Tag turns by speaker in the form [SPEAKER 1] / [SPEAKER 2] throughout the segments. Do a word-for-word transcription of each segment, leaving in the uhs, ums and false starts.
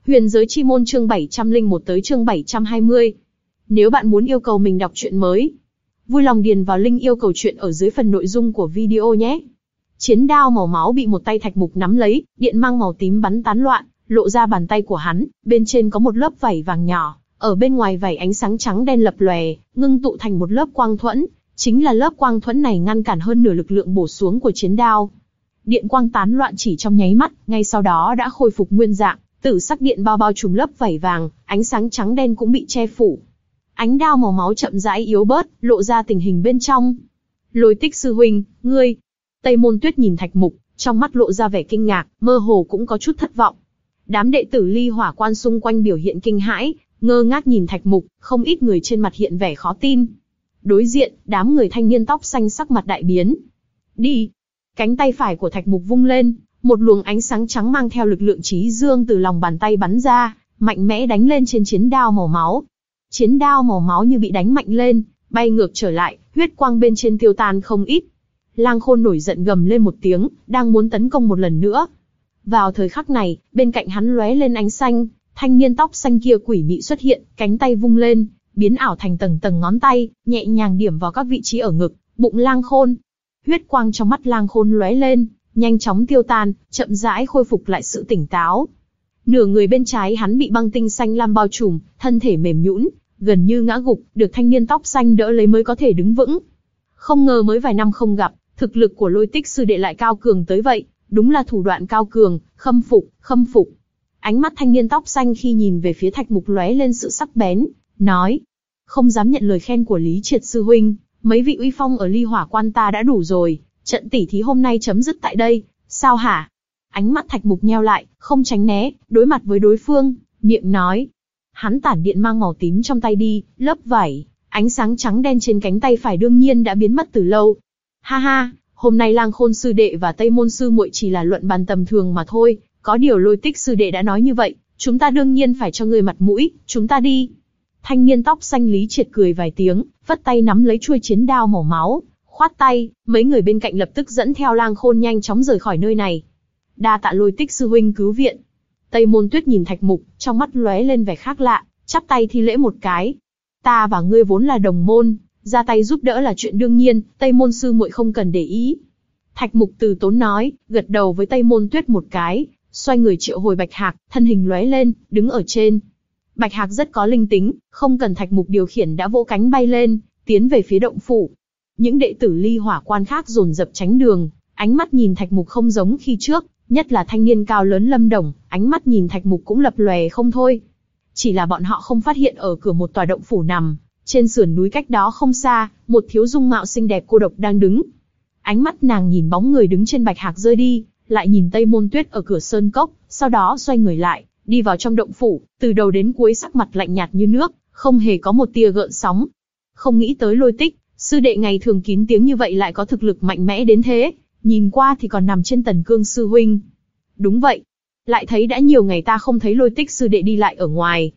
[SPEAKER 1] Huyền giới chi môn chương bảy trăm lẻ một tới chương bảy trăm hai mươi. Nếu bạn muốn yêu cầu mình đọc truyện mới, vui lòng điền vào link yêu cầu truyện ở dưới phần nội dung của video nhé. Chiến đao màu máu bị một tay Thạch Mục nắm lấy, điện mang màu tím bắn tán loạn, lộ ra bàn tay của hắn, bên trên có một lớp vảy vàng nhỏ, ở bên ngoài vảy ánh sáng trắng đen lập lòe, ngưng tụ thành một lớp quang thuẫn, chính là lớp quang thuẫn này ngăn cản hơn nửa lực lượng bổ xuống của chiến đao. Điện quang tán loạn chỉ trong nháy mắt, ngay sau đó đã khôi phục nguyên dạng, tử sắc điện bao bao trùm lớp vảy vàng, ánh sáng trắng đen cũng bị che phủ. Ánh đao màu máu chậm rãi yếu bớt, lộ ra tình hình bên trong. Lôi Tích sư huynh, ngươi. Tây Môn Tuyết nhìn Thạch Mục, trong mắt lộ ra vẻ kinh ngạc, mơ hồ cũng có chút thất vọng. Đám đệ tử Ly Hỏa Quan xung quanh biểu hiện kinh hãi, ngơ ngác nhìn Thạch Mục, không ít người trên mặt hiện vẻ khó tin. Đối diện, đám người thanh niên tóc xanh sắc mặt đại biến. Đi. Cánh tay phải của Thạch Mục vung lên, một luồng ánh sáng trắng mang theo lực lượng chí dương từ lòng bàn tay bắn ra, mạnh mẽ đánh lên trên chiến đao màu máu. Chiến đao màu máu như bị đánh mạnh lên, bay ngược trở lại, huyết quang bên trên tiêu tan không ít. Lang Khôn nổi giận gầm lên một tiếng, đang muốn tấn công một lần nữa. Vào thời khắc này, bên cạnh hắn lóe lên ánh xanh, thanh niên tóc xanh kia quỷ mị xuất hiện, cánh tay vung lên, biến ảo thành tầng tầng ngón tay, nhẹ nhàng điểm vào các vị trí ở ngực, bụng Lang Khôn. Huyết quang trong mắt Lang Khôn lóe lên, nhanh chóng tiêu tan, chậm rãi khôi phục lại sự tỉnh táo. Nửa người bên trái hắn bị băng tinh xanh lam bao trùm, thân thể mềm nhũn, gần như ngã gục, được thanh niên tóc xanh đỡ lấy mới có thể đứng vững. Không ngờ mới vài năm không gặp, thực lực của Lôi Tích sư đệ lại cao cường tới vậy, đúng là thủ đoạn cao cường, khâm phục, khâm phục. Ánh mắt thanh niên tóc xanh khi nhìn về phía Thạch Mục lóe lên sự sắc bén, nói: không dám nhận lời khen của Lý Triệt sư huynh, mấy vị uy phong ở Ly Hỏa Quan ta đã đủ rồi, trận tỉ thí hôm nay chấm dứt tại đây, sao hả? Ánh mắt Thạch Mục nheo lại, không tránh né, đối mặt với đối phương, miệng nói. Hắn tản điện mang màu tím trong tay đi, lớp vảy, ánh sáng trắng đen trên cánh tay phải đương nhiên đã biến mất từ lâu. Ha ha, hôm nay Lang Khôn sư đệ và Tây Môn sư muội chỉ là luận bàn tầm thường mà thôi, có điều Lôi Tích sư đệ đã nói như vậy, chúng ta đương nhiên phải cho người mặt mũi, chúng ta đi. Thanh niên tóc xanh Lý Triệt cười vài tiếng, vất tay nắm lấy chuôi chiến đao màu máu, khoát tay, mấy người bên cạnh lập tức dẫn theo Lang Khôn nhanh chóng rời khỏi nơi này. Đa tạ Lôi Tích sư huynh cứu viện. Tây Môn Tuyết nhìn Thạch Mục, trong mắt lóe lên vẻ khác lạ, chắp tay thi lễ một cái. Ta và ngươi vốn là đồng môn, ra tay giúp đỡ là chuyện đương nhiên, Tây Môn sư muội không cần để ý. Thạch Mục từ tốn nói, gật đầu với Tây Môn Tuyết một cái, xoay người triệu hồi Bạch Hạc, thân hình lóe lên, đứng ở trên. Bạch Hạc rất có linh tính, không cần Thạch Mục điều khiển đã vỗ cánh bay lên, tiến về phía động phủ. Những đệ tử Ly Hỏa Quan khác dồn dập tránh đường, ánh mắt nhìn Thạch Mục không giống khi trước, nhất là thanh niên cao lớn Lâm Đồng, ánh mắt nhìn Thạch Mục cũng lập lòe không thôi. Chỉ là bọn họ không phát hiện ở cửa một tòa động phủ nằm, trên sườn núi cách đó không xa, một thiếu dung mạo xinh đẹp cô độc đang đứng. Ánh mắt nàng nhìn bóng người đứng trên Bạch Hạc rơi đi, lại nhìn Tây Môn Tuyết ở cửa sơn cốc, sau đó xoay người lại, đi vào trong động phủ, từ đầu đến cuối sắc mặt lạnh nhạt như nước, không hề có một tia gợn sóng. Không nghĩ tới Lôi Tích, sư đệ ngày thường kín tiếng như vậy lại có thực lực mạnh mẽ đến thế, nhìn qua thì còn nằm trên Tần Cương sư huynh. Đúng vậy, lại thấy đã nhiều ngày ta không thấy Lôi Tích sư đệ đi lại ở ngoài.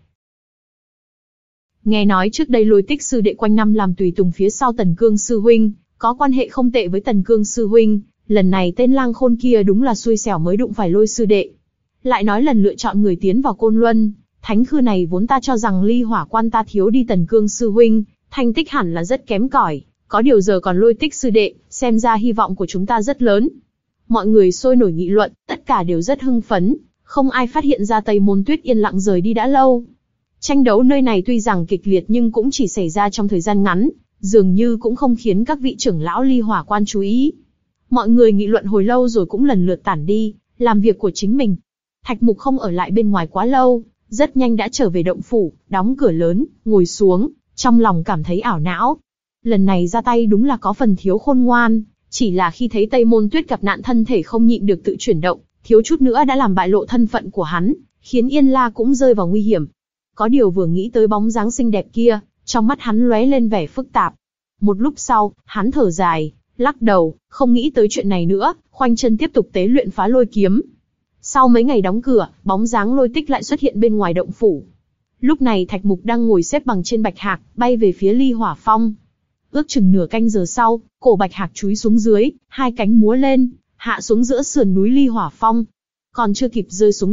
[SPEAKER 1] Nghe nói trước đây Lôi Tích sư đệ quanh năm làm tùy tùng phía sau Tần Cương sư huynh, có quan hệ không tệ với Tần Cương sư huynh, lần này tên Lang Khôn kia đúng là xui xẻo mới đụng phải Lôi sư đệ. Lại nói lần lựa chọn người tiến vào Côn Luân Thánh Khư này vốn ta cho rằng Ly Hỏa Quan ta thiếu đi Tần Cương sư huynh, thành tích hẳn là rất kém cỏi, có điều giờ còn Lôi Tích sư đệ, xem ra hy vọng của chúng ta rất lớn. Mọi người sôi nổi nghị luận, tất cả đều rất hưng phấn, không ai phát hiện ra Tây Môn Tuyết yên lặng rời đi đã lâu. Tranh đấu nơi này tuy rằng kịch liệt nhưng cũng chỉ xảy ra trong thời gian ngắn, dường như cũng không khiến các vị trưởng lão Ly Hỏa Quan chú ý. Mọi người nghị luận hồi lâu rồi cũng lần lượt tản đi, làm việc của chính mình. Thạch Mục không ở lại bên ngoài quá lâu, rất nhanh đã trở về động phủ, đóng cửa lớn, ngồi xuống, trong lòng cảm thấy ảo não. Lần này ra tay đúng là có phần thiếu khôn ngoan, chỉ là khi thấy Tây Môn Tuyết gặp nạn thân thể không nhịn được tự chuyển động, thiếu chút nữa đã làm bại lộ thân phận của hắn, khiến Yên La cũng rơi vào nguy hiểm. Có điều vừa nghĩ tới bóng dáng xinh đẹp kia, trong mắt hắn lóe lên vẻ phức tạp. Một lúc sau, hắn thở dài, lắc đầu, không nghĩ tới chuyện này nữa, khoanh chân tiếp tục tế luyện Phá Lôi kiếm. Sau mấy ngày đóng cửa, bóng dáng Lôi Tích lại xuất hiện bên ngoài động phủ. Lúc này Thạch Mục đang ngồi xếp bằng trên Bạch Hạc, bay về phía Ly Hỏa Phong. Ước chừng nửa canh giờ sau, cổ Bạch Hạc chúi xuống dưới, hai cánh múa lên, hạ xuống giữa sườn núi Ly Hỏa Phong. Còn chưa kịp rơi xuống đất,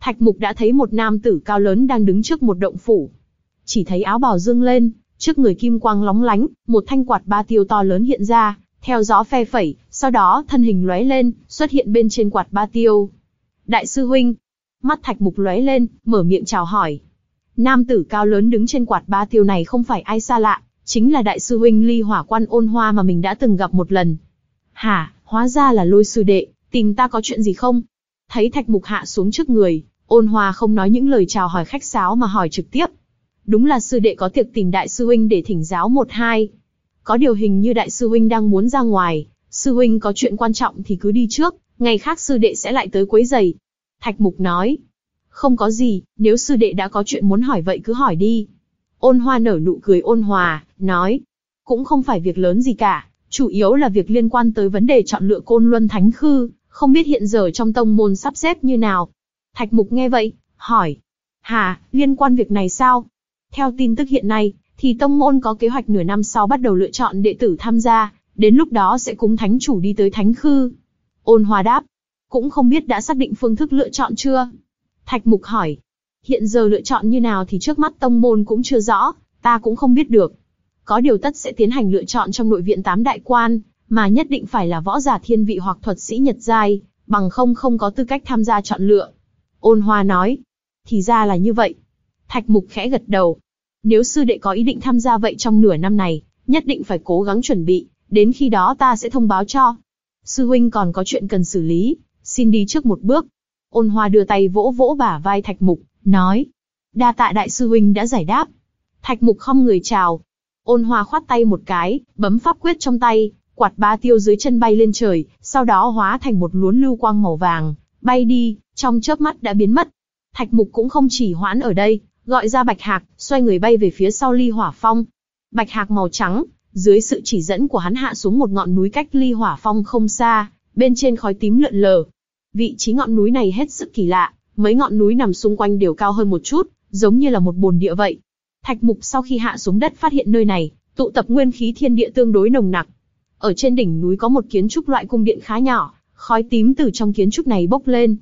[SPEAKER 1] Thạch Mục đã thấy một nam tử cao lớn đang đứng trước một động phủ. Chỉ thấy áo bào dương lên, trước người kim quang lóng lánh, một thanh quạt ba tiêu to lớn hiện ra, theo gió phe phẩy, sau đó thân hình lóe lên, xuất hiện bên trên quạt ba tiêu. Đại sư huynh. Mắt Thạch Mục lóe lên, mở miệng chào hỏi. Nam tử cao lớn đứng trên quạt ba tiêu này không phải ai xa lạ, chính là đại sư huynh Ly Hỏa Quan Ôn Hoa mà mình đã từng gặp một lần. Hả, hóa ra là Lôi sư đệ, tìm ta có chuyện gì không? Thấy Thạch Mục hạ xuống trước người, Ôn Hoa không nói những lời chào hỏi khách sáo mà hỏi trực tiếp. Đúng là sư đệ có tiệc tìm đại sư huynh để thỉnh giáo một hai. Có điều hình như đại sư huynh đang muốn ra ngoài, sư huynh có chuyện quan trọng thì cứ đi trước, ngày khác sư đệ sẽ lại tới quấy rầy. Thạch Mục nói. Không có gì, nếu sư đệ đã có chuyện muốn hỏi vậy cứ hỏi đi. Ôn Hoa nở nụ cười ôn hòa, nói. Cũng không phải việc lớn gì cả, chủ yếu là việc liên quan tới vấn đề chọn lựa Côn Luân Thánh Khư, không biết hiện giờ trong tông môn sắp xếp như nào. Thạch Mục nghe vậy, hỏi. Hả, liên quan việc này sao? Theo tin tức hiện nay, thì tông môn có kế hoạch nửa năm sau bắt đầu lựa chọn đệ tử tham gia, đến lúc đó sẽ cúng thánh chủ đi tới Thánh Khư. Ôn Hoa đáp. Cũng không biết đã xác định phương thức lựa chọn chưa? Thạch Mục hỏi. Hiện giờ lựa chọn như nào thì trước mắt tông môn cũng chưa rõ, ta cũng không biết được. Có điều tất sẽ tiến hành lựa chọn trong nội viện tám đại quan, mà nhất định phải là võ giả thiên vị hoặc thuật sĩ nhật giai, bằng không không có tư cách tham gia chọn lựa. Ôn Hoa nói. Thì ra là như vậy. Thạch Mục khẽ gật đầu. Nếu sư đệ có ý định tham gia vậy trong nửa năm này, nhất định phải cố gắng chuẩn bị, đến khi đó ta sẽ thông báo cho. Sư huynh còn có chuyện cần xử lý, xin đi trước một bước. Ôn Hoa đưa tay vỗ vỗ bả vai Thạch Mục, nói. Đa tạ đại sư huynh đã giải đáp. Thạch Mục khom người chào. Ôn Hoa khoát tay một cái, bấm pháp quyết trong tay, quạt ba tiêu dưới chân bay lên trời, sau đó hóa thành một luốn lưu quang màu vàng, bay đi, trong chớp mắt đã biến mất. Thạch Mục cũng không chỉ hoãn ở đây, gọi ra Bạch Hạc, xoay người bay về phía sau Ly Hỏa Phong. Bạch Hạc màu trắng, dưới sự chỉ dẫn của hắn hạ xuống một ngọn núi cách Ly Hỏa Phong không xa, bên trên khói tím lượn lờ. Vị trí ngọn núi này hết sức kỳ lạ, mấy ngọn núi nằm xung quanh đều cao hơn một chút, giống như là một bồn địa vậy. Thạch Mục sau khi hạ xuống đất phát hiện nơi này, tụ tập nguyên khí thiên địa tương đối nồng nặc. Ở trên đỉnh núi có một kiến trúc loại cung điện khá nhỏ, khói tím từ trong kiến trúc này bốc lên.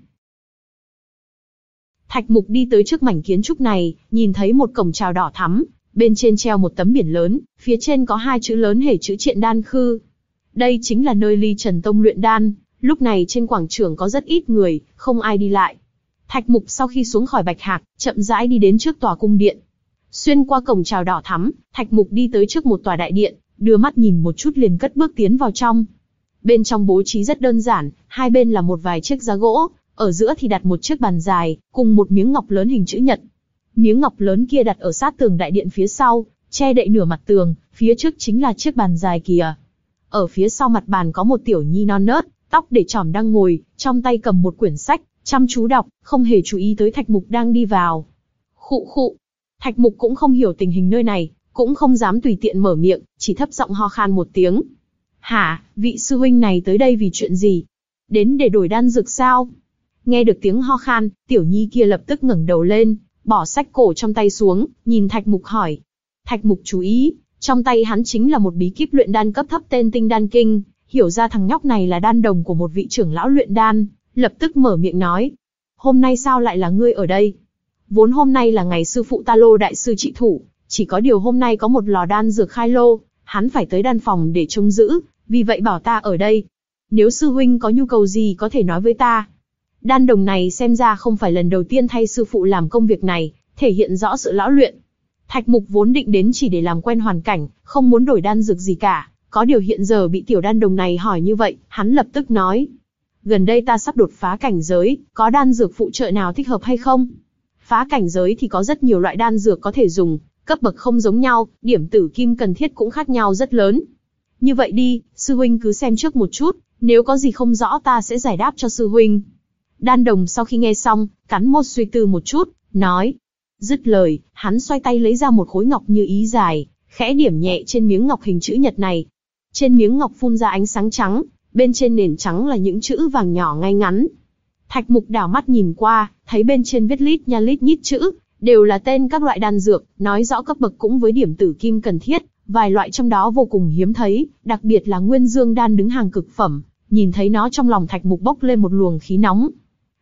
[SPEAKER 1] Thạch Mục đi tới trước mảnh kiến trúc này, nhìn thấy một cổng chào đỏ thắm, bên trên treo một tấm biển lớn, phía trên có hai chữ lớn hề chữ Triện Đan Khư. Đây chính là nơi Ly Trần Tông luyện đan, lúc này trên quảng trường có rất ít người, không ai đi lại. Thạch Mục sau khi xuống khỏi Bạch Hạc, chậm rãi đi đến trước tòa cung điện. Xuyên qua cổng chào đỏ thắm, Thạch Mục đi tới trước một tòa đại điện, đưa mắt nhìn một chút liền cất bước tiến vào trong. Bên trong bố trí rất đơn giản, hai bên là một vài chiếc giá gỗ, ở giữa thì đặt một chiếc bàn dài, cùng một miếng ngọc lớn hình chữ nhật. Miếng ngọc lớn kia đặt ở sát tường đại điện phía sau, che đậy nửa mặt tường, phía trước chính là chiếc bàn dài kìa. Ở phía sau mặt bàn có một tiểu nhi non nớt, tóc để trỏm đang ngồi, trong tay cầm một quyển sách, chăm chú đọc, không hề chú ý tới Thạch Mục đang đi vào. Khụ khụ. Thạch Mục cũng không hiểu tình hình nơi này, cũng không dám tùy tiện mở miệng, chỉ thấp giọng ho khan một tiếng. Hả, vị sư huynh này tới đây vì chuyện gì? Đến để đổi đan dược sao? Nghe được tiếng ho khan, tiểu nhi kia lập tức ngẩng đầu lên, bỏ sách cổ trong tay xuống, nhìn Thạch Mục hỏi. Thạch Mục chú ý, trong tay hắn chính là một bí kíp luyện đan cấp thấp tên Tinh Đan Kinh, hiểu ra thằng nhóc này là đan đồng của một vị trưởng lão luyện đan, lập tức mở miệng nói. Hôm nay sao lại là ngươi ở đây? Vốn hôm nay là ngày sư phụ ta Lô đại sư trị thủ, chỉ có điều hôm nay có một lò đan dược khai lô, hắn phải tới đan phòng để trông giữ, vì vậy bảo ta ở đây. Nếu sư huynh có nhu cầu gì có thể nói với ta. Đan đồng này xem ra không phải lần đầu tiên thay sư phụ làm công việc này, thể hiện rõ sự lão luyện. Thạch Mục vốn định đến chỉ để làm quen hoàn cảnh, không muốn đổi đan dược gì cả, có điều hiện giờ bị tiểu đan đồng này hỏi như vậy, hắn lập tức nói. Gần đây ta sắp đột phá cảnh giới, có đan dược phụ trợ nào thích hợp hay không? Phá cảnh giới thì có rất nhiều loại đan dược có thể dùng, cấp bậc không giống nhau, điểm tử kim cần thiết cũng khác nhau rất lớn. Như vậy đi, sư huynh cứ xem trước một chút, nếu có gì không rõ ta sẽ giải đáp cho sư huynh. Đan đồng sau khi nghe xong, cắn môi suy tư một chút, nói. Dứt lời, hắn xoay tay lấy ra một khối ngọc như ý dài, khẽ điểm nhẹ trên miếng ngọc hình chữ nhật này. Trên miếng ngọc phun ra ánh sáng trắng, bên trên nền trắng là những chữ vàng nhỏ ngay ngắn. Thạch Mục đảo mắt nhìn qua, thấy bên trên viết lít nha lít nhít chữ, đều là tên các loại đan dược, nói rõ cấp bậc cũng với điểm tử kim cần thiết, vài loại trong đó vô cùng hiếm thấy, đặc biệt là Nguyên Dương đan đứng hàng cực phẩm, nhìn thấy nó trong lòng Thạch Mục bốc lên một luồng khí nóng.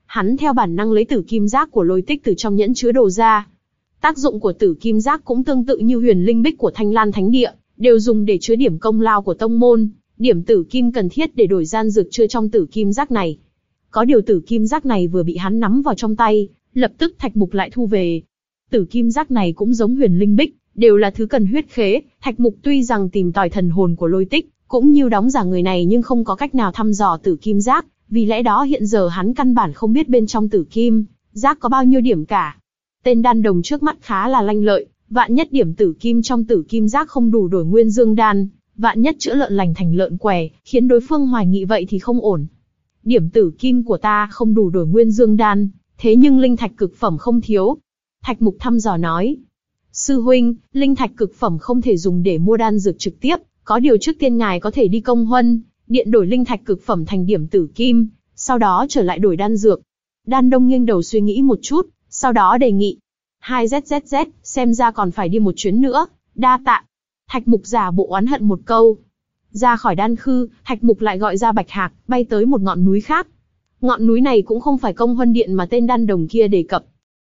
[SPEAKER 1] Hắn theo bản năng lấy tử kim giác của Lôi Tích từ trong nhẫn chứa đồ ra. Tác dụng của tử kim giác cũng tương tự như huyền linh bích của Thanh Lan Thánh Địa, đều dùng để chứa điểm công lao của tông môn, điểm tử kim cần thiết để đổi gian dược chứa trong tử kim giác này. Có điều tử kim giác này vừa bị hắn nắm vào trong tay, lập tức Thạch Mục lại thu về. Tử kim giác này cũng giống huyền linh bích, đều là thứ cần huyết khế. Thạch Mục tuy rằng tìm tòi thần hồn của Lôi Tích, cũng như đóng giả người này nhưng không có cách nào thăm dò tử kim giác, vì lẽ đó hiện giờ hắn căn bản không biết bên trong tử kim giác có bao nhiêu điểm cả. Tên đan đồng trước mắt khá là lanh lợi, vạn nhất điểm tử kim trong tử kim giác không đủ đổi nguyên dương đan, vạn nhất chữa lợn lành thành lợn què, khiến đối phương hoài nghị vậy thì không ổn. Điểm tử kim của ta không đủ đổi nguyên dương đan, thế nhưng linh thạch cực phẩm không thiếu. Thạch Mục thăm dò nói. Sư huynh, linh thạch cực phẩm không thể dùng để mua đan dược trực tiếp, có điều trước tiên ngài có thể đi công huân điện đổi linh thạch cực phẩm thành điểm tử kim, sau đó trở lại đổi đan dược. Đan Đông nghiêng đầu suy nghĩ một chút, sau đó đề nghị. Hai zzz, xem ra còn phải đi một chuyến nữa, đa tạ. Thạch Mục giả bộ oán hận một câu. Ra khỏi đan khư, Thạch Mục lại gọi ra Bạch Hạc, bay tới một ngọn núi khác. Ngọn núi này cũng không phải công huân điện mà tên đan đồng kia đề cập.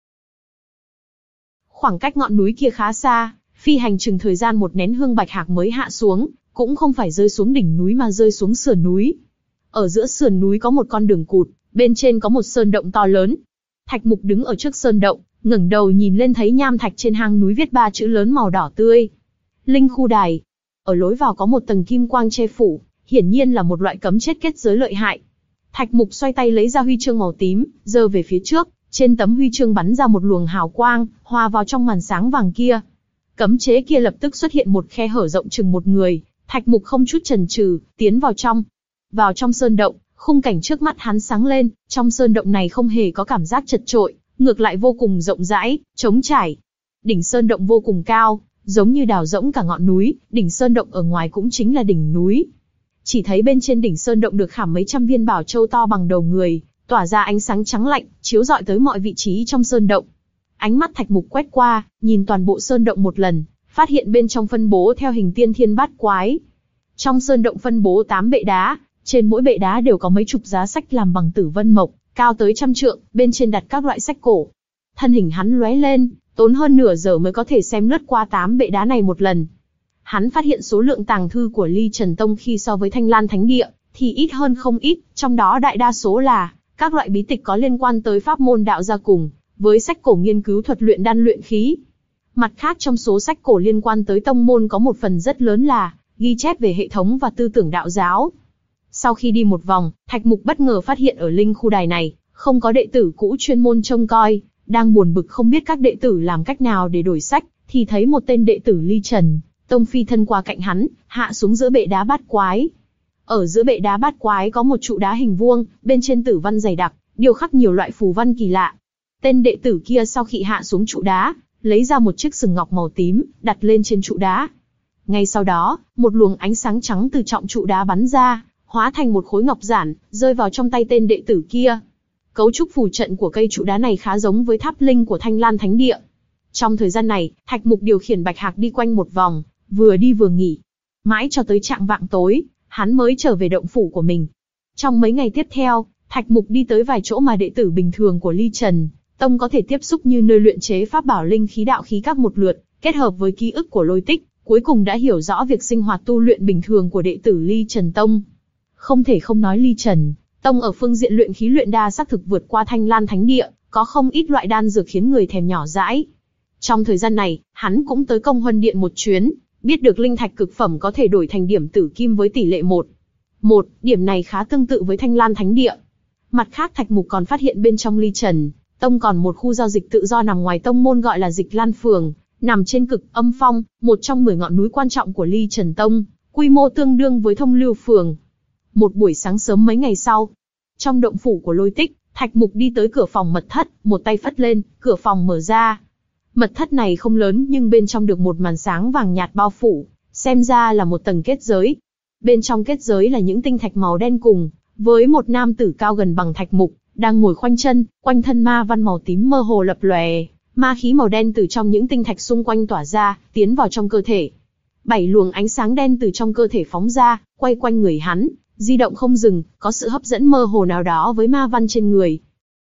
[SPEAKER 1] Khoảng cách ngọn núi kia khá xa, phi hành chừng thời gian một nén hương Bạch Hạc mới hạ xuống, cũng không phải rơi xuống đỉnh núi mà rơi xuống sườn núi. Ở giữa sườn núi có một con đường cụt, bên trên có một sơn động to lớn. Thạch Mục đứng ở trước sơn động, ngẩng đầu nhìn lên thấy nham thạch trên hang núi viết ba chữ lớn màu đỏ tươi. Linh khu đài. Ở lối vào có một tầng kim quang che phủ, hiển nhiên là một loại cấm chết kết giới lợi hại. Thạch Mục xoay tay lấy ra huy chương màu tím, giơ về phía trước, trên tấm huy chương bắn ra một luồng hào quang, hòa vào trong màn sáng vàng kia. Cấm chế kia lập tức xuất hiện một khe hở rộng chừng một người, Thạch Mục không chút chần chừ, tiến vào trong. Vào trong sơn động, khung cảnh trước mắt hắn sáng lên, trong sơn động này không hề có cảm giác chật chội, ngược lại vô cùng rộng rãi, trống trải. Đỉnh sơn động vô cùng cao, giống như đào rỗng cả ngọn núi, đỉnh sơn động ở ngoài cũng chính là đỉnh núi. Chỉ thấy bên trên đỉnh sơn động được khảm mấy trăm viên bảo châu to bằng đầu người, tỏa ra ánh sáng trắng lạnh, chiếu rọi tới mọi vị trí trong sơn động. Ánh mắt Thạch Mục quét qua, nhìn toàn bộ sơn động một lần, phát hiện bên trong phân bố theo hình tiên thiên bát quái. Trong sơn động phân bố tám bệ đá, trên mỗi bệ đá đều có mấy chục giá sách làm bằng tử vân mộc, cao tới trăm trượng, bên trên đặt các loại sách cổ. Thân hình hắn lóe lên, tốn hơn nửa giờ mới có thể xem lướt qua tám bệ đá này một lần. Hắn phát hiện số lượng tàng thư của Ly Trần Tông khi so với Thanh Lan Thánh Địa thì ít hơn không ít, trong đó đại đa số là các loại bí tịch có liên quan tới pháp môn đạo gia cùng với sách cổ nghiên cứu thuật luyện đan luyện khí. Mặt khác trong số sách cổ liên quan tới tông môn có một phần rất lớn là ghi chép về hệ thống và tư tưởng đạo giáo. Sau khi đi một vòng, Thạch Mục bất ngờ phát hiện ở linh khu đài này không có đệ tử cũ chuyên môn trông coi, đang buồn bực không biết các đệ tử làm cách nào để đổi sách, thì thấy một tên đệ tử Ly Trần Tông phi thân qua cạnh hắn, hạ xuống giữa bệ đá bát quái. Ở giữa bệ đá bát quái có một trụ đá hình vuông, bên trên tử văn dày đặc, điêu khắc nhiều loại phù văn kỳ lạ. Tên đệ tử kia sau khi hạ xuống trụ đá, lấy ra một chiếc sừng ngọc màu tím, đặt lên trên trụ đá. Ngay sau đó, một luồng ánh sáng trắng từ trọng trụ đá bắn ra, hóa thành một khối ngọc giản, rơi vào trong tay tên đệ tử kia. Cấu trúc phù trận của cây trụ đá này khá giống với tháp linh của Thanh Lan Thánh Địa. Trong thời gian này, Thạch Mục điều khiển Bạch Hạc đi quanh một vòng, vừa đi vừa nghỉ. Mãi cho tới chạng vạng tối, hắn mới trở về động phủ của mình. Trong mấy ngày tiếp theo, Thạch Mục đi tới vài chỗ mà đệ tử bình thường của Ly Trần Tông có thể tiếp xúc như nơi luyện chế pháp bảo linh khí đạo khí các một lượt, kết hợp với ký ức của Lôi Tích, cuối cùng đã hiểu rõ việc sinh hoạt tu luyện bình thường của đệ tử Ly Trần Tông. Không thể không nói Ly Trần Tông ở phương diện luyện khí luyện đa xác thực vượt qua Thanh Lan Thánh Địa, có không ít loại đan dược khiến người thèm nhỏ dãi. Trong thời gian này, hắn cũng tới Công Huân Điện một chuyến, biết được linh thạch cực phẩm có thể đổi thành điểm tử kim với tỷ lệ một. Một, điểm này khá tương tự với Thanh Lan Thánh Địa. Mặt khác Thạch Mục còn phát hiện bên trong Ly Trần Tông còn một khu giao dịch tự do nằm ngoài tông môn gọi là Dịch Lan Phường, nằm trên Cực Âm Phong, một trong mười ngọn núi quan trọng của Ly Trần Tông, quy mô tương đương với Thông Lưu Phường. Một buổi sáng sớm mấy ngày sau, trong động phủ của Lôi Tích, Thạch Mục đi tới cửa phòng mật thất, một tay phất lên, cửa phòng mở ra. Mật thất này không lớn nhưng bên trong được một màn sáng vàng nhạt bao phủ, xem ra là một tầng kết giới. Bên trong kết giới là những tinh thạch màu đen cùng với một nam tử cao gần bằng Thạch Mục, đang ngồi khoanh chân, quanh thân ma văn màu tím mơ hồ lập lòe, ma khí màu đen từ trong những tinh thạch xung quanh tỏa ra, tiến vào trong cơ thể. Bảy luồng ánh sáng đen từ trong cơ thể phóng ra, quay quanh người hắn, di động không dừng, có sự hấp dẫn mơ hồ nào đó với ma văn trên người.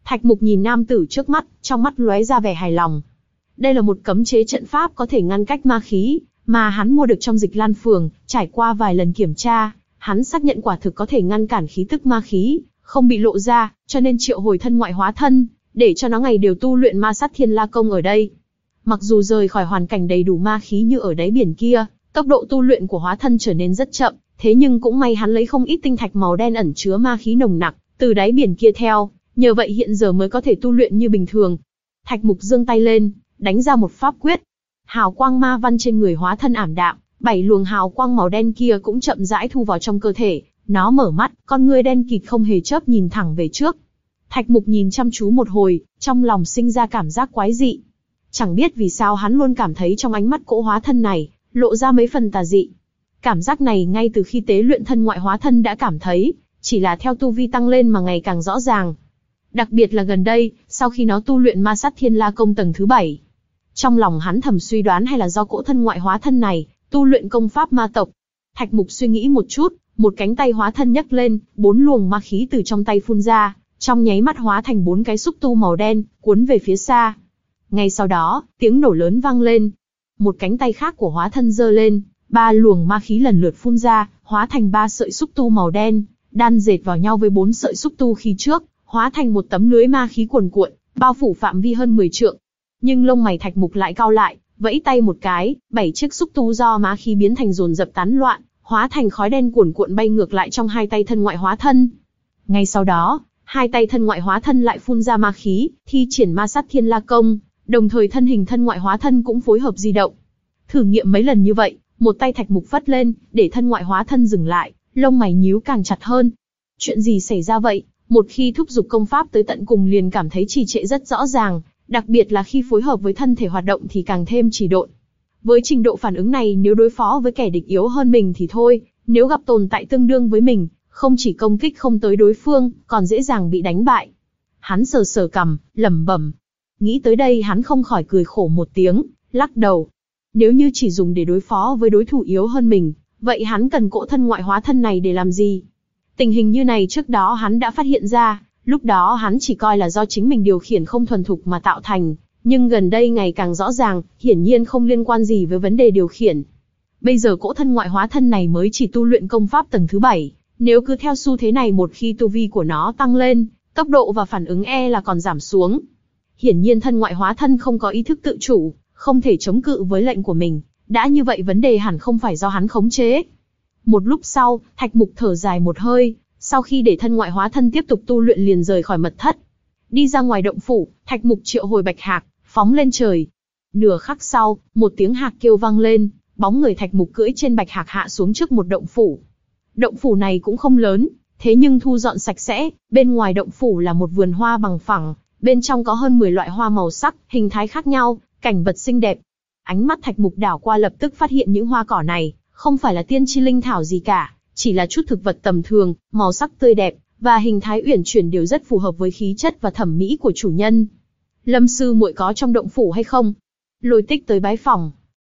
[SPEAKER 1] Thạch Mục nhìn nam tử trước mắt, trong mắt lóe ra vẻ hài lòng. Đây là một cấm chế trận pháp có thể ngăn cách ma khí, mà hắn mua được trong Dịch Lan Phường, trải qua vài lần kiểm tra, hắn xác nhận quả thực có thể ngăn cản khí tức ma khí, không bị lộ ra, cho nên triệu hồi thân ngoại hóa thân, để cho nó ngày đều tu luyện ma sát thiên la công ở đây. Mặc dù rời khỏi hoàn cảnh đầy đủ ma khí như ở đáy biển kia, tốc độ tu luyện của hóa thân trở nên rất chậm, thế nhưng cũng may hắn lấy không ít tinh thạch màu đen ẩn chứa ma khí nồng nặc, từ đáy biển kia theo, nhờ vậy hiện giờ mới có thể tu luyện như bình thường. Thạch Mục giương tay lên, đánh ra một pháp quyết. Hào quang ma văn trên người hóa thân ảm đạm, bảy luồng hào quang màu đen kia cũng chậm rãi thu vào trong cơ thể, nó mở mắt, con ngươi đen kịt không hề chớp nhìn thẳng về trước. Thạch Mục nhìn chăm chú một hồi, trong lòng sinh ra cảm giác quái dị. Chẳng biết vì sao hắn luôn cảm thấy trong ánh mắt cỗ hóa thân này, lộ ra mấy phần tà dị. Cảm giác này ngay từ khi tế luyện thân ngoại hóa thân đã cảm thấy, chỉ là theo tu vi tăng lên mà ngày càng rõ ràng. Đặc biệt là gần đây, sau khi nó tu luyện ma sát thiên la công tầng thứ bảy. Trong lòng hắn thầm suy đoán hay là do cỗ thân ngoại hóa thân này, tu luyện công pháp ma tộc. Thạch Mục suy nghĩ một chút, một cánh tay hóa thân nhấc lên, bốn luồng ma khí từ trong tay phun ra, trong nháy mắt hóa thành bốn cái xúc tu màu đen, cuốn về phía xa. Ngay sau đó, tiếng nổ lớn vang lên. Một cánh tay khác của hóa thân giơ lên, ba luồng ma khí lần lượt phun ra, hóa thành ba sợi xúc tu màu đen, đan dệt vào nhau với bốn sợi xúc tu khi trước, hóa thành một tấm lưới ma khí cuồn cuộn, bao phủ phạm vi hơn mười trượng. Nhưng lông mày Thạch Mục lại cau lại, vẫy tay một cái, bảy chiếc xúc tu do ma khí biến thành dồn dập tán loạn, hóa thành khói đen cuồn cuộn bay ngược lại trong hai tay thân ngoại hóa thân. Ngay sau đó, hai tay thân ngoại hóa thân lại phun ra ma khí, thi triển ma sát thiên la công, đồng thời thân hình thân ngoại hóa thân cũng phối hợp di động. Thử nghiệm mấy lần như vậy, một tay Thạch Mục phất lên, để thân ngoại hóa thân dừng lại, lông mày nhíu càng chặt hơn. Chuyện gì xảy ra vậy? Một khi thúc giục công pháp tới tận cùng liền cảm thấy trì trệ rất rõ ràng, đặc biệt là khi phối hợp với thân thể hoạt động thì càng thêm trì độn. Với trình độ phản ứng này nếu đối phó với kẻ địch yếu hơn mình thì thôi, nếu gặp tồn tại tương đương với mình, không chỉ công kích không tới đối phương, còn dễ dàng bị đánh bại. Hắn sờ sờ cằm, lẩm bẩm. Nghĩ tới đây hắn không khỏi cười khổ một tiếng, lắc đầu. Nếu như chỉ dùng để đối phó với đối thủ yếu hơn mình, vậy hắn cần cỗ thân ngoại hóa thân này để làm gì? Tình hình như này trước đó hắn đã phát hiện ra, lúc đó hắn chỉ coi là do chính mình điều khiển không thuần thục mà tạo thành, nhưng gần đây ngày càng rõ ràng, hiển nhiên không liên quan gì với vấn đề điều khiển. Bây giờ cỗ thân ngoại hóa thân này mới chỉ tu luyện công pháp tầng thứ bảy, nếu cứ theo xu thế này một khi tu vi của nó tăng lên, tốc độ và phản ứng e là còn giảm xuống. Hiển nhiên thân ngoại hóa thân không có ý thức tự chủ, không thể chống cự với lệnh của mình, đã như vậy vấn đề hẳn không phải do hắn khống chế. Một lúc sau, Thạch Mục thở dài một hơi, sau khi để thân ngoại hóa thân tiếp tục tu luyện liền rời khỏi mật thất. Đi ra ngoài động phủ, Thạch Mục triệu hồi Bạch Hạc, phóng lên trời. Nửa khắc sau, một tiếng hạc kêu vang lên, bóng người Thạch Mục cưỡi trên Bạch Hạc hạ xuống trước một động phủ. Động phủ này cũng không lớn, thế nhưng thu dọn sạch sẽ, bên ngoài động phủ là một vườn hoa bằng phẳng, bên trong có hơn mười loại hoa màu sắc, hình thái khác nhau, cảnh vật xinh đẹp. Ánh mắt Thạch Mục đảo qua lập tức phát hiện những hoa cỏ này, không phải là tiên chi linh thảo gì cả, chỉ là chút thực vật tầm thường, màu sắc tươi đẹp, và hình thái uyển chuyển đều rất phù hợp với khí chất và thẩm mỹ của chủ nhân. Lâm sư muội có trong động phủ hay không? Lôi Tích tới bái phỏng.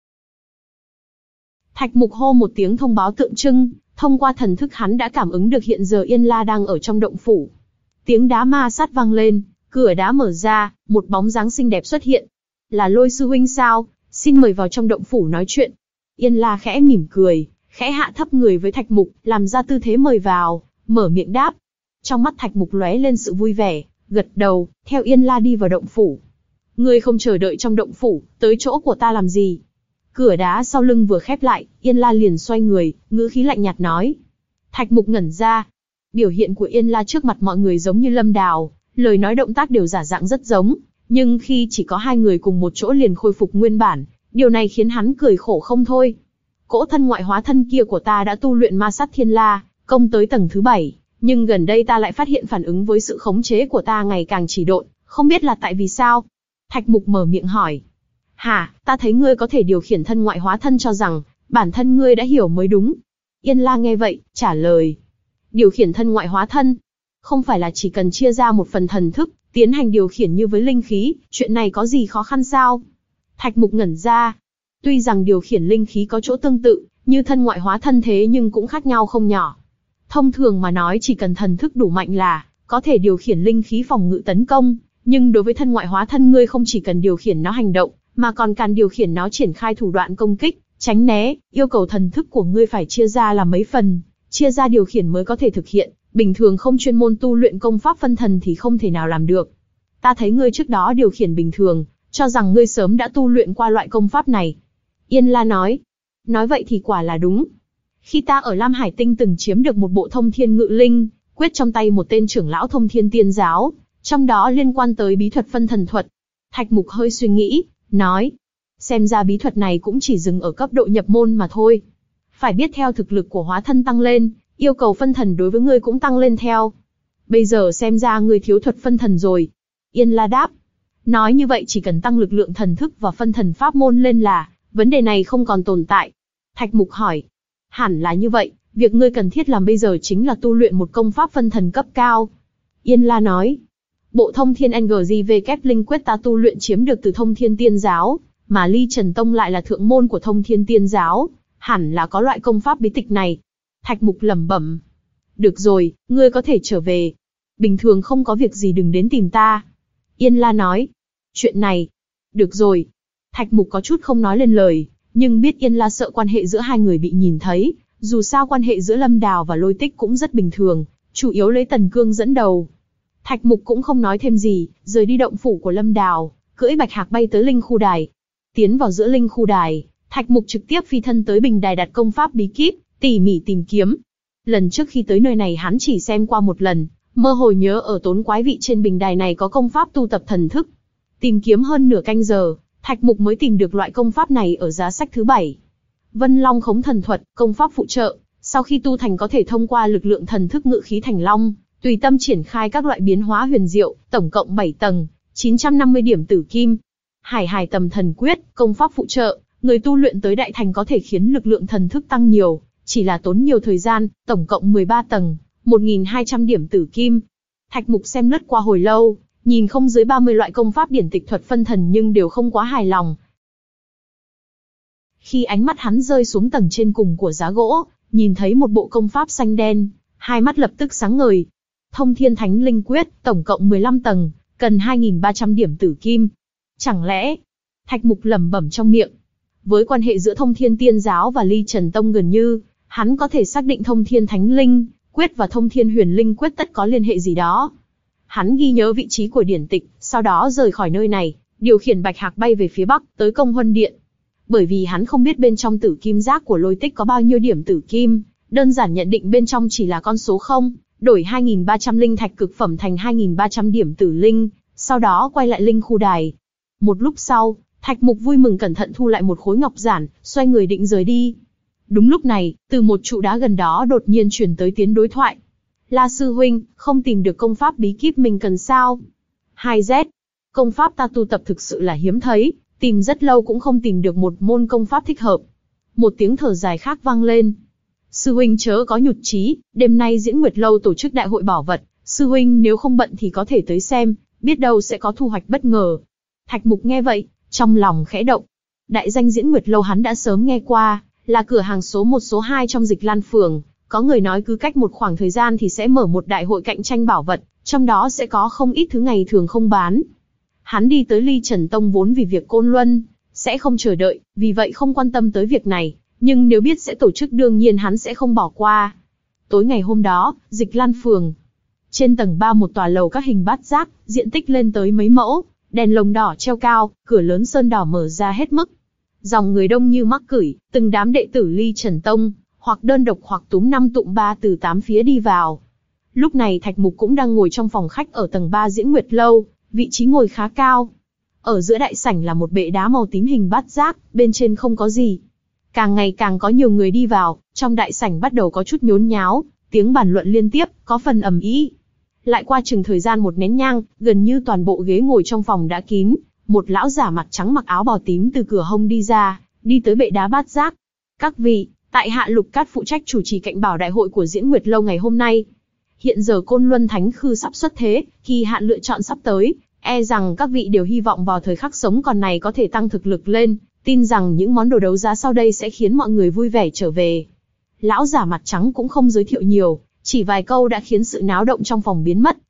[SPEAKER 1] Thạch Mục hô một tiếng thông báo tượng trưng, thông qua thần thức hắn đã cảm ứng được hiện giờ Yên La đang ở trong động phủ. Tiếng đá ma sát vang lên, cửa đá mở ra, một bóng dáng xinh đẹp xuất hiện. Là Lôi sư huynh sao? Xin mời vào trong động phủ nói chuyện. Yên La khẽ mỉm cười, khẽ hạ thấp người với Thạch Mục, làm ra tư thế mời vào, mở miệng đáp. Trong mắt Thạch Mục lóe lên sự vui vẻ, gật đầu, theo Yên La đi vào động phủ. Ngươi không chờ đợi trong động phủ, tới chỗ của ta làm gì? Cửa đá sau lưng vừa khép lại, Yên La liền xoay người, ngữ khí lạnh nhạt nói. Thạch Mục ngẩn ra. Biểu hiện của Yên La trước mặt mọi người giống như Lâm Đào, lời nói động tác đều giả dạng rất giống, nhưng khi chỉ có hai người cùng một chỗ liền khôi phục nguyên bản, điều này khiến hắn cười khổ không thôi. Cỗ thân ngoại hóa thân kia của ta đã tu luyện ma sát thiên la, công tới tầng thứ bảy, nhưng gần đây ta lại phát hiện phản ứng với sự khống chế của ta ngày càng trì độn, không biết là tại vì sao? Thạch Mục mở miệng hỏi. Hả, ta thấy ngươi có thể điều khiển thân ngoại hóa thân cho rằng, bản thân ngươi đã hiểu mới đúng. Yên La nghe vậy, trả lời. Điều khiển thân ngoại hóa thân, không phải là chỉ cần chia ra một phần thần thức, tiến hành điều khiển như với linh khí, chuyện này có gì khó khăn sao? Thạch Mục ngẩn ra. Tuy rằng điều khiển linh khí có chỗ tương tự, như thân ngoại hóa thân thế nhưng cũng khác nhau không nhỏ. Thông thường mà nói chỉ cần thần thức đủ mạnh là, có thể điều khiển linh khí phòng ngự tấn công, nhưng đối với thân ngoại hóa thân ngươi không chỉ cần điều khiển nó hành động, mà còn cần điều khiển nó triển khai thủ đoạn công kích, tránh né, yêu cầu thần thức của ngươi phải chia ra làm mấy phần, chia ra điều khiển mới có thể thực hiện, bình thường không chuyên môn tu luyện công pháp phân thần thì không thể nào làm được. Ta thấy ngươi trước đó điều khiển bình thường, cho rằng ngươi sớm đã tu luyện qua loại công pháp này. Yên La nói. Nói vậy thì quả là đúng. Khi ta ở Lam Hải Tinh từng chiếm được một bộ thông thiên ngự linh, quyết trong tay một tên trưởng lão thông thiên tiên giáo, trong đó liên quan tới bí thuật phân thần thuật. Thạch Mục hơi suy nghĩ, nói. Xem ra bí thuật này cũng chỉ dừng ở cấp độ nhập môn mà thôi. Phải biết theo thực lực của hóa thân tăng lên, yêu cầu phân thần đối với ngươi cũng tăng lên theo. Bây giờ xem ra ngươi thiếu thuật phân thần rồi. Yên La đáp. Nói như vậy chỉ cần tăng lực lượng thần thức và phân thần pháp môn lên là, vấn đề này không còn tồn tại. Thạch Mục hỏi. Hẳn là như vậy, việc ngươi cần thiết làm bây giờ chính là tu luyện một công pháp phân thần cấp cao. Yên La nói. Bộ thông thiên en giê vê kép linh quyết ta tu luyện chiếm được từ thông thiên tiên giáo, mà Ly Trần Tông lại là thượng môn của thông thiên tiên giáo, hẳn là có loại công pháp bí tịch này. Thạch Mục lẩm bẩm. Được rồi, ngươi có thể trở về. Bình thường không có việc gì đừng đến tìm ta. Yên La nói. Chuyện này. Được rồi. Thạch Mục có chút không nói lên lời, nhưng biết Yên La sợ quan hệ giữa hai người bị nhìn thấy, dù sao quan hệ giữa Lâm Đào và Lôi Tích cũng rất bình thường, chủ yếu lấy Tần Cương dẫn đầu. Thạch Mục cũng không nói thêm gì, rời đi động phủ của Lâm Đào, cưỡi bạch hạc bay tới linh khu đài. Tiến vào giữa linh khu đài, Thạch Mục trực tiếp phi thân tới bình đài đặt công pháp bí kíp, tỉ mỉ tìm kiếm. Lần trước khi tới nơi này hắn chỉ xem qua một lần, mơ hồ nhớ ở tốn quái vị trên bình đài này có công pháp tu tập thần thức. Tìm kiếm hơn nửa canh giờ, Thạch Mục mới tìm được loại công pháp này ở giá sách thứ bảy. Vân Long khống thần thuật, công pháp phụ trợ, sau khi tu thành có thể thông qua lực lượng thần thức ngự khí thành long, tùy tâm triển khai các loại biến hóa huyền diệu, tổng cộng bảy tầng, chín trăm năm mươi điểm tử kim. Hải Hải tầm thần quyết, công pháp phụ trợ, người tu luyện tới đại thành có thể khiến lực lượng thần thức tăng nhiều, chỉ là tốn nhiều thời gian, tổng cộng mười ba tầng, một nghìn hai trăm điểm tử kim. Thạch Mục xem lướt qua hồi lâu, nhìn không dưới ba mươi loại công pháp điển tịch thuật phân thần nhưng đều không quá hài lòng. Khi ánh mắt hắn rơi xuống tầng trên cùng của giá gỗ, nhìn thấy một bộ công pháp xanh đen, hai mắt lập tức sáng ngời. Thông Thiên Thánh Linh Quyết, tổng cộng mười lăm tầng, cần hai nghìn ba trăm điểm tử kim. Chẳng lẽ? Thạch Mục lẩm bẩm trong miệng. Với quan hệ giữa Thông Thiên Tiên Giáo và Ly Trần Tông gần như, hắn có thể xác định Thông Thiên Thánh Linh Quyết và Thông Thiên Huyền Linh Quyết tất có liên hệ gì đó. Hắn ghi nhớ vị trí của điển tịch, sau đó rời khỏi nơi này, điều khiển bạch hạc bay về phía bắc, tới Công Huân Điện. Bởi vì hắn không biết bên trong tử kim giác của Lôi Tích có bao nhiêu điểm tử kim, đơn giản nhận định bên trong chỉ là con số không, đổi hai nghìn ba trăm linh thạch cực phẩm thành hai nghìn ba trăm điểm tử linh, sau đó quay lại linh khu đài. Một lúc sau, Thạch Mục vui mừng cẩn thận thu lại một khối ngọc giản, xoay người định rời đi. Đúng lúc này, từ một trụ đá gần đó đột nhiên truyền tới tiếng đối thoại. La sư huynh, không tìm được công pháp bí kíp mình cần sao? hai Z. Công pháp ta tu tập thực sự là hiếm thấy, tìm rất lâu cũng không tìm được một môn công pháp thích hợp. Một tiếng thở dài khác vang lên. Sư huynh chớ có nhụt chí, đêm nay Diễn Nguyệt Lâu tổ chức đại hội bảo vật, sư huynh nếu không bận thì có thể tới xem, biết đâu sẽ có thu hoạch bất ngờ. Thạch Mục nghe vậy, trong lòng khẽ động. Đại danh Diễn Nguyệt Lâu hắn đã sớm nghe qua, là cửa hàng số một số hai trong Dịch Lan phường, có người nói cứ cách một khoảng thời gian thì sẽ mở một đại hội cạnh tranh bảo vật, trong đó sẽ có không ít thứ ngày thường không bán. Hắn đi tới Ly Trần Tông vốn vì việc Côn Luân, sẽ không chờ đợi, vì vậy không quan tâm tới việc này, nhưng nếu biết sẽ tổ chức đương nhiên hắn sẽ không bỏ qua. Tối ngày hôm đó, Dịch Lan phường. Trên tầng ba một tòa lầu các hình bát giác, diện tích lên tới mấy mẫu, đèn lồng đỏ treo cao, cửa lớn sơn đỏ mở ra hết mức. Dòng người đông như mắc cửi, từng đám đệ tử Ly Trần Tông, hoặc đơn độc hoặc túm năm tụm ba từ tám phía đi vào. Lúc này Thạch Mục cũng đang ngồi trong phòng khách ở tầng ba Diễn Nguyệt Lâu, vị trí ngồi khá cao. Ở giữa đại sảnh là một bệ đá màu tím hình bát giác, bên trên không có gì. Càng ngày càng có nhiều người đi vào, trong đại sảnh bắt đầu có chút nhốn nháo, tiếng bàn luận liên tiếp, có phần ầm ĩ. Lại qua chừng thời gian một nén nhang, gần như toàn bộ ghế ngồi trong phòng đã kín, một lão giả mặt trắng mặc áo bào tím từ cửa hông đi ra, đi tới bệ đá bát giác. Các vị, tại hạ Lục Cát phụ trách chủ trì cạnh bảo đại hội của Diễn Nguyệt Lâu ngày hôm nay. Hiện giờ Côn Luân Thánh Khư sắp xuất thế, kỳ hạn lựa chọn sắp tới, e rằng các vị đều hy vọng vào thời khắc sống còn này có thể tăng thực lực lên, tin rằng những món đồ đấu giá sau đây sẽ khiến mọi người vui vẻ trở về. Lão giả mặt trắng cũng không giới thiệu nhiều, chỉ vài câu đã khiến sự náo động trong phòng biến mất,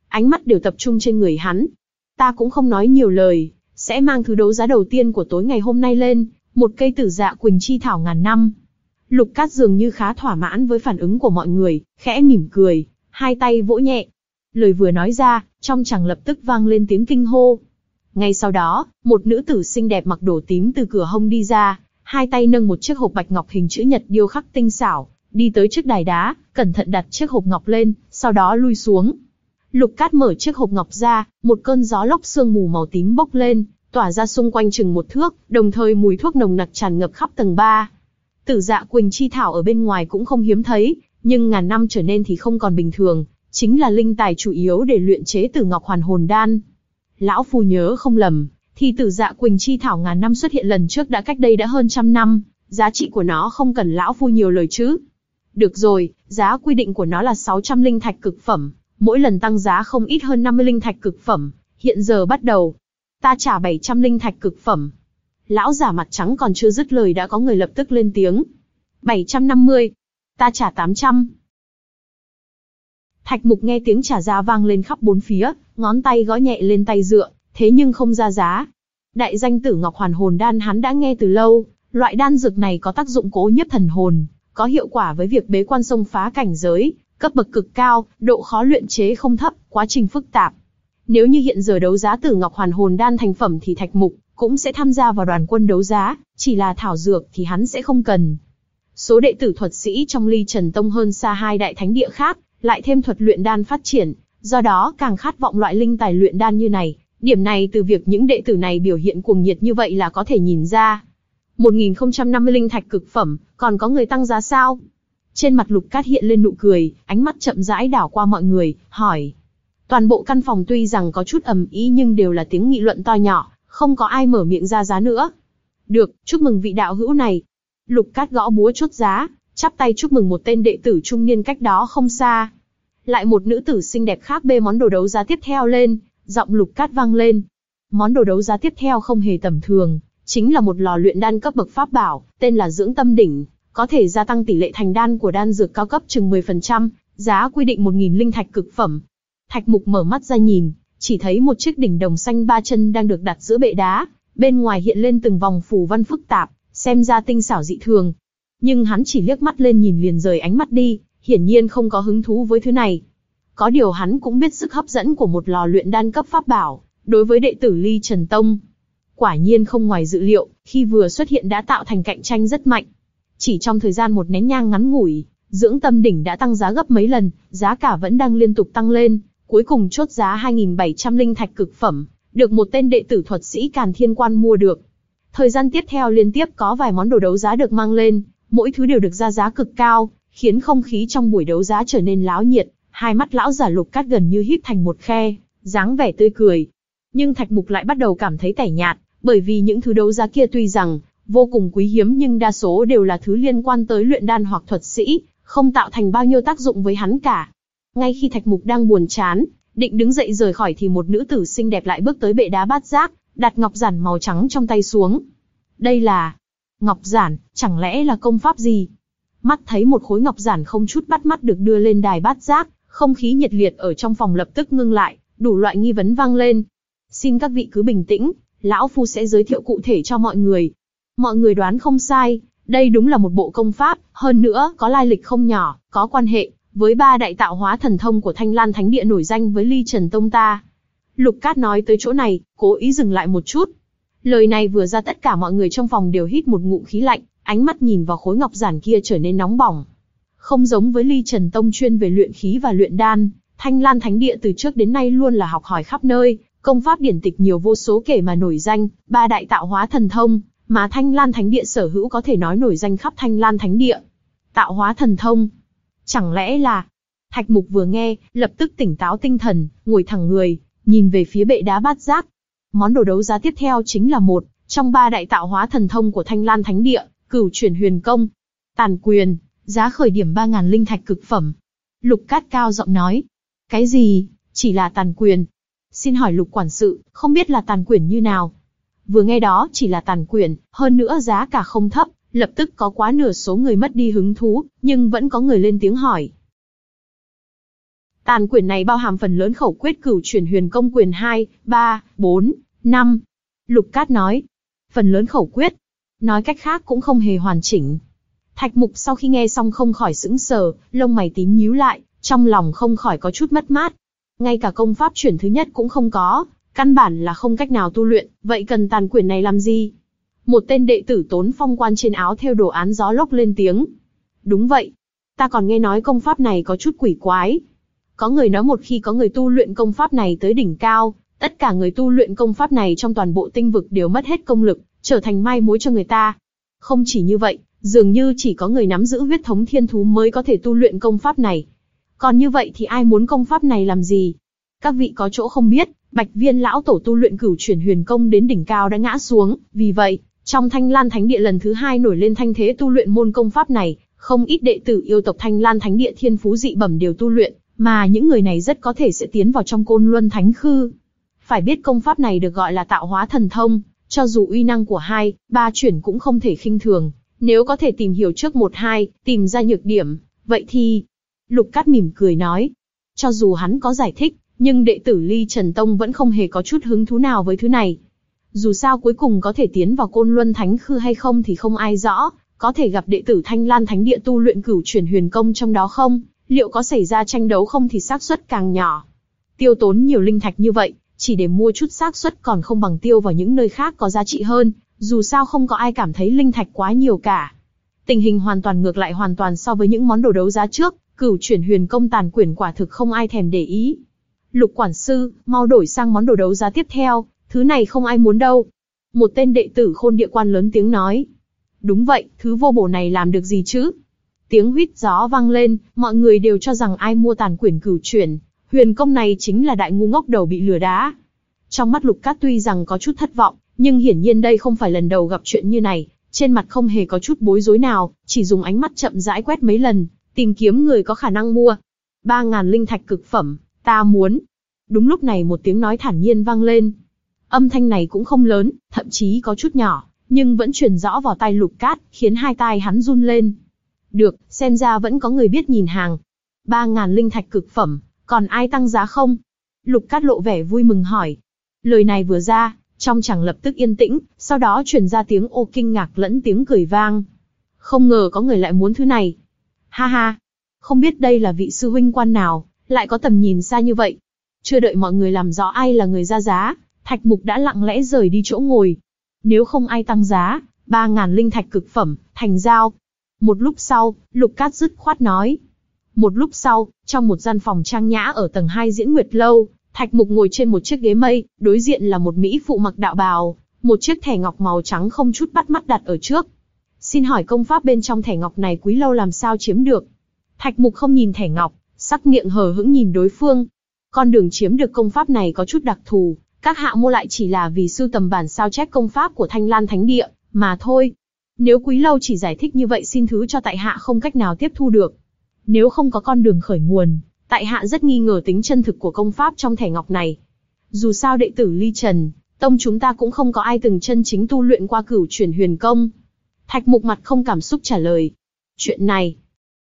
[SPEAKER 1] ánh mắt đều tập trung trên người hắn. Ta cũng không nói nhiều lời, sẽ mang thứ đấu giá đầu tiên của tối ngày hôm nay lên, một cây tử dạ Quỳnh chi thảo ngàn năm. Lục Cát dường như khá thỏa mãn với phản ứng của mọi người, khẽ mỉm cười, hai tay vỗ nhẹ. Lời vừa nói ra, trong chàng lập tức vang lên tiếng kinh hô. Ngay sau đó, một nữ tử xinh đẹp mặc đồ tím từ cửa hông đi ra, hai tay nâng một chiếc hộp bạch ngọc hình chữ nhật điêu khắc tinh xảo, đi tới trước đài đá, cẩn thận đặt chiếc hộp ngọc lên, sau đó lui xuống. Lục Cát mở chiếc hộp ngọc ra, một cơn gió lốc sương mù màu tím bốc lên, tỏa ra xung quanh chừng một thước, đồng thời mùi thuốc nồng nặc tràn ngập khắp tầng ba. Tử dạ Quỳnh chi thảo ở bên ngoài cũng không hiếm thấy, nhưng ngàn năm trở nên thì không còn bình thường, chính là linh tài chủ yếu để luyện chế Tử Ngọc Hoàn Hồn Đan. Lão phu nhớ không lầm, thì Tử dạ Quỳnh chi thảo ngàn năm xuất hiện lần trước đã cách đây đã hơn trăm năm, giá trị của nó không cần lão phu nhiều lời chứ. Được rồi, giá quy định của nó là sáu trăm linh thạch cực phẩm, mỗi lần tăng giá không ít hơn năm mươi linh thạch cực phẩm, hiện giờ bắt đầu. Ta trả bảy trăm linh thạch cực phẩm. Lão giả mặt trắng còn chưa dứt lời đã có người lập tức lên tiếng. bảy trăm năm mươi. Ta trả tám trăm. Thạch Mục nghe tiếng trả giá vang lên khắp bốn phía, ngón tay gõ nhẹ lên tay dựa, thế nhưng không ra giá. Đại danh Tử Ngọc Hoàn Hồn Đan hắn đã nghe từ lâu, loại đan dược này có tác dụng cố nhiếp thần hồn, có hiệu quả với việc bế quan xông phá cảnh giới, cấp bậc cực cao, độ khó luyện chế không thấp, quá trình phức tạp. Nếu như hiện giờ đấu giá Tử Ngọc Hoàn Hồn Đan thành phẩm thì Thạch Mục cũng sẽ tham gia vào đoàn quân đấu giá, chỉ là thảo dược thì hắn sẽ không cần. Số đệ tử thuật sĩ trong Ly Trần Tông hơn xa hai đại thánh địa khác, lại thêm thuật luyện đan phát triển, do đó càng khát vọng loại linh tài luyện đan như này. Điểm này từ việc những đệ tử này biểu hiện cuồng nhiệt như vậy là có thể nhìn ra. một nghìn không trăm năm mươi linh thạch cực phẩm, còn có người tăng giá sao? Trên mặt Lục Cát hiện lên nụ cười, ánh mắt chậm rãi đảo qua mọi người, hỏi. Toàn bộ căn phòng tuy rằng có chút ầm ĩ nhưng đều là tiếng nghị luận to nhỏ, không có ai mở miệng ra giá nữa. Được, chúc mừng vị đạo hữu này. Lục Cát gõ búa chốt giá, chắp tay chúc mừng một tên đệ tử trung niên cách đó không xa. Lại một nữ tử xinh đẹp khác bê món đồ đấu giá tiếp theo lên, giọng Lục Cát vang lên. Món đồ đấu giá tiếp theo không hề tầm thường, chính là một lò luyện đan cấp bậc pháp bảo, tên là Dưỡng Tâm Đỉnh, có thể gia tăng tỷ lệ thành đan của đan dược cao cấp chừng mười phần trăm, giá quy định một nghìn linh thạch cực phẩm. Thạch Mục mở mắt ra nhìn, chỉ thấy một chiếc đỉnh đồng xanh ba chân đang được đặt giữa bệ đá, bên ngoài hiện lên từng vòng phù văn phức tạp, xem ra tinh xảo dị thường. Nhưng hắn chỉ liếc mắt lên nhìn liền rời ánh mắt đi, hiển nhiên không có hứng thú với thứ này. Có điều hắn cũng biết sức hấp dẫn của một lò luyện đan cấp pháp bảo, đối với đệ tử Ly Trần Tông. Quả nhiên không ngoài dự liệu, khi vừa xuất hiện đã tạo thành cạnh tranh rất mạnh. Chỉ trong thời gian một nén nhang ngắn ngủi, Dưỡng Tâm Đỉnh đã tăng giá gấp mấy lần, giá cả vẫn đang liên tục tăng lên, cuối cùng chốt giá hai nghìn bảy trăm linh thạch cực phẩm, được một tên đệ tử thuật sĩ Càn Thiên Quan mua được. Thời gian tiếp theo liên tiếp có vài món đồ đấu giá được mang lên, mỗi thứ đều được ra giá cực cao, khiến không khí trong buổi đấu giá trở nên náo nhiệt. Hai mắt lão giả Lục Cát gần như híp thành một khe, dáng vẻ tươi cười. Nhưng Thạch Mục lại bắt đầu cảm thấy tẻ nhạt, bởi vì những thứ đấu giá kia tuy rằng vô cùng quý hiếm nhưng đa số đều là thứ liên quan tới luyện đan hoặc thuật sĩ, không tạo thành bao nhiêu tác dụng với hắn cả. Ngay khi Thạch Mục đang buồn chán, định đứng dậy rời khỏi thì một nữ tử xinh đẹp lại bước tới bệ đá bát giác, đặt ngọc giản màu trắng trong tay xuống. Đây là ngọc giản, chẳng lẽ là công pháp gì? Mắt thấy một khối ngọc giản không chút bắt mắt được đưa lên đài bát giác, không khí nhiệt liệt ở trong phòng lập tức ngưng lại, đủ loại nghi vấn vang lên. Xin các vị cứ bình tĩnh, lão phu sẽ giới thiệu cụ thể cho mọi người. Mọi người đoán không sai, đây đúng là một bộ công pháp, hơn nữa có lai lịch không nhỏ, có quan hệ với ba đại tạo hóa thần thông của Thanh Lan Thánh Địa nổi danh với Ly Trần Tông ta. Lục Cát nói tới chỗ này, cố ý dừng lại một chút. Lời này vừa ra tất cả mọi người trong phòng đều hít một ngụm khí lạnh, ánh mắt nhìn vào khối ngọc giản kia trở nên nóng bỏng. Không giống với Ly Trần Tông chuyên về luyện khí và luyện đan, Thanh Lan Thánh Địa từ trước đến nay luôn là học hỏi khắp nơi, công pháp điển tịch nhiều vô số kể mà nổi danh, ba đại tạo hóa thần thông, mà Thanh Lan Thánh Địa sở hữu có thể nói nổi danh khắp Thanh Lan Thánh Địa. Tạo hóa thần thông? Chẳng lẽ là... Thạch Mục vừa nghe, lập tức tỉnh táo tinh thần, ngồi thẳng người, nhìn về phía bệ đá bát giác. Món đồ đấu giá tiếp theo chính là một trong ba đại tạo hóa thần thông của Thanh Lan Thánh Địa, Cửu Chuyển Huyền Công. Tàn quyền, giá khởi điểm ba nghìn linh thạch cực phẩm. Lục Cát cao giọng nói. Cái gì? Chỉ là tàn quyền? Xin hỏi Lục quản sự, không biết là tàn quyền như nào? Vừa nghe đó chỉ là tàn quyền, hơn nữa giá cả không thấp, lập tức có quá nửa số người mất đi hứng thú, nhưng vẫn có người lên tiếng hỏi. Tàn quyển này bao hàm phần lớn khẩu quyết cửu chuyển huyền công quyền hai, ba, bốn, năm. Lục Cát nói. Phần lớn khẩu quyết. Nói cách khác cũng không hề hoàn chỉnh. Thạch Mục sau khi nghe xong không khỏi sững sờ, lông mày tím nhíu lại, trong lòng không khỏi có chút mất mát. Ngay cả công pháp chuyển thứ nhất cũng không có, căn bản là không cách nào tu luyện, vậy cần tàn quyển này làm gì? Một tên đệ tử tốn phong quan trên áo thêu đồ án gió lốc lên tiếng. Đúng vậy. Ta còn nghe nói công pháp này có chút quỷ quái. Có người nói một khi có người tu luyện công pháp này tới đỉnh cao, tất cả người tu luyện công pháp này trong toàn bộ tinh vực đều mất hết công lực, trở thành mai mối cho người ta. Không chỉ như vậy, dường như chỉ có người nắm giữ huyết thống thiên thú mới có thể tu luyện công pháp này. Còn như vậy thì ai muốn công pháp này làm gì? Các vị có chỗ không biết, Bạch Viên lão tổ tu luyện cửu chuyển huyền công đến đỉnh cao đã ngã xuống, vì vậy, trong Thanh Lan Thánh Địa lần thứ hai nổi lên thanh thế tu luyện môn công pháp này, không ít đệ tử yêu tộc Thanh Lan Thánh Địa thiên phú dị bẩm đều tu luyện, mà những người này rất có thể sẽ tiến vào trong Côn Luân Thánh Khư. Phải biết công pháp này được gọi là tạo hóa thần thông, cho dù uy năng của hai, ba chuyển cũng không thể khinh thường. Nếu có thể tìm hiểu trước một hai, tìm ra nhược điểm, vậy thì... Lục Cát mỉm cười nói. Cho dù hắn có giải thích, nhưng đệ tử Ly Trần Tông vẫn không hề có chút hứng thú nào với thứ này. Dù sao cuối cùng có thể tiến vào Côn Luân Thánh Khư hay không thì không ai rõ, có thể gặp đệ tử Thanh Lan Thánh Địa tu luyện cửu chuyển huyền công trong đó không, liệu có xảy ra tranh đấu không thì xác suất càng nhỏ. Tiêu tốn nhiều linh thạch như vậy, chỉ để mua chút xác suất còn không bằng tiêu vào những nơi khác có giá trị hơn, dù sao không có ai cảm thấy linh thạch quá nhiều cả. Tình hình hoàn toàn ngược lại hoàn toàn so với những món đồ đấu giá trước, cửu chuyển huyền công tàn quyển quả thực không ai thèm để ý. Lục quản sư, mau đổi sang món đồ đấu giá tiếp theo, thứ này không ai muốn đâu. Một tên đệ tử Khôn Địa Quan lớn tiếng nói. Đúng vậy, thứ vô bổ này làm được gì chứ? Tiếng huýt gió vang lên, mọi người đều cho rằng ai mua tàn quyển cửu chuyển huyền công này chính là đại ngu ngốc đầu bị lừa đá. Trong mắt Lục Cát tuy rằng có chút thất vọng, nhưng hiển nhiên đây không phải lần đầu gặp chuyện như này, trên mặt không hề có chút bối rối nào, chỉ dùng ánh mắt chậm rãi quét mấy lần, tìm kiếm người có khả năng mua. Ba ngàn linh thạch cực phẩm, ta muốn. Đúng lúc này một tiếng nói thản nhiên vang lên. Âm thanh này cũng không lớn, thậm chí có chút nhỏ, nhưng vẫn truyền rõ vào tai Lục Cát, khiến hai tai hắn run lên. Được, xem ra vẫn có người biết nhìn hàng. Ba ngàn linh thạch cực phẩm, còn ai tăng giá không? Lục Cát lộ vẻ vui mừng hỏi. Lời này vừa ra, trong chàng lập tức yên tĩnh, sau đó truyền ra tiếng ô kinh ngạc lẫn tiếng cười vang. Không ngờ có người lại muốn thứ này. Ha ha, không biết đây là vị sư huynh quan nào, lại có tầm nhìn xa như vậy. Chưa đợi mọi người làm rõ ai là người ra giá, Thạch Mục đã lặng lẽ rời đi chỗ ngồi. Nếu không ai tăng giá, ba ngàn linh thạch cực phẩm, thành giao. Một lúc sau, Lục Cát dứt khoát nói. Một lúc sau, trong một gian phòng trang nhã ở tầng hai Diễn Nguyệt Lâu, Thạch Mục ngồi trên một chiếc ghế mây, đối diện là một mỹ phụ mặc đạo bào, một chiếc thẻ ngọc màu trắng không chút bắt mắt đặt ở trước. Xin hỏi công pháp bên trong thẻ ngọc này Quý lâu làm sao chiếm được? Thạch Mục không nhìn thẻ ngọc, sắc miệng hờ hững nhìn đối phương. Con đường chiếm được công pháp này có chút đặc thù, các hạ mua lại chỉ là vì sưu tầm bản sao chép công pháp của Thanh Lan Thánh Địa, mà thôi. Nếu Quý lâu chỉ giải thích như vậy xin thứ cho tại hạ không cách nào tiếp thu được. Nếu không có con đường khởi nguồn, tại hạ rất nghi ngờ tính chân thực của công pháp trong thẻ ngọc này. Dù sao đệ tử Ly Trần Tông chúng ta cũng không có ai từng chân chính tu luyện qua cửu chuyển huyền công. Thạch Mục mặt không cảm xúc trả lời. Chuyện này.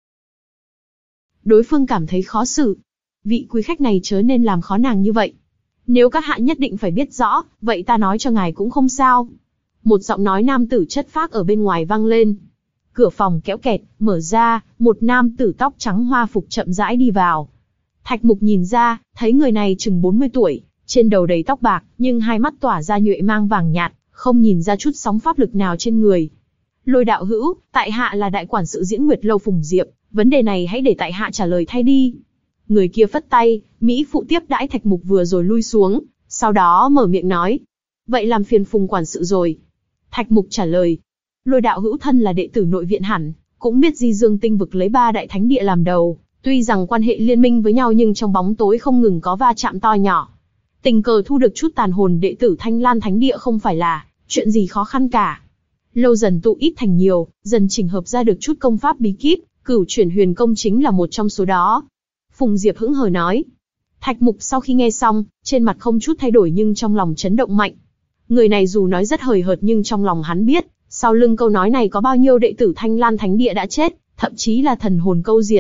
[SPEAKER 1] Đối phương cảm thấy khó xử. Vị quý khách này chớ nên làm khó nàng như vậy. Nếu các hạ nhất định phải biết rõ, vậy ta nói cho ngài cũng không sao. Một giọng nói nam tử chất phác ở bên ngoài vang lên. Cửa phòng kéo kẹt, mở ra, một nam tử tóc trắng hoa phục chậm rãi đi vào. Thạch Mục nhìn ra, thấy người này chừng bốn mươi tuổi, trên đầu đầy tóc bạc, nhưng hai mắt tỏa ra nhuệ mang vàng nhạt, không nhìn ra chút sóng pháp lực nào trên người. Lôi đạo hữu, tại hạ là đại quản sự Diễn Nguyệt Lâu Phùng Diệp, vấn đề này hãy để tại hạ trả lời thay đi. Người kia phất tay, mỹ phụ tiếp đãi Thạch Mục vừa rồi lui xuống, sau đó mở miệng nói. Vậy làm phiền Phùng quản sự rồi. Thạch Mục trả lời. Lôi đạo hữu thân là đệ tử nội viện hẳn, cũng biết Di Dương tinh vực lấy ba đại thánh địa làm đầu, tuy rằng quan hệ liên minh với nhau nhưng trong bóng tối không ngừng có va chạm to nhỏ. Tình cờ thu được chút tàn hồn đệ tử Thanh Lan Thánh Địa không phải là chuyện gì khó khăn cả. Lâu dần tụ ít thành nhiều, dần chỉnh hợp ra được chút công pháp bí kíp, cửu chuyển huyền công chính là một trong số đó. Phùng Diệp hững hờ nói. Thạch Mục sau khi nghe xong, trên mặt không chút thay đổi nhưng trong lòng chấn động mạnh. Người này dù nói rất hời hợt nhưng trong lòng hắn biết, sau lưng câu nói này có bao nhiêu đệ tử Thanh Lan Thánh Địa đã chết, thậm chí là thần hồn câu diệt.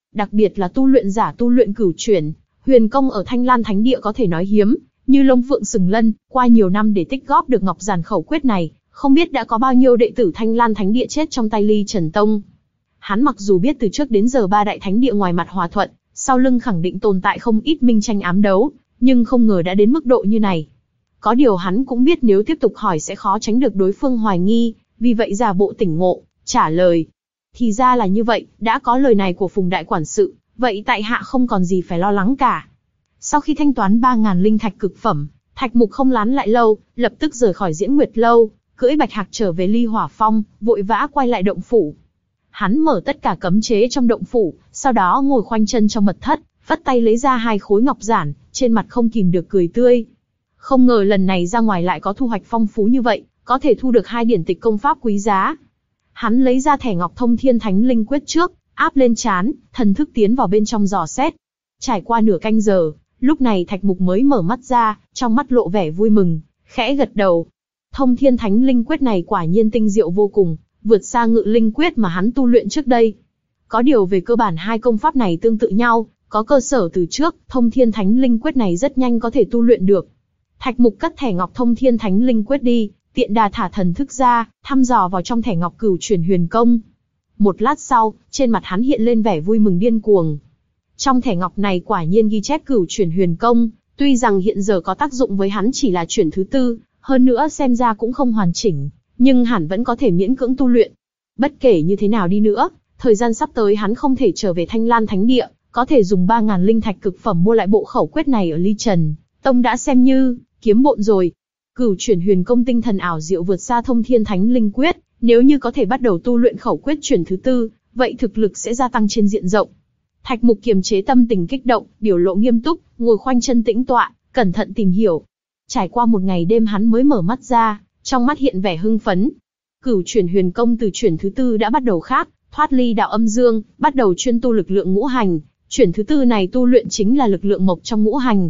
[SPEAKER 1] đặc biệt là tu luyện giả tu luyện cửu chuyển, huyền công ở Thanh Lan Thánh Địa có thể nói hiếm, như lông phượng sừng lân, qua nhiều năm để tích góp được Ngọc Giản khẩu quyết này, không biết đã có bao nhiêu đệ tử Thanh Lan Thánh Địa chết trong tay Ly Trần Tông. Hắn mặc dù biết từ trước đến giờ ba đại thánh địa ngoài mặt hòa thuận, sau lưng khẳng định tồn tại không ít minh tranh ám đấu, nhưng không ngờ đã đến mức độ như này. Có điều hắn cũng biết nếu tiếp tục hỏi sẽ khó tránh được đối phương hoài nghi, vì vậy giả bộ tỉnh ngộ, trả lời. Thì ra là như vậy, đã có lời này của Phùng đại quản sự, vậy tại hạ không còn gì phải lo lắng cả. Sau khi thanh toán ba ngàn linh thạch cực phẩm, Thạch Mục không lán lại lâu, lập tức rời khỏi Diễn Nguyệt lâu, cưỡi Bạch Hạc trở về Ly Hỏa Phong, vội vã quay lại động phủ. Hắn mở tất cả cấm chế trong động phủ, sau đó ngồi khoanh chân trong mật thất, vắt tay lấy ra hai khối ngọc giản, trên mặt không kìm được cười tươi. Không ngờ lần này ra ngoài lại có thu hoạch phong phú như vậy, có thể thu được hai điển tịch công pháp quý giá. Hắn lấy ra thẻ ngọc thông thiên thánh linh quyết trước, áp lên trán, thần thức tiến vào bên trong dò xét. Trải qua nửa canh giờ, lúc này Thạch Mục mới mở mắt ra, trong mắt lộ vẻ vui mừng, khẽ gật đầu. Thông thiên thánh linh quyết này quả nhiên tinh diệu vô cùng, vượt xa ngự linh quyết mà hắn tu luyện trước đây. Có điều về cơ bản hai công pháp này tương tự nhau, có cơ sở từ trước, thông thiên thánh linh quyết này rất nhanh có thể tu luyện được. Thạch Mục cất thẻ ngọc thông thiên thánh linh quyết đi, tiện đà thả thần thức ra, thăm dò vào trong thẻ ngọc cửu chuyển huyền công. Một lát sau, trên mặt hắn hiện lên vẻ vui mừng điên cuồng. Trong thẻ ngọc này quả nhiên ghi chép cửu chuyển huyền công, tuy rằng hiện giờ có tác dụng với hắn chỉ là chuyển thứ tư, hơn nữa xem ra cũng không hoàn chỉnh, nhưng hẳn vẫn có thể miễn cưỡng tu luyện. Bất kể như thế nào đi nữa, thời gian sắp tới hắn không thể trở về Thanh Lan Thánh Địa, có thể dùng ba ngàn linh thạch cực phẩm mua lại bộ khẩu quyết này ở Ly Trần Tông đã xem như kiếm bộn rồi. Cửu chuyển huyền công tinh thần ảo diệu vượt xa thông thiên thánh linh quyết, nếu như có thể bắt đầu tu luyện khẩu quyết chuyển thứ tư, vậy thực lực sẽ gia tăng trên diện rộng. Thạch Mục kiềm chế tâm tình kích động, biểu lộ nghiêm túc, ngồi khoanh chân tĩnh tọa, cẩn thận tìm hiểu. Trải qua một ngày đêm hắn mới mở mắt ra, trong mắt hiện vẻ hưng phấn. Cửu chuyển huyền công từ chuyển thứ tư đã bắt đầu khác, thoát ly đạo âm dương, bắt đầu chuyên tu lực lượng ngũ hành. Chuyển thứ tư này tu luyện chính là lực lượng mộc trong ngũ hành.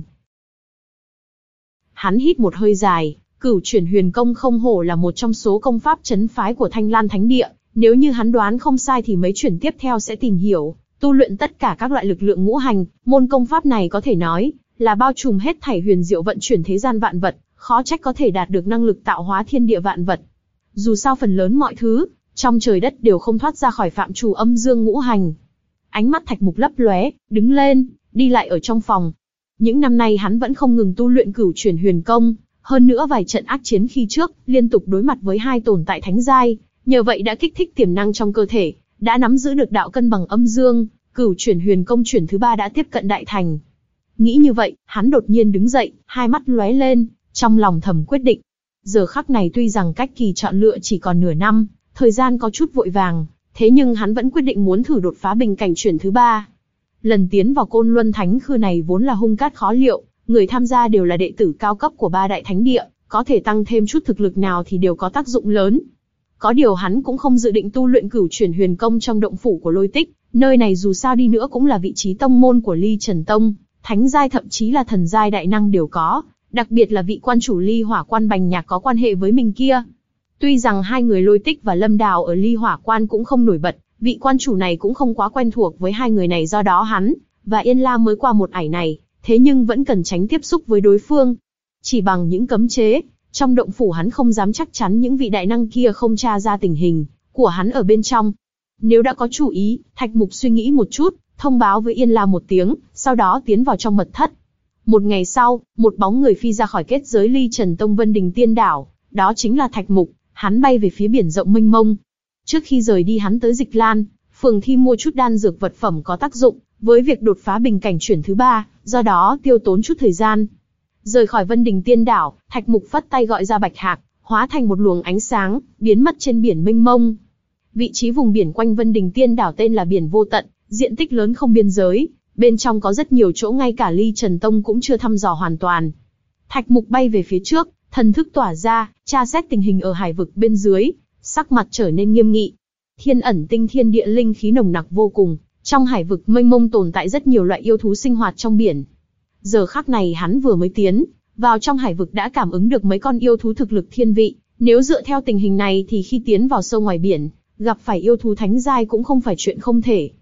[SPEAKER 1] Hắn hít một hơi dài, cửu chuyển huyền công không hổ là một trong số công pháp trấn phái của Thanh Lan Thánh Địa. Nếu như hắn đoán không sai thì mấy chuyển tiếp theo sẽ tìm hiểu, tu luyện tất cả các loại lực lượng ngũ hành. Môn công pháp này có thể nói là bao trùm hết thảy huyền diệu vận chuyển thế gian vạn vật, khó trách có thể đạt được năng lực tạo hóa thiên địa vạn vật. Dù sao phần lớn mọi thứ trong trời đất đều không thoát ra khỏi phạm trù âm dương ngũ hành. Ánh mắt Thạch Mục lấp lóe, đứng lên, đi lại ở trong phòng. Những năm nay hắn vẫn không ngừng tu luyện cửu chuyển huyền công, hơn nữa vài trận ác chiến khi trước, liên tục đối mặt với hai tồn tại thánh giai, nhờ vậy đã kích thích tiềm năng trong cơ thể, đã nắm giữ được đạo cân bằng âm dương, cửu chuyển huyền công chuyển thứ ba đã tiếp cận đại thành. Nghĩ như vậy, hắn đột nhiên đứng dậy, hai mắt lóe lên, trong lòng thầm quyết định. Giờ khắc này tuy rằng cách kỳ chọn lựa chỉ còn nửa năm, thời gian có chút vội vàng, thế nhưng hắn vẫn quyết định muốn thử đột phá bình cảnh chuyển thứ ba. Lần tiến vào Côn Luân Thánh Khư này vốn là hung cát khó liệu, người tham gia đều là đệ tử cao cấp của ba đại thánh địa, có thể tăng thêm chút thực lực nào thì đều có tác dụng lớn. Có điều hắn cũng không dự định tu luyện cửu chuyển huyền công trong động phủ của Lôi Tích, nơi này dù sao đi nữa cũng là vị trí tông môn của Ly Trần Tông, thánh giai thậm chí là thần giai đại năng đều có, đặc biệt là vị quan chủ Ly Hỏa Quan Bành Nhạc có quan hệ với mình kia. Tuy rằng hai người Lôi Tích và Lâm Đào ở Ly Hỏa Quan cũng không nổi bật, vị quan chủ này cũng không quá quen thuộc với hai người này, do đó hắn và Yên La mới qua một ải này, thế nhưng vẫn cần tránh tiếp xúc với đối phương. Chỉ bằng những cấm chế, trong động phủ hắn không dám chắc chắn những vị đại năng kia không tra ra tình hình của hắn ở bên trong. Nếu đã có chủ ý, Thạch Mục suy nghĩ một chút, thông báo với Yên La một tiếng, sau đó tiến vào trong mật thất. Một ngày sau, một bóng người phi ra khỏi kết giới Ly Trần Tông Vân Đình Tiên Đảo, đó chính là Thạch Mục, hắn bay về phía biển rộng mênh mông. Trước khi rời đi hắn tới Dịch Lan, phường thi mua chút đan dược vật phẩm có tác dụng với việc đột phá bình cảnh chuyển thứ ba, do đó tiêu tốn chút thời gian. Rời khỏi Vân Đình Tiên Đảo, Thạch Mục phất tay gọi ra Bạch Hạc, hóa thành một luồng ánh sáng, biến mất trên biển mênh mông. Vị trí vùng biển quanh Vân Đình Tiên Đảo tên là biển vô tận, diện tích lớn không biên giới, bên trong có rất nhiều chỗ ngay cả Ly Trần Tông cũng chưa thăm dò hoàn toàn. Thạch Mục bay về phía trước, thần thức tỏa ra, tra xét tình hình ở hải vực bên dưới, sắc mặt trở nên nghiêm nghị. Thiên ẩn tinh thiên địa linh khí nồng nặc vô cùng, trong hải vực mênh mông tồn tại rất nhiều loại yêu thú sinh hoạt trong biển. Giờ khắc này hắn vừa mới tiến vào trong hải vực đã cảm ứng được mấy con yêu thú thực lực thiên vị, nếu dựa theo tình hình này thì khi tiến vào sâu ngoài biển, gặp phải yêu thú thánh giai cũng không phải chuyện không thể.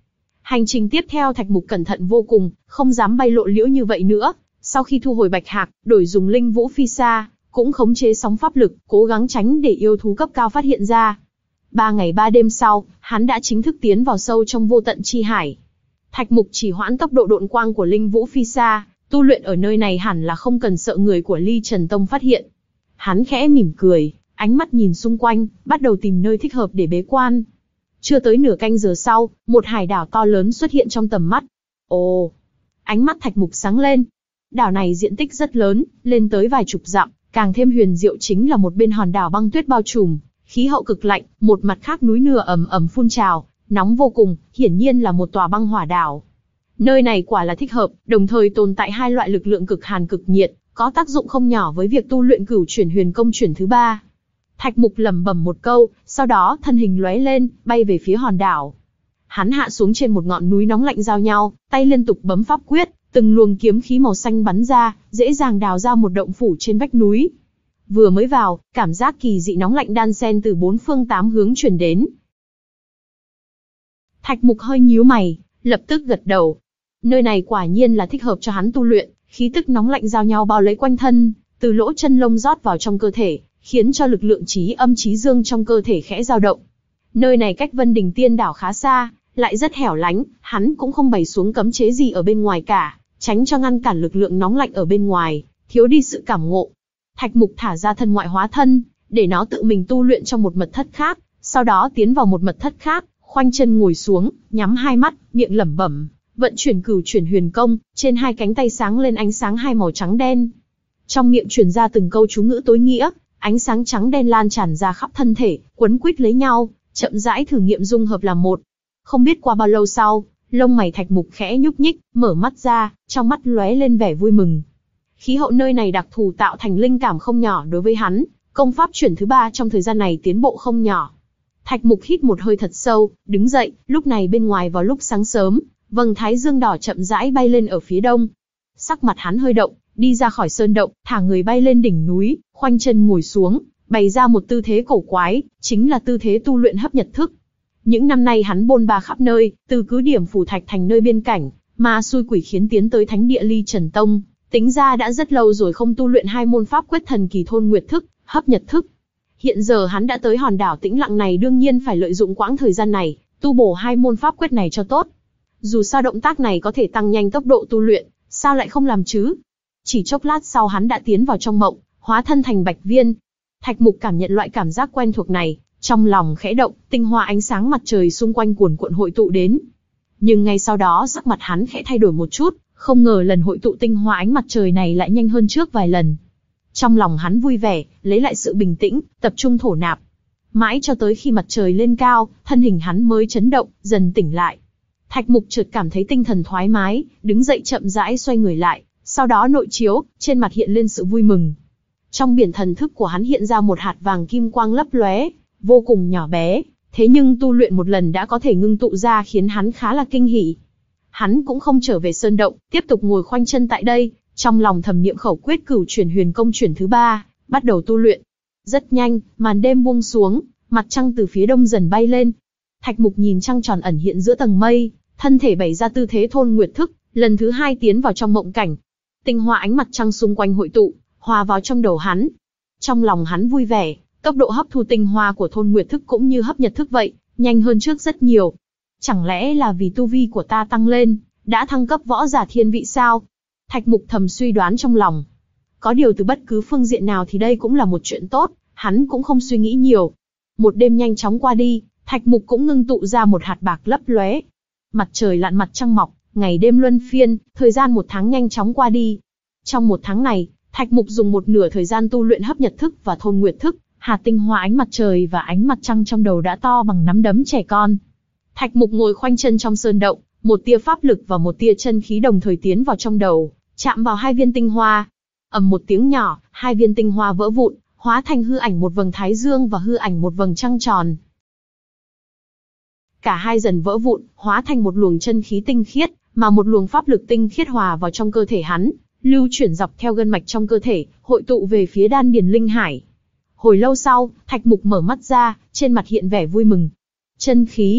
[SPEAKER 1] Hành trình tiếp theo Thạch Mục cẩn thận vô cùng, không dám bay lộ liễu như vậy nữa. Sau khi thu hồi bạch hạc, đổi dùng linh vũ phi sa, cũng khống chế sóng pháp lực, cố gắng tránh để yêu thú cấp cao phát hiện ra. Ba ngày ba đêm sau, hắn đã chính thức tiến vào sâu trong vô tận chi hải. Thạch Mục chỉ hoãn tốc độ độn quang của linh vũ phi sa, tu luyện ở nơi này hẳn là không cần sợ người của Ly Trần Tông phát hiện. Hắn khẽ mỉm cười, ánh mắt nhìn xung quanh, bắt đầu tìm nơi thích hợp để bế quan. Chưa tới nửa canh giờ sau, một hải đảo to lớn xuất hiện trong tầm mắt. Ồ! Ánh mắt Thạch Mục sáng lên. Đảo này diện tích rất lớn, lên tới vài chục dặm, càng thêm huyền diệu chính là một bên hòn đảo băng tuyết bao trùm, khí hậu cực lạnh, một mặt khác núi lửa ầm ầm phun trào, nóng vô cùng, hiển nhiên là một tòa băng hỏa đảo. Nơi này quả là thích hợp, đồng thời tồn tại hai loại lực lượng cực hàn cực nhiệt, có tác dụng không nhỏ với việc tu luyện cửu chuyển huyền công chuyển thứ ba. Thạch Mục lẩm bẩm một câu, sau đó thân hình lóe lên, bay về phía hòn đảo. Hắn hạ xuống trên một ngọn núi nóng lạnh giao nhau, tay liên tục bấm pháp quyết, từng luồng kiếm khí màu xanh bắn ra, dễ dàng đào ra một động phủ trên vách núi. Vừa mới vào, cảm giác kỳ dị nóng lạnh đan xen từ bốn phương tám hướng truyền đến. Thạch Mục hơi nhíu mày, lập tức gật đầu. Nơi này quả nhiên là thích hợp cho hắn tu luyện, khí tức nóng lạnh giao nhau bao lấy quanh thân, từ lỗ chân lông rót vào trong cơ thể, khiến cho lực lượng chí âm chí dương trong cơ thể khẽ dao động. Nơi này cách Vân Đình Tiên đảo khá xa, lại rất hẻo lánh, hắn cũng không bày xuống cấm chế gì ở bên ngoài cả, tránh cho ngăn cản lực lượng nóng lạnh ở bên ngoài, thiếu đi sự cảm ngộ. Thạch Mục thả ra thân ngoại hóa thân, để nó tự mình tu luyện trong một mật thất khác, sau đó tiến vào một mật thất khác, khoanh chân ngồi xuống, nhắm hai mắt, miệng lẩm bẩm, vận chuyển cửu chuyển huyền công, trên hai cánh tay sáng lên ánh sáng hai màu trắng đen. Trong miệng truyền ra từng câu chú ngữ tối nghĩa, ánh sáng trắng đen lan tràn ra khắp thân thể, quấn quýt lấy nhau, chậm rãi thử nghiệm dung hợp làm một. Không biết qua bao lâu sau, lông mày Thạch Mục khẽ nhúc nhích, mở mắt ra, trong mắt lóe lên vẻ vui mừng. Khí hậu nơi này đặc thù tạo thành linh cảm không nhỏ đối với hắn, công pháp chuyển thứ ba trong thời gian này tiến bộ không nhỏ. Thạch Mục hít một hơi thật sâu, đứng dậy, lúc này bên ngoài vào lúc sáng sớm, vầng thái dương đỏ chậm rãi bay lên ở phía đông. Sắc mặt hắn hơi động, đi ra khỏi sơn động, thả người bay lên đỉnh núi, khoanh chân ngồi xuống, bày ra một tư thế cổ quái, chính là tư thế tu luyện hấp nhật thức. Những năm nay hắn bôn ba khắp nơi, từ cứ điểm phủ thạch thành nơi biên cảnh, mà xui quỷ khiến tiến tới thánh địa Ly Trần Tông, tính ra đã rất lâu rồi không tu luyện hai môn pháp quyết thần kỳ thôn nguyệt thức, hấp nhật thức. Hiện giờ hắn đã tới hòn đảo tĩnh lặng này, đương nhiên phải lợi dụng quãng thời gian này, tu bổ hai môn pháp quyết này cho tốt. Dù sao động tác này có thể tăng nhanh tốc độ tu luyện, sao lại không làm chứ? Chỉ chốc lát sau hắn đã tiến vào trong mộng, hóa thân thành bạch viên. Thạch Mục cảm nhận loại cảm giác quen thuộc này, trong lòng khẽ động, tinh hoa ánh sáng mặt trời xung quanh cuồn cuộn hội tụ đến. Nhưng ngay sau đó sắc mặt hắn khẽ thay đổi một chút, không ngờ lần hội tụ tinh hoa ánh mặt trời này lại nhanh hơn trước vài lần. Trong lòng hắn vui vẻ, lấy lại sự bình tĩnh, tập trung thổ nạp. Mãi cho tới khi mặt trời lên cao, thân hình hắn mới chấn động, dần tỉnh lại. Thạch Mục chợt cảm thấy tinh thần thoải mái, đứng dậy chậm rãi xoay người lại, sau đó nội chiếu, trên mặt hiện lên sự vui mừng. Trong biển thần thức của hắn hiện ra một hạt vàng kim quang lấp lóe, vô cùng nhỏ bé, thế nhưng tu luyện một lần đã có thể ngưng tụ ra khiến hắn khá là kinh hỉ. Hắn cũng không trở về sơn động, tiếp tục ngồi khoanh chân tại đây, trong lòng thầm niệm khẩu quyết cửu chuyển huyền công chuyển thứ ba, bắt đầu tu luyện. Rất nhanh, màn đêm buông xuống, mặt trăng từ phía đông dần bay lên. Thạch Mục nhìn trăng tròn ẩn hiện giữa tầng mây, thân thể bày ra tư thế thôn nguyệt thức, lần thứ hai tiến vào trong mộng cảnh. Tinh hoa ánh mặt trăng xung quanh hội tụ, hòa vào trong đầu hắn. Trong lòng hắn vui vẻ, tốc độ hấp thu tinh hoa của thôn nguyệt thức cũng như hấp nhật thức vậy, nhanh hơn trước rất nhiều. Chẳng lẽ là vì tu vi của ta tăng lên, đã thăng cấp võ giả thiên vị sao? Thạch Mục thầm suy đoán trong lòng. Có điều từ bất cứ phương diện nào thì đây cũng là một chuyện tốt, hắn cũng không suy nghĩ nhiều. Một đêm nhanh chóng qua đi, Thạch Mục cũng ngưng tụ ra một hạt bạc lấp lóe. Mặt trời lặn mặt trăng mọc, ngày đêm luân phiên, thời gian một tháng nhanh chóng qua đi. Trong một tháng này, Thạch Mục dùng một nửa thời gian tu luyện hấp nhật thức và thôn nguyệt thức, hạt tinh hoa ánh mặt trời và ánh mặt trăng trong đầu đã to bằng nắm đấm trẻ con. Thạch Mục ngồi khoanh chân trong sơn động, một tia pháp lực và một tia chân khí đồng thời tiến vào trong đầu, chạm vào hai viên tinh hoa. Ầm một tiếng nhỏ, hai viên tinh hoa vỡ vụn, hóa thành hư ảnh một vầng thái dương và hư ảnh một vầng trăng tròn. Cả hai dần vỡ vụn, hóa thành một luồng chân khí tinh khiết, mà một luồng pháp lực tinh khiết hòa vào trong cơ thể hắn, lưu chuyển dọc theo gân mạch trong cơ thể, hội tụ về phía đan điền linh hải. Hồi lâu sau, Thạch Mục mở mắt ra, trên mặt hiện vẻ vui mừng. Chân khí,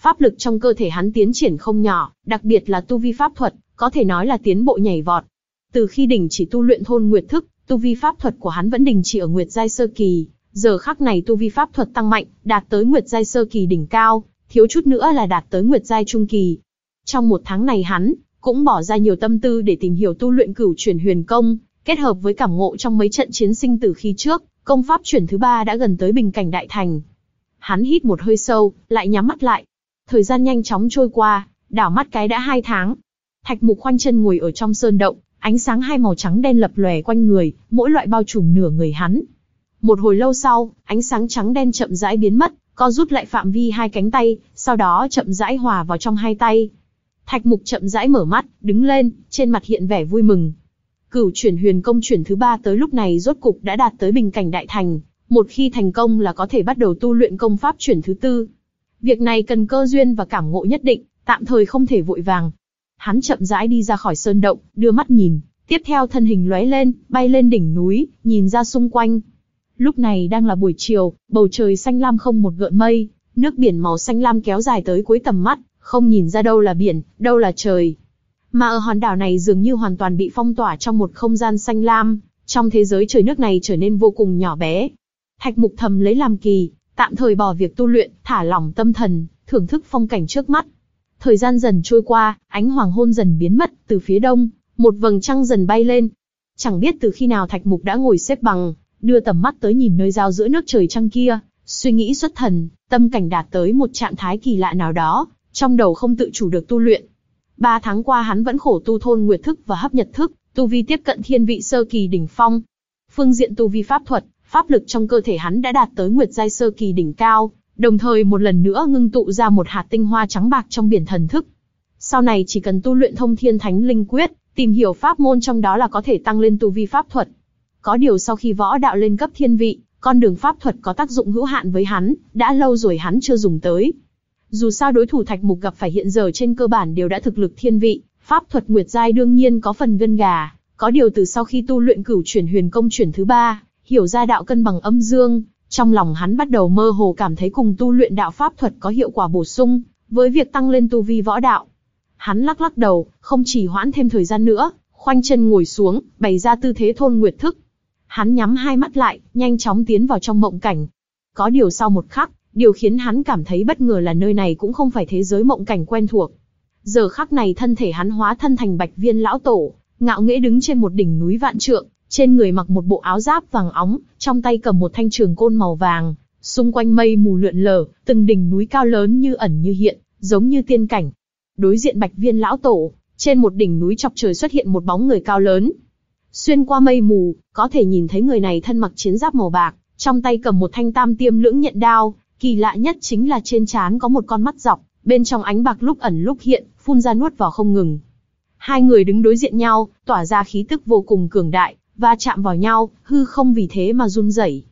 [SPEAKER 1] pháp lực trong cơ thể hắn tiến triển không nhỏ, đặc biệt là tu vi pháp thuật, có thể nói là tiến bộ nhảy vọt. Từ khi đình chỉ tu luyện thôn nguyệt thức, tu vi pháp thuật của hắn vẫn đình chỉ ở nguyệt giai sơ kỳ, giờ khắc này tu vi pháp thuật tăng mạnh, đạt tới nguyệt giai sơ kỳ đỉnh cao, thiếu chút nữa là đạt tới nguyệt giai trung kỳ. Trong một tháng này hắn cũng bỏ ra nhiều tâm tư để tìm hiểu tu luyện cửu chuyển huyền công, kết hợp với cảm ngộ trong mấy trận chiến sinh tử khi trước, công pháp chuyển thứ ba đã gần tới bình cảnh đại thành. Hắn hít một hơi sâu, lại nhắm mắt lại. Thời gian nhanh chóng trôi qua, đảo mắt cái đã hai tháng. Thạch Mục khoanh chân ngồi ở trong sơn động, ánh sáng hai màu trắng đen lập lòe quanh người, mỗi loại bao trùm nửa người hắn. Một hồi lâu sau, ánh sáng trắng đen chậm rãi biến mất, co rút lại phạm vi hai cánh tay, sau đó chậm rãi hòa vào trong hai tay. Thạch Mục chậm rãi mở mắt, đứng lên, trên mặt hiện vẻ vui mừng. Cửu chuyển huyền công chuyển thứ ba tới lúc này rốt cục đã đạt tới bình cảnh đại thành, một khi thành công là có thể bắt đầu tu luyện công pháp chuyển thứ tư. Việc này cần cơ duyên và cảm ngộ nhất định, tạm thời không thể vội vàng. Hắn chậm rãi đi ra khỏi sơn động, đưa mắt nhìn, tiếp theo thân hình lóe lên, bay lên đỉnh núi, nhìn ra xung quanh. Lúc này đang là buổi chiều, bầu trời xanh lam không một gợn mây, nước biển màu xanh lam kéo dài tới cuối tầm mắt, không nhìn ra đâu là biển, đâu là trời. Mà ở hòn đảo này dường như hoàn toàn bị phong tỏa trong một không gian xanh lam, trong thế giới trời nước này trở nên vô cùng nhỏ bé. Thạch Mục thầm lấy làm kỳ, tạm thời bỏ việc tu luyện, thả lỏng tâm thần, thưởng thức phong cảnh trước mắt. Thời gian dần trôi qua, ánh hoàng hôn dần biến mất, từ phía đông, một vầng trăng dần bay lên. Chẳng biết từ khi nào Thạch Mục đã ngồi xếp bằng, đưa tầm mắt tới nhìn nơi giao giữa nước trời trăng kia, suy nghĩ xuất thần, tâm cảnh đạt tới một trạng thái kỳ lạ nào đó, trong đầu không tự chủ được tu luyện. Ba tháng qua hắn vẫn khổ tu thôn nguyệt thức và hấp nhật thức, tu vi tiếp cận thiên vị sơ kỳ đỉnh phong. Phương diện tu vi pháp thuật, pháp lực trong cơ thể hắn đã đạt tới nguyệt giai sơ kỳ đỉnh cao, đồng thời một lần nữa ngưng tụ ra một hạt tinh hoa trắng bạc trong biển thần thức. Sau này chỉ cần tu luyện thông thiên thánh linh quyết, tìm hiểu pháp môn trong đó là có thể tăng lên tu vi pháp thuật. Có điều sau khi võ đạo lên cấp thiên vị, con đường pháp thuật có tác dụng hữu hạn với hắn, đã lâu rồi hắn chưa dùng tới. Dù sao đối thủ Thạch Mục gặp phải hiện giờ trên cơ bản đều đã thực lực thiên vị, pháp thuật nguyệt giai đương nhiên có phần gân gà. Có điều từ sau khi tu luyện cửu chuyển huyền công chuyển thứ ba, hiểu ra đạo cân bằng âm dương, trong lòng hắn bắt đầu mơ hồ cảm thấy cùng tu luyện đạo pháp thuật có hiệu quả bổ sung, với việc tăng lên tu vi võ đạo. Hắn lắc lắc đầu, không trì hoãn thêm thời gian nữa, khoanh chân ngồi xuống, bày ra tư thế thôn nguyệt thức. Hắn nhắm hai mắt lại, nhanh chóng tiến vào trong mộng cảnh. Có điều sau một khắc, điều khiến hắn cảm thấy bất ngờ là nơi này cũng không phải thế giới mộng cảnh quen thuộc. Giờ khắc này thân thể hắn hóa thân thành Bạch Viên lão tổ, ngạo nghễ đứng trên một đỉnh núi vạn trượng, trên người mặc một bộ áo giáp vàng óng, trong tay cầm một thanh trường côn màu vàng, xung quanh mây mù lượn lờ, từng đỉnh núi cao lớn như ẩn như hiện, giống như tiên cảnh. Đối diện Bạch Viên lão tổ, trên một đỉnh núi chọc trời xuất hiện một bóng người cao lớn. Xuyên qua mây mù, có thể nhìn thấy người này thân mặc chiến giáp màu bạc, trong tay cầm một thanh tam tiêm lưỡng nhận đao, kỳ lạ nhất chính là trên trán có một con mắt dọc, bên trong ánh bạc lúc ẩn lúc hiện, phun ra nuốt vào không ngừng. Hai người đứng đối diện nhau, tỏa ra khí tức vô cùng cường đại, va chạm vào nhau, hư không vì thế mà run rẩy.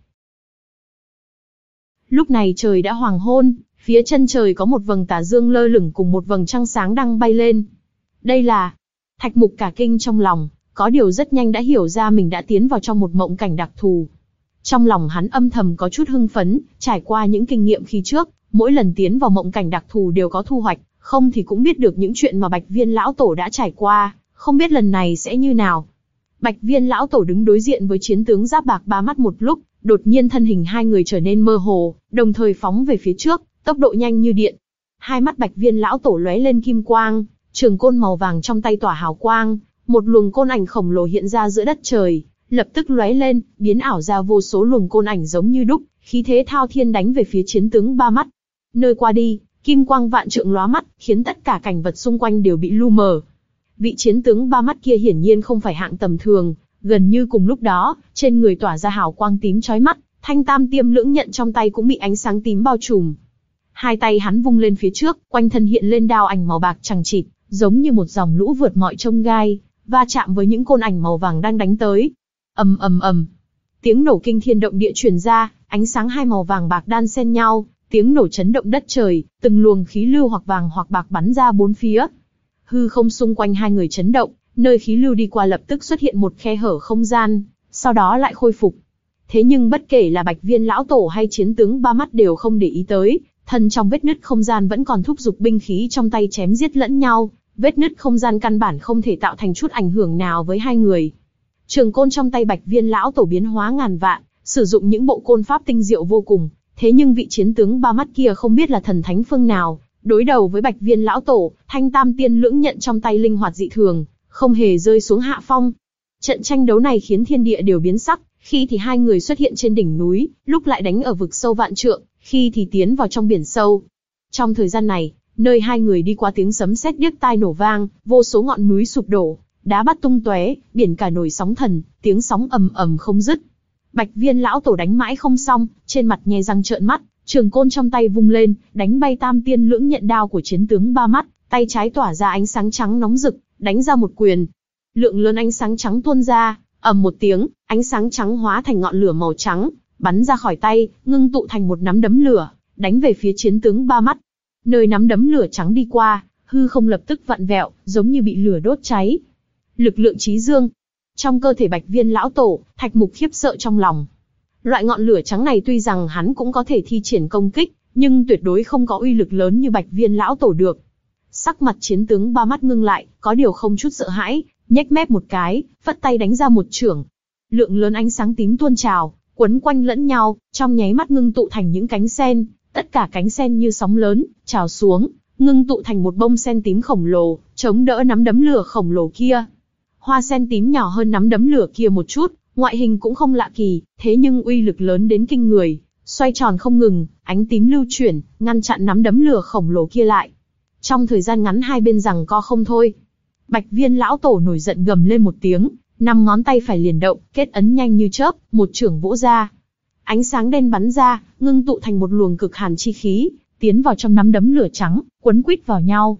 [SPEAKER 1] Lúc này trời đã hoàng hôn, phía chân trời có một vầng tà dương lơ lửng cùng một vầng trăng sáng đang bay lên. Đây là... Thạch Mục cả kinh trong lòng, có điều rất nhanh đã hiểu ra mình đã tiến vào trong một mộng cảnh đặc thù. Trong lòng hắn âm thầm có chút hưng phấn, trải qua những kinh nghiệm khi trước, mỗi lần tiến vào mộng cảnh đặc thù đều có thu hoạch, không thì cũng biết được những chuyện mà Bạch Viên lão tổ đã trải qua, không biết lần này sẽ như nào. Bạch Viên lão tổ đứng đối diện với chiến tướng giáp bạc ba mắt một lúc, đột nhiên thân hình hai người trở nên mơ hồ, đồng thời phóng về phía trước, tốc độ nhanh như điện. Hai mắt Bạch Viên lão tổ lóe lên kim quang, trường côn màu vàng trong tay tỏa hào quang, một luồng côn ảnh khổng lồ hiện ra giữa đất trời, lập tức lóe lên, biến ảo ra vô số luồng côn ảnh giống như đúc, khí thế thao thiên đánh về phía chiến tướng ba mắt. Nơi qua đi, kim quang vạn trượng lóa mắt, khiến tất cả cảnh vật xung quanh đều bị lu mờ. Vị chiến tướng ba mắt kia hiển nhiên không phải hạng tầm thường, gần như cùng lúc đó, trên người tỏa ra hào quang tím chói mắt, thanh tam tiêm lưỡng nhận trong tay cũng bị ánh sáng tím bao trùm. Hai tay hắn vung lên phía trước, quanh thân hiện lên đao ảnh màu bạc chằng chịt, giống như một dòng lũ vượt mọi chông gai, va chạm với những côn ảnh màu vàng đang đánh tới. Ầm ầm ầm, tiếng nổ kinh thiên động địa truyền ra, ánh sáng hai màu vàng bạc đan xen nhau, tiếng nổ chấn động đất trời, từng luồng khí lưu hoặc vàng hoặc bạc bắn ra bốn phía. Hư không xung quanh hai người chấn động, nơi khí lưu đi qua lập tức xuất hiện một khe hở không gian, sau đó lại khôi phục. Thế nhưng bất kể là Bạch Viên lão tổ hay chiến tướng ba mắt đều không để ý tới, thân trong vết nứt không gian vẫn còn thúc giục binh khí trong tay chém giết lẫn nhau, vết nứt không gian căn bản không thể tạo thành chút ảnh hưởng nào với hai người. Trường côn trong tay Bạch Viên lão tổ biến hóa ngàn vạn, sử dụng những bộ côn pháp tinh diệu vô cùng, thế nhưng vị chiến tướng ba mắt kia không biết là thần thánh phương nào, đối đầu với Bạch Viên lão tổ, Thanh Tam Tiên lưỡng nhận trong tay linh hoạt dị thường, không hề rơi xuống hạ phong. Trận tranh đấu này khiến thiên địa đều biến sắc, khi thì hai người xuất hiện trên đỉnh núi, lúc lại đánh ở vực sâu vạn trượng, khi thì tiến vào trong biển sâu. Trong thời gian này, nơi hai người đi qua tiếng sấm sét điếc tai nổ vang, vô số ngọn núi sụp đổ, đá bắt tung tóe, biển cả nổi sóng thần, tiếng sóng ầm ầm không dứt. Bạch Viên lão tổ đánh mãi không xong, trên mặt nhe răng trợn mắt, trường côn trong tay vung lên, đánh bay Tam Tiên lưỡng nhận đao của chiến tướng ba mắt, tay trái tỏa ra ánh sáng trắng nóng rực, đánh ra một quyền. Lượng lớn ánh sáng trắng tuôn ra, ầm một tiếng, ánh sáng trắng hóa thành ngọn lửa màu trắng, bắn ra khỏi tay, ngưng tụ thành một nắm đấm lửa, đánh về phía chiến tướng ba mắt. Nơi nắm đấm lửa trắng đi qua, hư không lập tức vặn vẹo, giống như bị lửa đốt cháy. Lực lượng chí dương. Trong cơ thể Bạch Viên lão tổ, Thạch Mục khiếp sợ trong lòng. Loại ngọn lửa trắng này tuy rằng hắn cũng có thể thi triển công kích, nhưng tuyệt đối không có uy lực lớn như Bạch Viên lão tổ được. Sắc mặt chiến tướng ba mắt ngưng lại, có điều không chút sợ hãi, nhếch mép một cái, phất tay đánh ra một chưởng. Lượng lớn ánh sáng tím tuôn trào, quấn quanh lẫn nhau, trong nháy mắt ngưng tụ thành những cánh sen, tất cả cánh sen như sóng lớn, trào xuống, ngưng tụ thành một bông sen tím khổng lồ, chống đỡ nắm đấm lửa khổng lồ kia. Hoa sen tím nhỏ hơn nắm đấm lửa kia một chút, ngoại hình cũng không lạ kỳ, thế nhưng uy lực lớn đến kinh người, xoay tròn không ngừng, ánh tím lưu chuyển, ngăn chặn nắm đấm lửa khổng lồ kia lại. Trong thời gian ngắn hai bên giằng co không thôi. Bạch Viên lão tổ nổi giận gầm lên một tiếng, năm ngón tay phải liền động, kết ấn nhanh như chớp, một chưởng vỗ ra. Ánh sáng đen bắn ra, ngưng tụ thành một luồng cực hàn chi khí, tiến vào trong nắm đấm lửa trắng, quấn quýt vào nhau.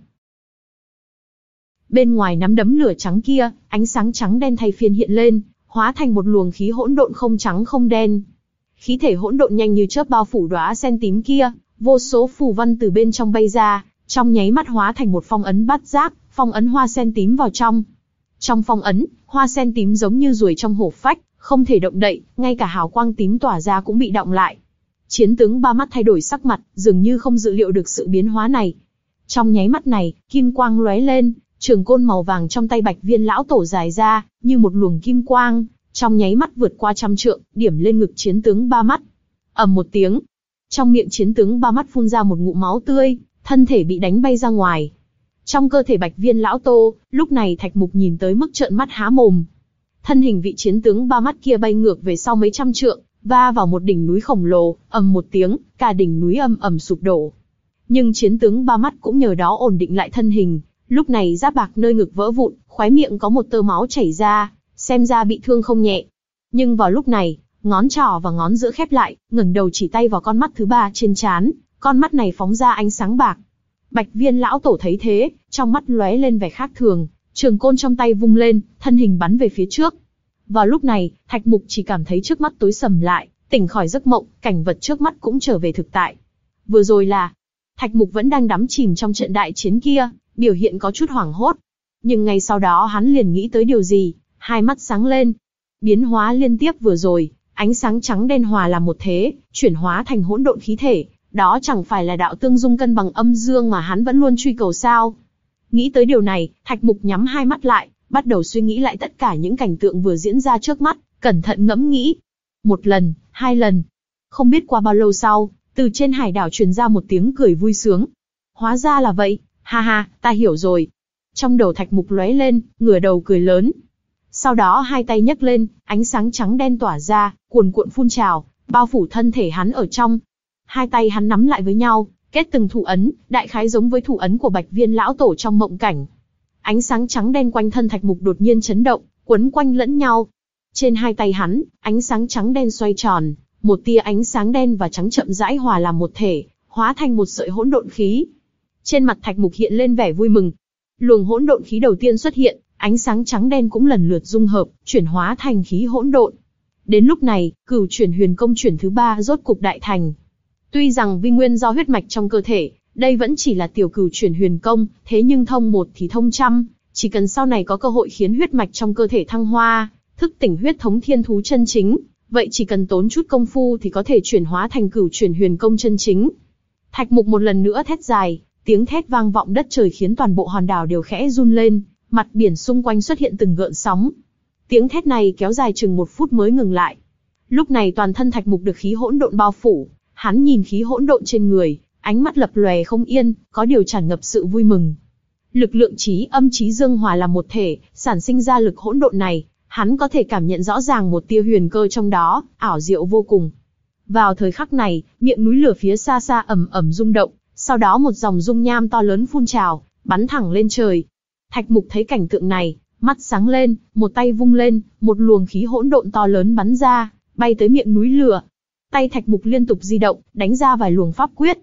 [SPEAKER 1] Bên ngoài nắm đấm lửa trắng kia, ánh sáng trắng đen thay phiên hiện lên, hóa thành một luồng khí hỗn độn không trắng không đen. Khí thể hỗn độn nhanh như chớp bao phủ đóa sen tím kia, vô số phù văn từ bên trong bay ra, trong nháy mắt hóa thành một phong ấn bát giác, phong ấn hoa sen tím vào trong. Trong phong ấn, hoa sen tím giống như ruồi trong hổ phách, không thể động đậy, ngay cả hào quang tím tỏa ra cũng bị đọng lại. Chiến tướng ba mắt thay đổi sắc mặt, dường như không dự liệu được sự biến hóa này. Trong nháy mắt này, kim quang lóe lên, trường côn màu vàng trong tay Bạch Viên lão tổ dài ra, như một luồng kim quang, trong nháy mắt vượt qua trăm trượng, điểm lên ngực chiến tướng ba mắt. Ầm một tiếng, trong miệng chiến tướng ba mắt phun ra một ngụm máu tươi, thân thể bị đánh bay ra ngoài. Trong cơ thể Bạch Viên lão tổ, lúc này Thạch Mục nhìn tới mức trợn mắt há mồm. Thân hình vị chiến tướng ba mắt kia bay ngược về sau mấy trăm trượng, va vào một đỉnh núi khổng lồ, ầm một tiếng, cả đỉnh núi ầm ầm sụp đổ. Nhưng chiến tướng ba mắt cũng nhờ đó ổn định lại thân hình, lúc này giáp bạc nơi ngực vỡ vụn, khóe miệng có một tơ máu chảy ra, xem ra bị thương không nhẹ. Nhưng vào lúc này, ngón trỏ và ngón giữa khép lại, ngẩng đầu chỉ tay vào con mắt thứ ba trên trán, con mắt này phóng ra ánh sáng bạc. Bạch Viên lão tổ thấy thế, trong mắt lóe lên vẻ khác thường, trường côn trong tay vung lên, thân hình bắn về phía trước. Vào lúc này, Thạch Mục chỉ cảm thấy trước mắt tối sầm lại, tỉnh khỏi giấc mộng, cảnh vật trước mắt cũng trở về thực tại. Vừa rồi là, Thạch Mục vẫn đang đắm chìm trong trận đại chiến kia, biểu hiện có chút hoảng hốt. Nhưng ngay sau đó hắn liền nghĩ tới điều gì, hai mắt sáng lên. Biến hóa liên tiếp vừa rồi, ánh sáng trắng đen hòa làm một thế, chuyển hóa thành hỗn độn khí thể, đó chẳng phải là đạo tương dung cân bằng âm dương mà hắn vẫn luôn truy cầu sao? Nghĩ tới điều này, Thạch Mục nhắm hai mắt lại, bắt đầu suy nghĩ lại tất cả những cảnh tượng vừa diễn ra trước mắt, cẩn thận ngẫm nghĩ. Một lần, hai lần. Không biết qua bao lâu sau, từ trên hải đảo truyền ra một tiếng cười vui sướng. Hóa ra là vậy, ha ha, ta hiểu rồi. Trong đầu Thạch Mục lóe lên, ngửa đầu cười lớn. Sau đó hai tay nhấc lên, ánh sáng trắng đen tỏa ra, cuồn cuộn phun trào, bao phủ thân thể hắn ở trong. Hai tay hắn nắm lại với nhau, kết từng thủ ấn, đại khái giống với thủ ấn của Bạch Viên lão tổ trong mộng cảnh. Ánh sáng trắng đen quanh thân Thạch Mục đột nhiên chấn động, quấn quanh lẫn nhau. Trên hai tay hắn, ánh sáng trắng đen xoay tròn, một tia ánh sáng đen và trắng chậm rãi hòa làm một thể, hóa thành một sợi hỗn độn khí. Trên mặt Thạch Mục hiện lên vẻ vui mừng. Luồng hỗn độn khí đầu tiên xuất hiện, ánh sáng trắng đen cũng lần lượt dung hợp, chuyển hóa thành khí hỗn độn. Đến lúc này, Cửu Chuyển Huyền Công chuyển thứ ba rốt cục đại thành. Tuy rằng vi nguyên do huyết mạch trong cơ thể, đây vẫn chỉ là tiểu Cửu Chuyển Huyền Công, thế nhưng thông một thì thông trăm, chỉ cần sau này có cơ hội khiến huyết mạch trong cơ thể thăng hoa, thức tỉnh huyết thống thiên thú chân chính, vậy chỉ cần tốn chút công phu thì có thể chuyển hóa thành Cửu Chuyển Huyền Công chân chính. Thạch Mục một lần nữa thét dài, tiếng thét vang vọng đất trời khiến toàn bộ hòn đảo đều khẽ run lên, mặt biển xung quanh xuất hiện từng gợn sóng. Tiếng thét này kéo dài chừng một phút mới ngừng lại. Lúc này toàn thân Thạch Mục được khí hỗn độn bao phủ, hắn nhìn khí hỗn độn trên người, ánh mắt lập lòe không yên, có điều tràn ngập sự vui mừng. Lực lượng trí âm trí dương hòa làm một thể, sản sinh ra lực hỗn độn này, hắn có thể cảm nhận rõ ràng một tia huyền cơ trong đó, ảo diệu vô cùng. Vào thời khắc này, miệng núi lửa phía xa xa ầm ầm rung động, sau đó một dòng dung nham to lớn phun trào, bắn thẳng lên trời. Thạch Mục thấy cảnh tượng này, mắt sáng lên, một tay vung lên, một luồng khí hỗn độn to lớn bắn ra, bay tới miệng núi lửa. Tay Thạch Mục liên tục di động, đánh ra vài luồng pháp quyết.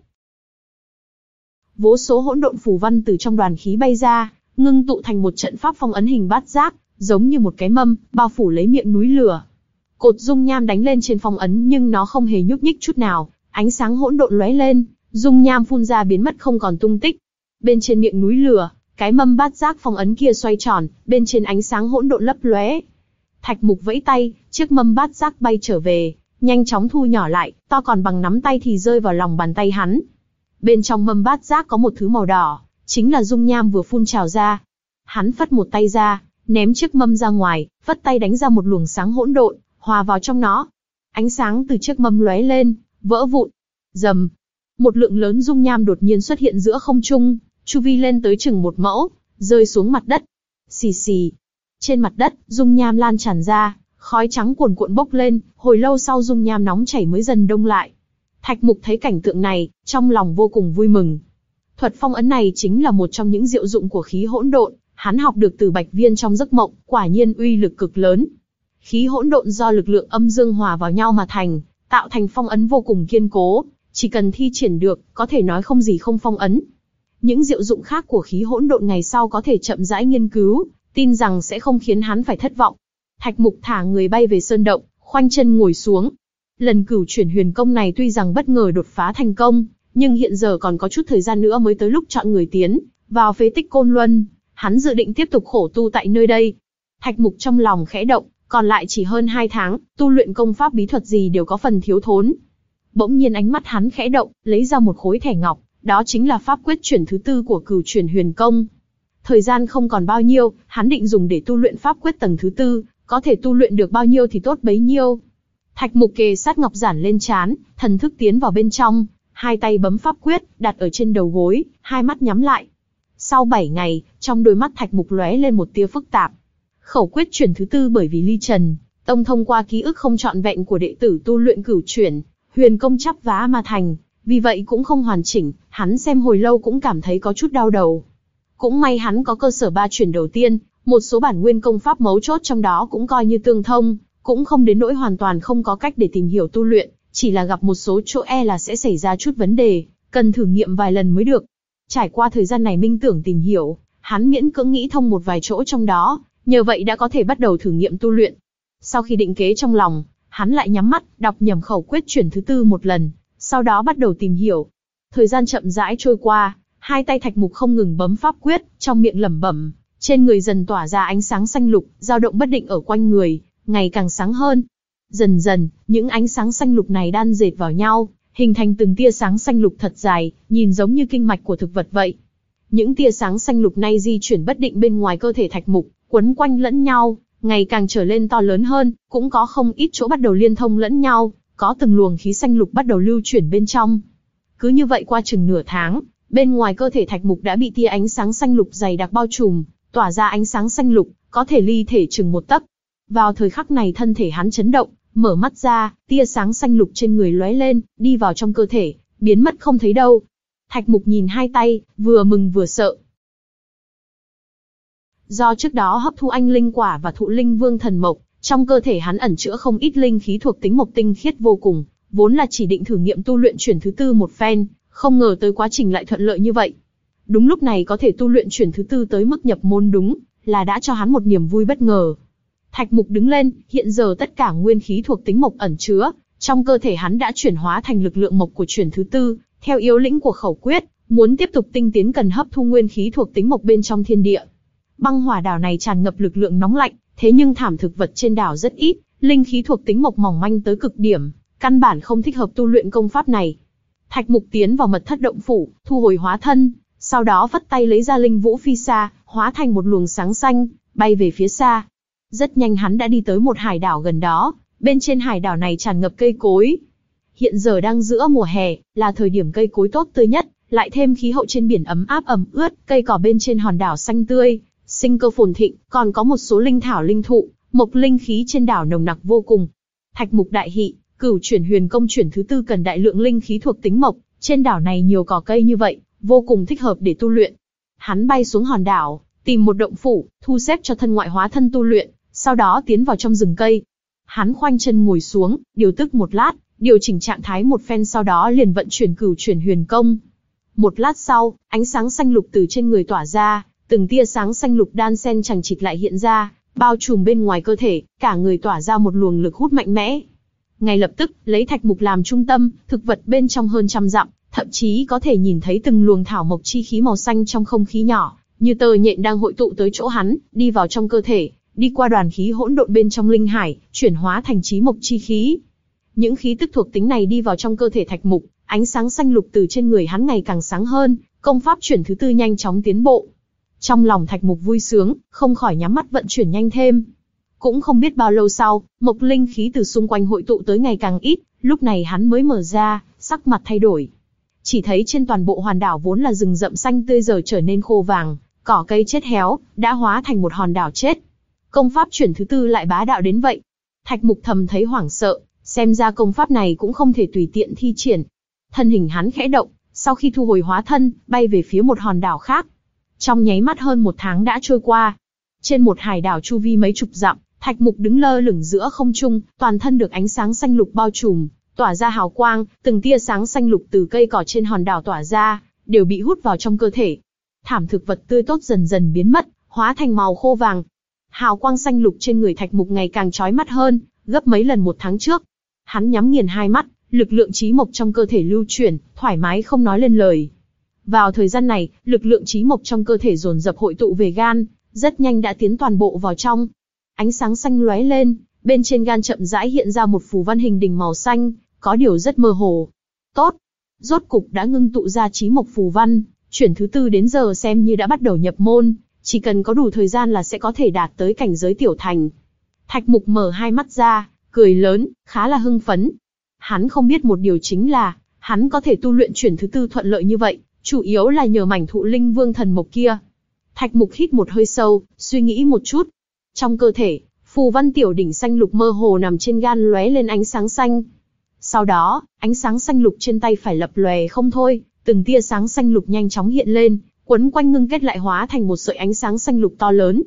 [SPEAKER 1] Vô số hỗn độn phù văn từ trong đoàn khí bay ra, ngưng tụ thành một trận pháp phong ấn hình bát giác, giống như một cái mâm, bao phủ lấy miệng núi lửa. Cột dung nham đánh lên trên phong ấn nhưng nó không hề nhúc nhích chút nào, ánh sáng hỗn độn lóe lên, dung nham phun ra biến mất không còn tung tích. Bên trên miệng núi lửa, cái mâm bát giác phong ấn kia xoay tròn, bên trên ánh sáng hỗn độn lấp lóe. Thạch Mục vẫy tay, chiếc mâm bát giác bay trở về, nhanh chóng thu nhỏ lại, to còn bằng nắm tay thì rơi vào lòng bàn tay hắn. Bên trong mâm bát giác có một thứ màu đỏ, chính là dung nham vừa phun trào ra. Hắn phất một tay ra, ném chiếc mâm ra ngoài, phất tay đánh ra một luồng sáng hỗn độn, hòa vào trong nó. Ánh sáng từ chiếc mâm lóe lên, vỡ vụn. Rầm. Một lượng lớn dung nham đột nhiên xuất hiện giữa không trung, chu vi lên tới chừng một mẫu, rơi xuống mặt đất. Xì xì. Trên mặt đất, dung nham lan tràn ra, khói trắng cuồn cuộn bốc lên, hồi lâu sau dung nham nóng chảy mới dần đông lại. Thạch Mục thấy cảnh tượng này, trong lòng vô cùng vui mừng. Thuật phong ấn này chính là một trong những diệu dụng của khí hỗn độn, hắn học được từ Bạch Viên trong giấc mộng, quả nhiên uy lực cực lớn. Khí hỗn độn do lực lượng âm dương hòa vào nhau mà thành, tạo thành phong ấn vô cùng kiên cố, chỉ cần thi triển được, có thể nói không gì không phong ấn. Những diệu dụng khác của khí hỗn độn ngày sau có thể chậm rãi nghiên cứu, tin rằng sẽ không khiến hắn phải thất vọng. Thạch Mục thả người bay về sơn động, khoanh chân ngồi xuống. Lần cửu chuyển huyền công này tuy rằng bất ngờ đột phá thành công, nhưng hiện giờ còn có chút thời gian nữa mới tới lúc chọn người tiến vào phế tích Côn Luân. Hắn dự định tiếp tục khổ tu tại nơi đây. Thạch Mục trong lòng khẽ động, còn lại chỉ hơn hai tháng, tu luyện công pháp bí thuật gì đều có phần thiếu thốn. Bỗng nhiên ánh mắt hắn khẽ động, lấy ra một khối thẻ ngọc, đó chính là pháp quyết chuyển thứ tư của cửu chuyển huyền công. Thời gian không còn bao nhiêu, hắn định dùng để tu luyện pháp quyết tầng thứ tư, có thể tu luyện được bao nhiêu thì tốt bấy nhiêu. Thạch Mục kề sát ngọc giản lên trán, thần thức tiến vào bên trong, hai tay bấm pháp quyết, đặt ở trên đầu gối, hai mắt nhắm lại. Sau bảy ngày, trong đôi mắt Thạch Mục lóe lên một tia phức tạp. Khẩu quyết chuyển thứ tư bởi vì Ly Trần Tông thông qua ký ức không trọn vẹn của đệ tử tu luyện cửu chuyển huyền công chắp vá mà thành, vì vậy cũng không hoàn chỉnh, hắn xem hồi lâu cũng cảm thấy có chút đau đầu. Cũng may hắn có cơ sở ba chuyển đầu tiên, một số bản nguyên công pháp mấu chốt trong đó cũng coi như tương thông, cũng không đến nỗi hoàn toàn không có cách để tìm hiểu tu luyện, chỉ là gặp một số chỗ e là sẽ xảy ra chút vấn đề, cần thử nghiệm vài lần mới được. Trải qua thời gian này minh tưởng tìm hiểu, hắn miễn cưỡng nghĩ thông một vài chỗ trong đó, nhờ vậy đã có thể bắt đầu thử nghiệm tu luyện. Sau khi định kế trong lòng, hắn lại nhắm mắt, đọc nhẩm khẩu quyết chuyển thứ tư một lần, sau đó bắt đầu tìm hiểu. Thời gian chậm rãi trôi qua, hai tay Thạch Mục không ngừng bấm pháp quyết, trong miệng lẩm bẩm, trên người dần tỏa ra ánh sáng xanh lục, dao động bất định ở quanh người, ngày càng sáng hơn. Dần dần, những ánh sáng xanh lục này đan dệt vào nhau, hình thành từng tia sáng xanh lục thật dài, nhìn giống như kinh mạch của thực vật vậy. Những tia sáng xanh lục này di chuyển bất định bên ngoài cơ thể Thạch Mục, quấn quanh lẫn nhau, ngày càng trở lên to lớn hơn, cũng có không ít chỗ bắt đầu liên thông lẫn nhau, có từng luồng khí xanh lục bắt đầu lưu chuyển bên trong. Cứ như vậy qua chừng nửa tháng, bên ngoài cơ thể Thạch Mục đã bị tia ánh sáng xanh lục dày đặc bao trùm, tỏa ra ánh sáng xanh lục, có thể ly thể chừng một tấc. Vào thời khắc này thân thể hắn chấn động, mở mắt ra, tia sáng xanh lục trên người lóe lên, đi vào trong cơ thể, biến mất không thấy đâu. Thạch Mục nhìn hai tay, vừa mừng vừa sợ. Do trước đó hấp thu anh linh quả và thụ linh vương thần mộc, trong cơ thể hắn ẩn chứa không ít linh khí thuộc tính mộc tinh khiết vô cùng, vốn là chỉ định thử nghiệm tu luyện chuyển thứ tư một phen, không ngờ tới quá trình lại thuận lợi như vậy. Đúng lúc này có thể tu luyện chuyển thứ tư tới mức nhập môn đúng, là đã cho hắn một niềm vui bất ngờ. Thạch Mục đứng lên, hiện giờ tất cả nguyên khí thuộc tính mộc ẩn chứa, trong cơ thể hắn đã chuyển hóa thành lực lượng mộc của chuyển thứ tư, theo yếu lĩnh của khẩu quyết, muốn tiếp tục tinh tiến cần hấp thu nguyên khí thuộc tính mộc bên trong thiên địa. Băng hỏa đảo này tràn ngập lực lượng nóng lạnh, thế nhưng thảm thực vật trên đảo rất ít, linh khí thuộc tính mộc mỏng manh tới cực điểm, căn bản không thích hợp tu luyện công pháp này. Thạch Mục tiến vào mật thất động phủ, thu hồi hóa thân, sau đó vất tay lấy ra linh vũ phi sa, hóa thành một luồng sáng xanh, bay về phía xa. Rất nhanh hắn đã đi tới một hải đảo gần đó, bên trên hải đảo này tràn ngập cây cối. Hiện giờ đang giữa mùa hè, là thời điểm cây cối tốt tươi nhất, lại thêm khí hậu trên biển ấm áp ẩm ướt, cây cỏ bên trên hòn đảo xanh tươi, sinh cơ phồn thịnh, còn có một số linh thảo linh thụ, mộc linh khí trên đảo nồng nặc vô cùng. Thạch Mục đại hỉ, Cửu Chuyển Huyền Công chuyển thứ tư cần đại lượng linh khí thuộc tính mộc, trên đảo này nhiều cỏ cây như vậy, vô cùng thích hợp để tu luyện. Hắn bay xuống hòn đảo, tìm một động phủ, thu xếp cho thân ngoại hóa thân tu luyện, sau đó tiến vào trong rừng cây. Hắn khoanh chân ngồi xuống, điều tức một lát, điều chỉnh trạng thái một phen, sau đó liền vận chuyển Cửu Chuyển Huyền Công. Một lát sau, ánh sáng xanh lục từ trên người tỏa ra, từng tia sáng xanh lục đan xen chằng chịt lại hiện ra, bao trùm bên ngoài cơ thể, cả người tỏa ra một luồng lực hút mạnh mẽ. Ngay lập tức, lấy Thạch Mục làm trung tâm, thực vật bên trong hơn trăm dặm, thậm chí có thể nhìn thấy từng luồng thảo mộc chi khí màu xanh trong không khí nhỏ, như tơ nhện đang hội tụ tới chỗ hắn, đi vào trong cơ thể, đi qua đoàn khí hỗn độn bên trong linh hải, chuyển hóa thành chí mộc chi khí. Những khí tức thuộc tính này đi vào trong cơ thể Thạch Mục, ánh sáng xanh lục từ trên người hắn ngày càng sáng hơn, công pháp chuyển thứ tư nhanh chóng tiến bộ. Trong lòng Thạch Mục vui sướng, không khỏi nhắm mắt vận chuyển nhanh thêm. Cũng không biết bao lâu sau, mộc linh khí từ xung quanh hội tụ tới ngày càng ít, lúc này hắn mới mở ra, sắc mặt thay đổi. Chỉ thấy trên toàn bộ hòn đảo vốn là rừng rậm xanh tươi giờ trở nên khô vàng, cỏ cây chết héo, đã hóa thành một hòn đảo chết. Công pháp chuyển thứ tư lại bá đạo đến vậy. Thạch Mục thầm thấy hoảng sợ, xem ra công pháp này cũng không thể tùy tiện thi triển. Thân hình hắn khẽ động, sau khi thu hồi hóa thân, bay về phía một hòn đảo khác. Trong nháy mắt hơn một tháng đã trôi qua. Trên một hải đảo chu vi mấy chục dặm, Thạch Mục đứng lơ lửng giữa không trung, toàn thân được ánh sáng xanh lục bao trùm, tỏa ra hào quang, từng tia sáng xanh lục từ cây cỏ trên hòn đảo tỏa ra, đều bị hút vào trong cơ thể. Thảm thực vật tươi tốt dần dần biến mất, hóa thành màu khô vàng. Hào quang xanh lục trên người Thạch Mục ngày càng chói mắt hơn, gấp mấy lần một tháng trước. Hắn nhắm nghiền hai mắt, lực lượng chí mộc trong cơ thể lưu chuyển, thoải mái không nói lên lời. Vào thời gian này, lực lượng chí mộc trong cơ thể dồn dập hội tụ về gan, rất nhanh đã tiến toàn bộ vào trong. Ánh sáng xanh lóe lên, bên trên gan chậm rãi hiện ra một phù văn hình đỉnh màu xanh, có điều rất mơ hồ. Tốt, rốt cục đã ngưng tụ ra chí mộc phù văn, chuyển thứ tư đến giờ xem như đã bắt đầu nhập môn, chỉ cần có đủ thời gian là sẽ có thể đạt tới cảnh giới tiểu thành. Thạch Mục mở hai mắt ra, cười lớn, khá là hưng phấn. Hắn không biết một điều chính là, hắn có thể tu luyện chuyển thứ tư thuận lợi như vậy, chủ yếu là nhờ mảnh thụ linh vương thần mộc kia. Thạch Mục hít một hơi sâu, suy nghĩ một chút. Trong cơ thể, phù văn tiểu đỉnh xanh lục mơ hồ nằm trên gan lóe lên ánh sáng xanh. Sau đó, ánh sáng xanh lục trên tay phải lập lòe không thôi, từng tia sáng xanh lục nhanh chóng hiện lên, quấn quanh ngưng kết lại hóa thành một sợi ánh sáng xanh lục to lớn.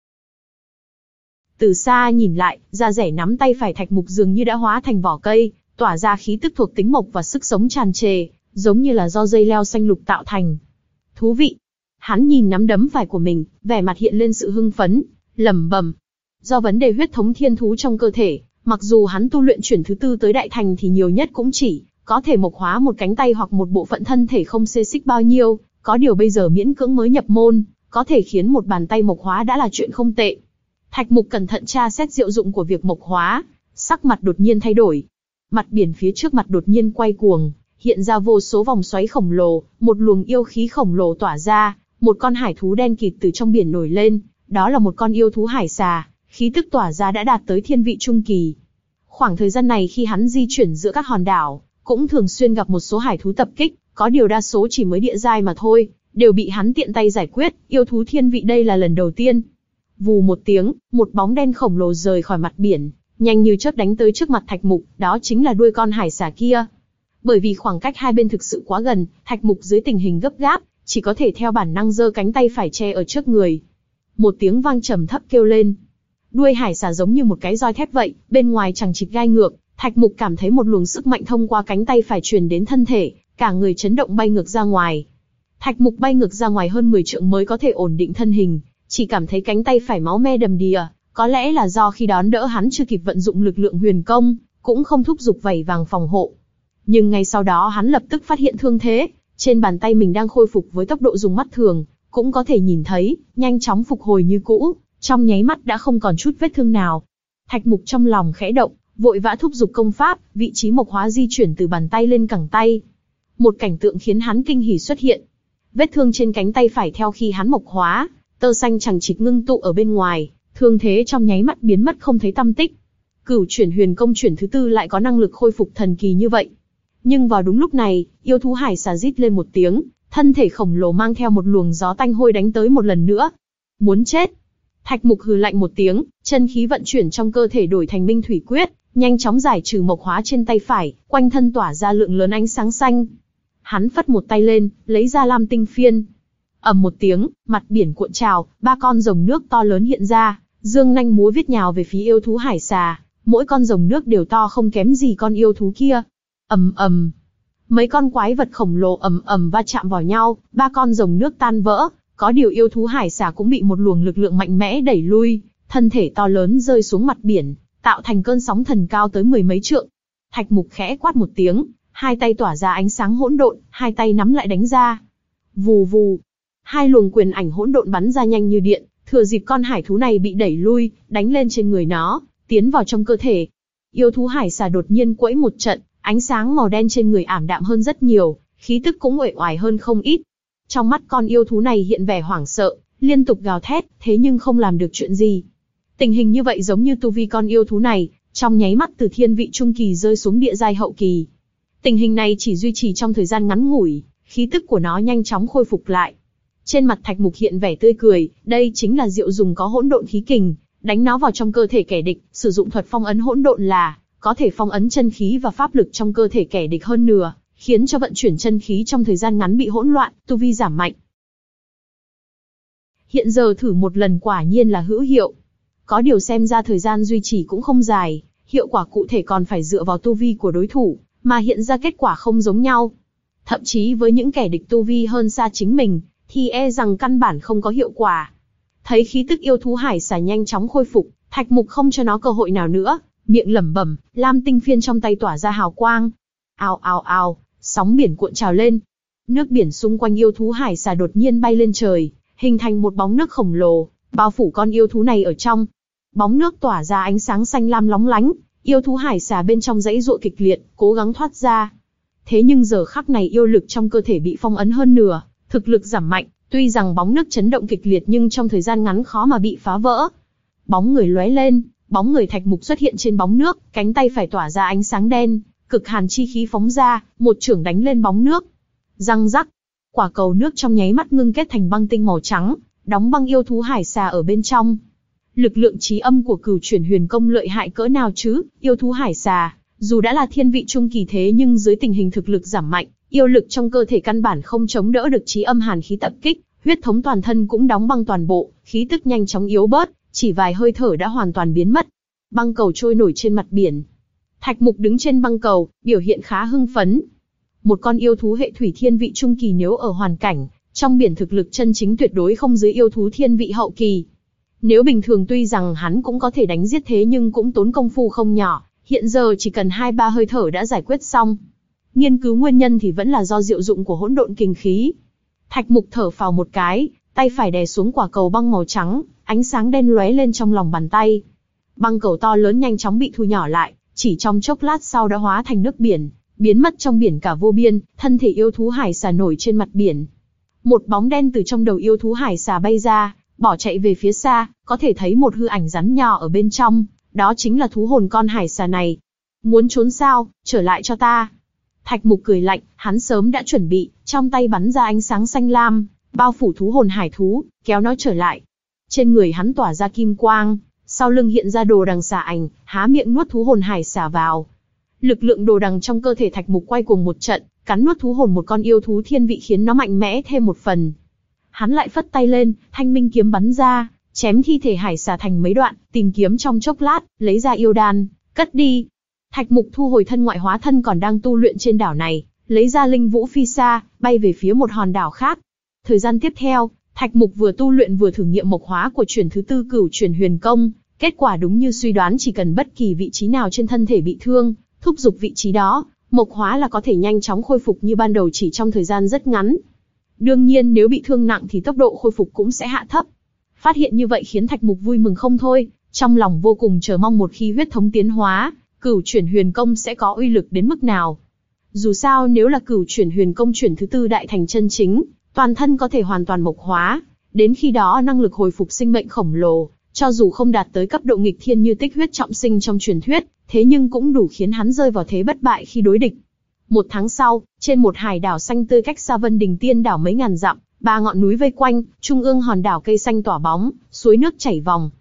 [SPEAKER 1] Từ xa nhìn lại, da rẻ nắm tay phải Thạch Mục dường như đã hóa thành vỏ cây, tỏa ra khí tức thuộc tính mộc và sức sống tràn trề, giống như là do dây leo xanh lục tạo thành. Thú vị. Hắn nhìn nắm đấm phải của mình, vẻ mặt hiện lên sự hưng phấn, lẩm bẩm. Do vấn đề huyết thống thiên thú trong cơ thể, mặc dù hắn tu luyện chuyển thứ tư tới đại thành thì nhiều nhất cũng chỉ có thể mộc hóa một cánh tay hoặc một bộ phận thân thể không xê xích bao nhiêu, có điều bây giờ miễn cưỡng mới nhập môn, có thể khiến một bàn tay mộc hóa đã là chuyện không tệ. Thạch Mục cẩn thận tra xét diệu dụng của việc mộc hóa, sắc mặt đột nhiên thay đổi. Mặt biển phía trước mặt đột nhiên quay cuồng, hiện ra vô số vòng xoáy khổng lồ, một luồng yêu khí khổng lồ tỏa ra, một con hải thú đen kịt từ trong biển nổi lên, đó là một con yêu thú hải xà, khí tức tỏa ra đã đạt tới thiên vị trung kỳ. Khoảng thời gian này khi hắn di chuyển giữa các hòn đảo, cũng thường xuyên gặp một số hải thú tập kích, có điều đa số chỉ mới địa giai mà thôi, đều bị hắn tiện tay giải quyết, yêu thú thiên vị đây là lần đầu tiên. Vù một tiếng, một bóng đen khổng lồ rời khỏi mặt biển, nhanh như chớp đánh tới trước mặt Thạch Mục, đó chính là đuôi con hải xà kia. Bởi vì khoảng cách hai bên thực sự quá gần, Thạch Mục dưới tình hình gấp gáp, chỉ có thể theo bản năng giơ cánh tay phải che ở trước người. Một tiếng vang trầm thấp kêu lên. Đuôi hải xà giống như một cái roi thép vậy, bên ngoài chằng chịt gai ngược, Thạch Mục cảm thấy một luồng sức mạnh thông qua cánh tay phải truyền đến thân thể, cả người chấn động bay ngược ra ngoài. Thạch Mục bay ngược ra ngoài hơn mười trượng mới có thể ổn định thân hình, chỉ cảm thấy cánh tay phải máu me đầm đìa, có lẽ là do khi đón đỡ hắn chưa kịp vận dụng lực lượng huyền công, cũng không thúc giục vảy vàng phòng hộ. Nhưng ngay sau đó hắn lập tức phát hiện thương thế, trên bàn tay mình đang khôi phục với tốc độ dùng mắt thường, cũng có thể nhìn thấy, nhanh chóng phục hồi như cũ, trong nháy mắt đã không còn chút vết thương nào. Thạch Mục trong lòng khẽ động, vội vã thúc giục công pháp, vị trí mộc hóa di chuyển từ bàn tay lên cẳng tay. một cảnh tượng khiến hắn kinh hỉ xuất hiện. Vết thương trên cánh tay phải theo khi hắn mộc hóa, tơ xanh chằng chịt ngưng tụ ở bên ngoài, thương thế trong nháy mắt biến mất không thấy tăm tích. Cửu Chuyển Huyền Công chuyển thứ tư lại có năng lực khôi phục thần kỳ như vậy. Nhưng vào đúng lúc này, yêu thú hải xà rít lên một tiếng, thân thể khổng lồ mang theo một luồng gió tanh hôi đánh tới một lần nữa. Muốn chết! Thạch Mục hừ lạnh một tiếng, chân khí vận chuyển trong cơ thể đổi thành Minh Thủy Quyết, nhanh chóng giải trừ mộc hóa trên tay phải, quanh thân tỏa ra lượng lớn ánh sáng xanh. Hắn phất một tay lên, lấy ra Lam Tinh Phiên. Ầm một tiếng, mặt biển cuộn trào, ba con rồng nước to lớn hiện ra, dương nanh múa viết nhào về phía yêu thú hải xà. Mỗi con rồng nước đều to không kém gì con yêu thú kia. Ầm ầm, mấy con quái vật khổng lồ ầm ầm va chạm vào nhau, ba con rồng nước tan vỡ. Có điều yêu thú hải xà cũng bị một luồng lực lượng mạnh mẽ đẩy lui, thân thể to lớn rơi xuống mặt biển, tạo thành cơn sóng thần cao tới mười mấy trượng. Thạch Mục khẽ quát một tiếng, hai tay tỏa ra ánh sáng hỗn độn, hai tay nắm lại đánh ra. Vù vù, hai luồng quyền ảnh hỗn độn bắn ra nhanh như điện, thừa dịp con hải thú này bị đẩy lui, đánh lên trên người nó, tiến vào trong cơ thể. Yêu thú hải xà đột nhiên quẫy một trận, ánh sáng màu đen trên người ảm đạm hơn rất nhiều, khí tức cũng uể oải hơn không ít. Trong mắt con yêu thú này hiện vẻ hoảng sợ, liên tục gào thét, thế nhưng không làm được chuyện gì. Tình hình như vậy giống như tu vi con yêu thú này, trong nháy mắt từ thiên vị trung kỳ rơi xuống địa giai hậu kỳ. Tình hình này chỉ duy trì trong thời gian ngắn ngủi, khí tức của nó nhanh chóng khôi phục lại. Trên mặt Thạch Mục hiện vẻ tươi cười, đây chính là diệu dùng có hỗn độn khí kình, đánh nó vào trong cơ thể kẻ địch, sử dụng thuật phong ấn hỗn độn là có thể phong ấn chân khí và pháp lực trong cơ thể kẻ địch hơn nửa, khiến cho vận chuyển chân khí trong thời gian ngắn bị hỗn loạn, tu vi giảm mạnh. Hiện giờ thử một lần quả nhiên là hữu hiệu. Có điều xem ra thời gian duy trì cũng không dài, hiệu quả cụ thể còn phải dựa vào tu vi của đối thủ, mà hiện ra kết quả không giống nhau. Thậm chí với những kẻ địch tu vi hơn xa chính mình, thì e rằng căn bản không có hiệu quả. Thấy khí tức yêu thú hải xà nhanh chóng khôi phục, Thạch Mục không cho nó cơ hội nào nữa, miệng lẩm bẩm, Lam Tinh Phiên trong tay tỏa ra hào quang. Ào ào ào, sóng biển cuộn trào lên. Nước biển xung quanh yêu thú hải xà đột nhiên bay lên trời, hình thành một bóng nước khổng lồ, bao phủ con yêu thú này ở trong. Bóng nước tỏa ra ánh sáng xanh lam lóng lánh, yêu thú hải xà bên trong giãy giụa kịch liệt, cố gắng thoát ra. Thế nhưng giờ khắc này yêu lực trong cơ thể bị phong ấn hơn nửa, thực lực giảm mạnh, tuy rằng bóng nước chấn động kịch liệt nhưng trong thời gian ngắn khó mà bị phá vỡ. Bóng người lóe lên, bóng người Thạch Mục xuất hiện trên bóng nước, cánh tay phải tỏa ra ánh sáng đen, cực hàn chi khí phóng ra, một chưởng đánh lên bóng nước. Răng rắc, quả cầu nước trong nháy mắt ngưng kết thành băng tinh màu trắng, đóng băng yêu thú hải xà ở bên trong. Lực lượng chí âm của Cửu Chuyển Huyền Công lợi hại cỡ nào chứ? Yêu thú hải xà, dù đã là thiên vị trung kỳ thế nhưng dưới tình hình thực lực giảm mạnh, yêu lực trong cơ thể căn bản không chống đỡ được chí âm hàn khí tập kích, huyết thống toàn thân cũng đóng băng toàn bộ, khí tức nhanh chóng yếu bớt, chỉ vài hơi thở đã hoàn toàn biến mất. Băng cầu trôi nổi trên mặt biển. Thạch Mục đứng trên băng cầu, biểu hiện khá hưng phấn. Một con yêu thú hệ thủy thiên vị trung kỳ nếu ở hoàn cảnh trong biển thực lực chân chính tuyệt đối không dưới yêu thú thiên vị hậu kỳ. Nếu bình thường tuy rằng hắn cũng có thể đánh giết thế nhưng cũng tốn công phu không nhỏ, hiện giờ chỉ cần hai ba hơi thở đã giải quyết xong. Nghiên cứu nguyên nhân thì vẫn là do diệu dụng của hỗn độn kình khí. Thạch Mục thở phào một cái, tay phải đè xuống quả cầu băng màu trắng, ánh sáng đen lóe lên trong lòng bàn tay. Băng cầu to lớn nhanh chóng bị thu nhỏ lại, chỉ trong chốc lát sau đã hóa thành nước biển, biến mất trong biển cả vô biên, thân thể yêu thú hải xà nổi trên mặt biển. Một bóng đen từ trong đầu yêu thú hải xà bay ra, bỏ chạy về phía xa, có thể thấy một hư ảnh rắn nhỏ ở bên trong, đó chính là thú hồn con hải xà này. Muốn trốn sao, trở lại cho ta. Thạch Mục cười lạnh, hắn sớm đã chuẩn bị, trong tay bắn ra ánh sáng xanh lam, bao phủ thú hồn hải thú, kéo nó trở lại. Trên người hắn tỏa ra kim quang, sau lưng hiện ra đồ đằng xà ảnh, há miệng nuốt thú hồn hải xà vào. Lực lượng đồ đằng trong cơ thể Thạch Mục quay cuồng một trận, cắn nuốt thú hồn một con yêu thú thiên vị khiến nó mạnh mẽ thêm một phần. Hắn lại phất tay lên, thanh minh kiếm bắn ra, chém thi thể hải xà thành mấy đoạn, tìm kiếm trong chốc lát, lấy ra yêu đan, cất đi. Thạch Mục thu hồi thân ngoại hóa thân còn đang tu luyện trên đảo này, lấy ra linh vũ phi sa, bay về phía một hòn đảo khác. Thời gian tiếp theo, Thạch Mục vừa tu luyện vừa thử nghiệm mộc hóa của chuyển thứ tư Cửu Chuyển Huyền Công, kết quả đúng như suy đoán, chỉ cần bất kỳ vị trí nào trên thân thể bị thương, thúc giục vị trí đó, mộc hóa là có thể nhanh chóng khôi phục như ban đầu chỉ trong thời gian rất ngắn. Đương nhiên nếu bị thương nặng thì tốc độ khôi phục cũng sẽ hạ thấp. Phát hiện như vậy khiến Thạch Mục vui mừng không thôi, trong lòng vô cùng chờ mong một khi huyết thống tiến hóa, Cửu Chuyển Huyền Công sẽ có uy lực đến mức nào. Dù sao nếu là cửu chuyển huyền công chuyển thứ tư đại thành chân chính, toàn thân có thể hoàn toàn mộc hóa, đến khi đó năng lực hồi phục sinh mệnh khổng lồ, cho dù không đạt tới cấp độ nghịch thiên như tích huyết trọng sinh trong truyền thuyết, thế nhưng cũng đủ khiến hắn rơi vào thế bất bại khi đối địch. Một tháng sau, trên một hải đảo xanh tươi cách xa Vân Đình Tiên đảo mấy ngàn dặm, ba ngọn núi vây quanh, trung ương hòn đảo cây xanh tỏa bóng, suối nước chảy vòng.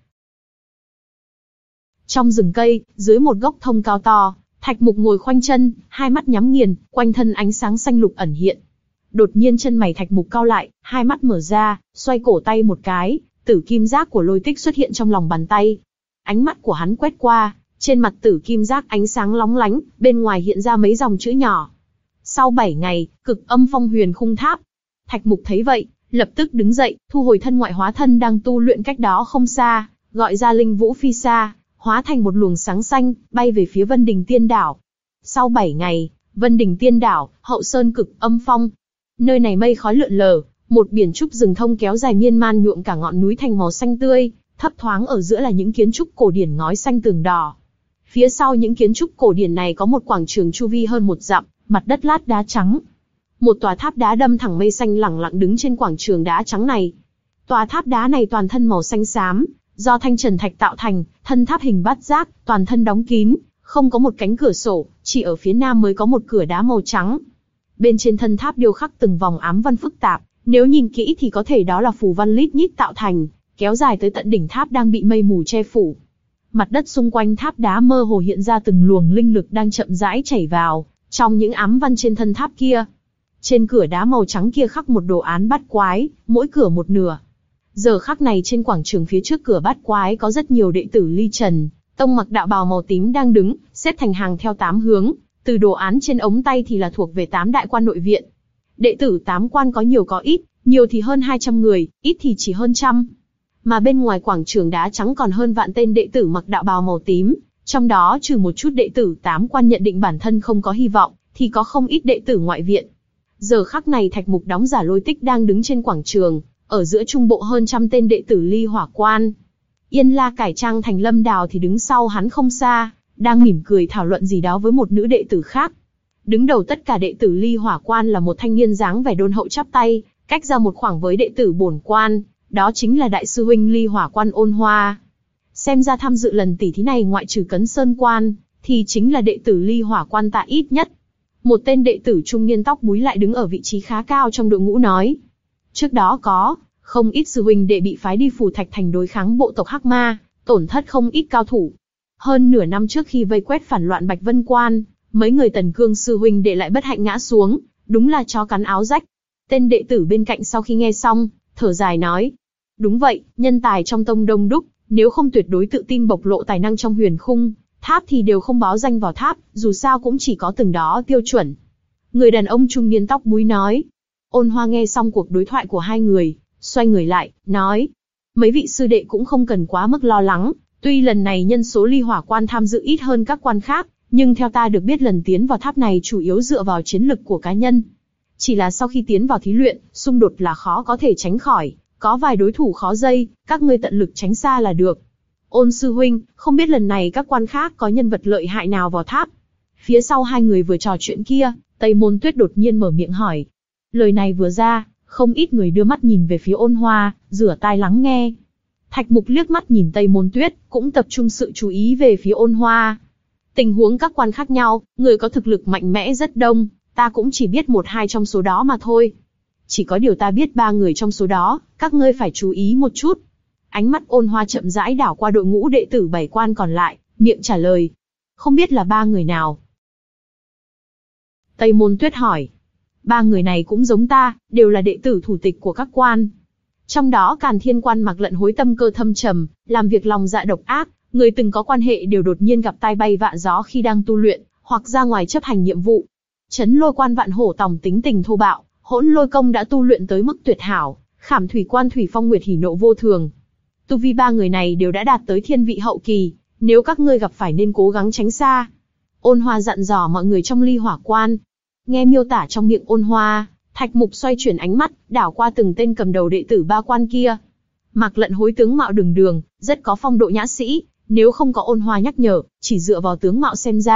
[SPEAKER 1] Trong rừng cây, dưới một gốc thông cao to, Thạch Mục ngồi khoanh chân, hai mắt nhắm nghiền, quanh thân ánh sáng xanh lục ẩn hiện. Đột nhiên chân mày Thạch Mục cau lại, hai mắt mở ra, xoay cổ tay một cái, tử kim giác của Lôi Tích xuất hiện trong lòng bàn tay. Ánh mắt của hắn quét qua, trên mặt tử kim giác ánh sáng lóng lánh, bên ngoài hiện ra mấy dòng chữ nhỏ. Sau bảy ngày, Cực Âm Phong Huyền Khung Tháp. Thạch Mục thấy vậy, lập tức đứng dậy, thu hồi thân ngoại hóa thân đang tu luyện cách đó không xa, gọi ra Linh Vũ Phi Sa, hóa thành một luồng sáng xanh, bay về phía Vân Đình Tiên đảo. Sau bảy ngày, Vân Đình Tiên đảo, Hậu Sơn Cực Âm Phong. Nơi này mây khói lượn lờ, một biển trúc rừng thông kéo dài miên man nhuộm cả ngọn núi thành màu xanh tươi, thấp thoáng ở giữa là những kiến trúc cổ điển ngói xanh tường đỏ. Phía sau những kiến trúc cổ điển này có một quảng trường chu vi hơn một dặm, mặt đất lát đá trắng. Một tòa tháp đá đâm thẳng mây xanh lẳng lặng đứng trên quảng trường đá trắng này. Tòa tháp đá này toàn thân màu xanh xám, do thanh trần thạch tạo thành, thân tháp hình bát giác, toàn thân đóng kín, không có một cánh cửa sổ, chỉ ở phía nam mới có một cửa đá màu trắng. Bên trên thân tháp điêu khắc từng vòng ám văn phức tạp, nếu nhìn kỹ thì có thể đó là phù văn lít nhít tạo thành, kéo dài tới tận đỉnh tháp đang bị mây mù che phủ. Mặt đất xung quanh tháp đá mơ hồ hiện ra từng luồng linh lực đang chậm rãi chảy vào, trong những ám văn trên thân tháp kia. Trên cửa đá màu trắng kia khắc một đồ án bát quái, mỗi cửa một nửa. Giờ khắc này trên quảng trường phía trước cửa bát quái có rất nhiều đệ tử Ly Trần, tông mặc đạo bào màu tím đang đứng, xếp thành hàng theo tám hướng, từ đồ án trên ống tay thì là thuộc về tám đại quan nội viện. Đệ tử tám quan có nhiều có ít, nhiều thì hơn hai trăm người, ít thì chỉ hơn trăm. Mà bên ngoài quảng trường đá trắng còn hơn vạn tên đệ tử mặc đạo bào màu tím, trong đó trừ một chút đệ tử tám quan nhận định bản thân không có hy vọng, thì có không ít đệ tử ngoại viện. Giờ khắc này Thạch Mục đóng giả Lôi Tích đang đứng trên quảng trường, ở giữa trung bộ hơn trăm tên đệ tử Ly Hỏa Quan. Yên La cải trang thành Lâm Đào thì đứng sau hắn không xa, đang mỉm cười thảo luận gì đó với một nữ đệ tử khác. Đứng đầu tất cả đệ tử Ly Hỏa Quan là một thanh niên dáng vẻ đôn hậu chắp tay, cách ra một khoảng với đệ tử bổn quan, đó chính là đại sư huynh Ly Hỏa Quan Ôn Hoa. Xem ra tham dự lần tỷ thí này ngoại trừ Cấn Sơn Quan, thì chính là đệ tử Ly Hỏa Quan tạ ít nhất. Một tên đệ tử trung niên tóc búi lại đứng ở vị trí khá cao trong đội ngũ nói. Trước đó có, không ít sư huynh đệ bị phái đi Phù Thạch Thành đối kháng bộ tộc Hắc Ma, tổn thất không ít cao thủ. Hơn nửa năm trước khi vây quét phản loạn Bạch Vân Quan, mấy người Tần Cương sư huynh đệ lại bất hạnh ngã xuống, đúng là chó cắn áo rách. Tên đệ tử bên cạnh sau khi nghe xong, thở dài nói. Đúng vậy, nhân tài trong tông đông đúc, nếu không tuyệt đối tự tin bộc lộ tài năng trong huyền khung tháp thì đều không báo danh vào tháp, dù sao cũng chỉ có từng đó tiêu chuẩn. Người đàn ông trung niên tóc búi nói. Ôn Hoa nghe xong cuộc đối thoại của hai người, xoay người lại, nói. Mấy vị sư đệ cũng không cần quá mức lo lắng, tuy lần này nhân số Ly Hỏa Quan tham dự ít hơn các quan khác, nhưng theo ta được biết lần tiến vào tháp này chủ yếu dựa vào chiến lực của cá nhân. Chỉ là sau khi tiến vào thí luyện, xung đột là khó có thể tránh khỏi, có vài đối thủ khó dây, các ngươi tận lực tránh xa là được. Ôn sư huynh, không biết lần này các quan khác có nhân vật lợi hại nào vào tháp? Phía sau hai người vừa trò chuyện kia, Tây Môn Tuyết đột nhiên mở miệng hỏi. Lời này vừa ra, không ít người đưa mắt nhìn về phía Ôn Hoa, rửa tai lắng nghe. Thạch Mục liếc mắt nhìn Tây Môn Tuyết, cũng tập trung sự chú ý về phía Ôn Hoa. Tình huống các quan khác nhau, người có thực lực mạnh mẽ rất đông, ta cũng chỉ biết một hai trong số đó mà thôi. Chỉ có điều ta biết ba người trong số đó, các ngươi phải chú ý một chút. Ánh mắt Ôn Hoa chậm rãi đảo qua đội ngũ đệ tử bảy quan còn lại, miệng trả lời. Không biết là ba người nào? Tây Môn Tuyết hỏi. Ba người này cũng giống ta, đều là đệ tử thủ tịch của các quan. Trong đó Càn Thiên Quan Mặc Lận hối tâm cơ thâm trầm, làm việc lòng dạ độc ác, người từng có quan hệ đều đột nhiên gặp tai bay vạ gió khi đang tu luyện, hoặc ra ngoài chấp hành nhiệm vụ. Trấn Lôi Quan Vạn Hổ Tòng tính tình thô bạo, Hỗn Lôi Công đã tu luyện tới mức tuyệt hảo, Khảm Thủy Quan Thủy Phong Nguyệt hỉ nộ vô thường. Tu vi ba người này đều đã đạt tới thiên vị hậu kỳ, nếu các ngươi gặp phải nên cố gắng tránh xa. Ôn Hoa dặn dò mọi người trong Ly Hỏa Quan. Nghe miêu tả trong miệng Ôn Hoa, Thạch Mục xoay chuyển ánh mắt, đảo qua từng tên cầm đầu đệ tử ba quan kia. Mặc Lận hối tướng mạo đường đường, rất có phong độ nhã sĩ, nếu không có Ôn Hoa nhắc nhở, chỉ dựa vào tướng mạo xem ra,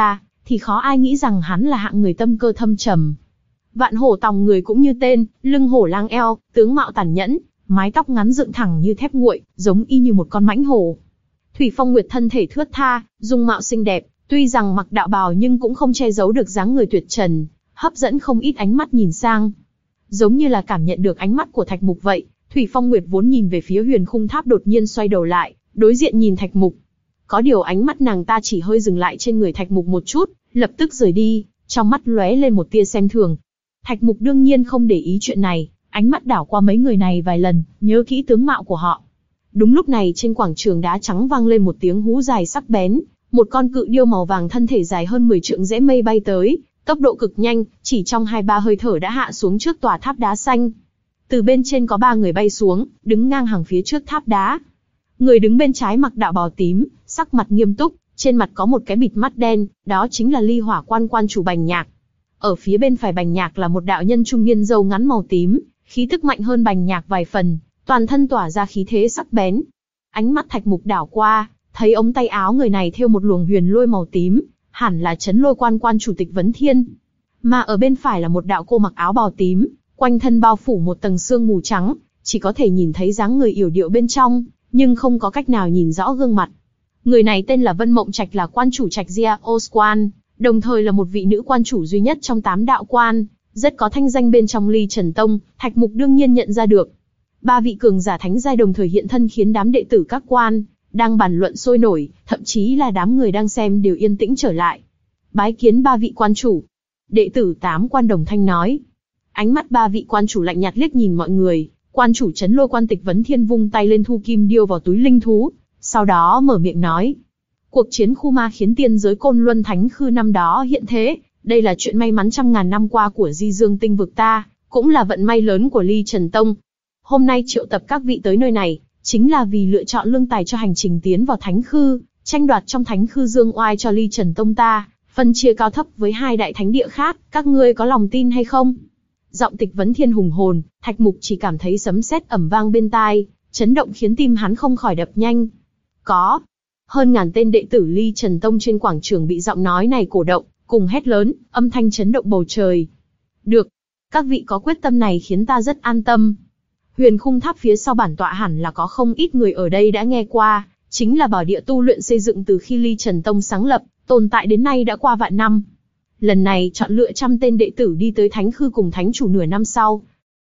[SPEAKER 1] thì khó ai nghĩ rằng hắn là hạng người tâm cơ thâm trầm. Vạn hổ tòng người cũng như tên, lưng hổ lang eo, tướng mạo tàn nhẫn, mái tóc ngắn dựng thẳng như thép nguội, giống y như một con mãnh hổ. Thủy Phong Nguyệt thân thể thướt tha, dung mạo xinh đẹp, tuy rằng mặc đạo bào nhưng cũng không che giấu được dáng người tuyệt trần, hấp dẫn không ít ánh mắt nhìn sang. Giống như là cảm nhận được ánh mắt của Thạch Mục vậy, Thủy Phong Nguyệt vốn nhìn về phía Huyền Khung Tháp đột nhiên xoay đầu lại, đối diện nhìn Thạch Mục. Có điều ánh mắt nàng ta chỉ hơi dừng lại trên người Thạch Mục một chút, lập tức rời đi, trong mắt lóe lên một tia xem thường. Thạch Mục đương nhiên không để ý chuyện này, ánh mắt đảo qua mấy người này vài lần, nhớ kỹ tướng mạo của họ. Đúng lúc này trên quảng trường đá trắng vang lên một tiếng hú dài sắc bén, một con cự điêu màu vàng thân thể dài hơn mười trượng rẽ mây bay tới, tốc độ cực nhanh, chỉ trong hai ba hơi thở đã hạ xuống trước tòa tháp đá xanh. Từ bên trên có ba người bay xuống, đứng ngang hàng phía trước tháp đá. Người đứng bên trái mặc đạo bào tím, sắc mặt nghiêm túc, trên mặt có một cái bịt mắt đen, đó chính là Ly Hỏa Quan quan chủ Bành Nhạc. Ở phía bên phải Bành Nhạc là một đạo nhân trung niên râu ngắn màu tím, khí tức mạnh hơn Bành Nhạc vài phần, toàn thân tỏa ra khí thế sắc bén. Ánh mắt Thạch Mục đảo qua, thấy ống tay áo người này thêu một luồng huyền lôi màu tím, hẳn là Chấn Lôi Quan quan chủ Tịch Vấn Thiên. Mà ở bên phải là một đạo cô mặc áo bào tím, quanh thân bao phủ một tầng sương mù trắng, chỉ có thể nhìn thấy dáng người yểu điệu bên trong, nhưng không có cách nào nhìn rõ gương mặt. Người này tên là Vân Mộng Trạch, là quan chủ Trạch Gia Osquan, đồng thời là một vị nữ quan chủ duy nhất trong tám đạo quan, rất có thanh danh bên trong Ly Trần Tông. Thạch Mục đương nhiên nhận ra được. Ba vị cường giả thánh giai đồng thời hiện thân khiến đám đệ tử các quan đang bàn luận sôi nổi, thậm chí là đám người đang xem đều yên tĩnh trở lại. Bái kiến ba vị quan chủ. Đệ tử tám quan đồng thanh nói. Ánh mắt ba vị quan chủ lạnh nhạt liếc nhìn mọi người. Quan chủ Chấn Lôi Quan Tịch Vấn Thiên vung tay lên thu kim điêu vào túi linh thú, sau đó mở miệng nói: cuộc chiến khu ma khiến tiên giới Côn Luân Thánh Khư năm đó hiện thế, đây là chuyện may mắn trăm ngàn năm qua của Di Dương Tinh vực ta, cũng là vận may lớn của Ly Trần Tông. Hôm nay triệu tập các vị tới nơi này, chính là vì lựa chọn lương tài cho hành trình tiến vào Thánh Khư, tranh đoạt trong Thánh Khư dương oai cho Ly Trần Tông ta, phân chia cao thấp với hai đại thánh địa khác, các ngươi có lòng tin hay không? Giọng Tịch Vấn Thiên hùng hồn, Thạch Mục chỉ cảm thấy sấm sét ầm vang bên tai, chấn động khiến tim hắn không khỏi đập nhanh. Có. Hơn ngàn tên đệ tử Ly Trần Tông trên quảng trường bị giọng nói này cổ động, cùng hét lớn, âm thanh chấn động bầu trời. Được. Các vị có quyết tâm này khiến ta rất an tâm. Huyền Khung Tháp phía sau bản tọa hẳn là có không ít người ở đây đã nghe qua, chính là bảo địa tu luyện xây dựng từ khi Ly Trần Tông sáng lập, tồn tại đến nay đã qua vạn năm. Lần này chọn lựa trăm tên đệ tử đi tới Thánh Khư cùng Thánh chủ nửa năm sau.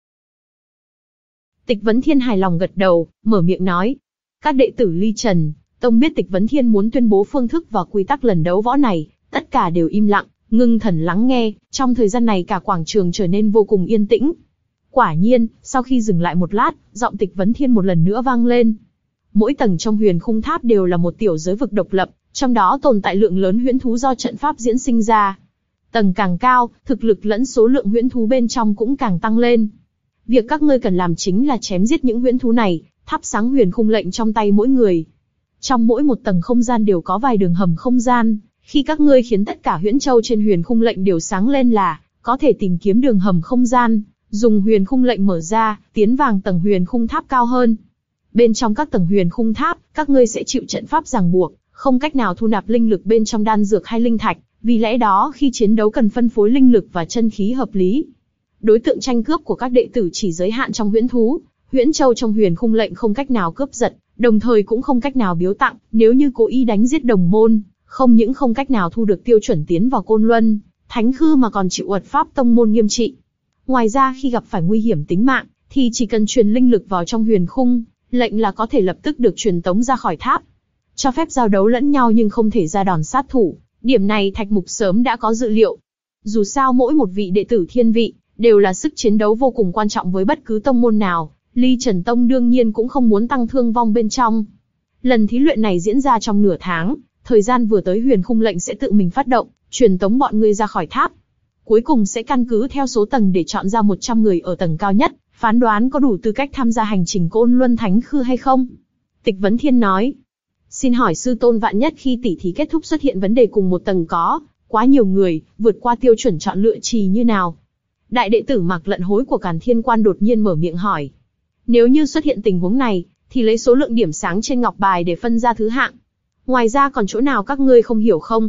[SPEAKER 1] Tịch Vấn Thiên hài lòng gật đầu, mở miệng nói. Các đệ tử Ly Trần Tông biết Tịch Vấn Thiên muốn tuyên bố phương thức và quy tắc lần đấu võ này, tất cả đều im lặng, ngưng thần lắng nghe. Trong thời gian này cả quảng trường trở nên vô cùng yên tĩnh. Quả nhiên, sau khi dừng lại một lát, giọng Tịch Vấn Thiên một lần nữa vang lên. Mỗi tầng trong Huyền Khung Tháp đều là một tiểu giới vực độc lập, trong đó tồn tại lượng lớn huyễn thú do trận pháp diễn sinh ra. Tầng càng cao, thực lực lẫn số lượng huyễn thú bên trong cũng càng tăng lên. Việc các ngươi cần làm chính là chém giết những huyễn thú này, thắp sáng huyền khung lệnh trong tay mỗi người. Trong mỗi một tầng không gian đều có vài đường hầm không gian, khi các ngươi khiến tất cả huyễn châu trên huyền khung lệnh đều sáng lên là có thể tìm kiếm đường hầm không gian, dùng huyền khung lệnh mở ra, tiến vào tầng huyền khung tháp cao hơn. Bên trong các tầng huyền khung tháp, các ngươi sẽ chịu trận pháp ràng buộc, không cách nào thu nạp linh lực bên trong đan dược hay linh thạch, vì lẽ đó khi chiến đấu cần phân phối linh lực và chân khí hợp lý. Đối tượng tranh cướp của các đệ tử chỉ giới hạn trong huyễn thú, huyễn châu trong huyền khung lệnh không cách nào cướp giật, đồng thời cũng không cách nào biếu tặng, nếu như cố ý đánh giết đồng môn, không những không cách nào thu được tiêu chuẩn tiến vào Côn Luân Thánh Khư mà còn chịu uật pháp tông môn nghiêm trị. Ngoài ra khi gặp phải nguy hiểm tính mạng, thì chỉ cần truyền linh lực vào trong huyền khung lệnh là có thể lập tức được truyền tống ra khỏi tháp. Cho phép giao đấu lẫn nhau nhưng không thể ra đòn sát thủ, điểm này Thạch Mục sớm đã có dự liệu. Dù sao mỗi một vị đệ tử thiên vị đều là sức chiến đấu vô cùng quan trọng với bất cứ tông môn nào, Ly Trần Tông đương nhiên cũng không muốn tăng thương vong bên trong. Lần thí luyện này diễn ra trong nửa tháng, thời gian vừa tới huyền khung lệnh sẽ tự mình phát động, truyền tống bọn ngươi ra khỏi tháp. Cuối cùng sẽ căn cứ theo số tầng để chọn ra một trăm người ở tầng cao nhất, phán đoán có đủ tư cách tham gia hành trình Côn Luân Thánh Khư hay không. Tịch Vấn Thiên nói. Xin hỏi sư tôn, vạn nhất khi tỉ thí kết thúc xuất hiện vấn đề cùng một tầng có quá nhiều người, vượt qua tiêu chuẩn chọn lựa trì như nào? Đại đệ tử Mạc Lận Hối của Càn Thiên Quan đột nhiên mở miệng hỏi. Nếu như xuất hiện tình huống này, thì lấy số lượng điểm sáng trên ngọc bài để phân ra thứ hạng. Ngoài ra còn chỗ nào các ngươi không hiểu không?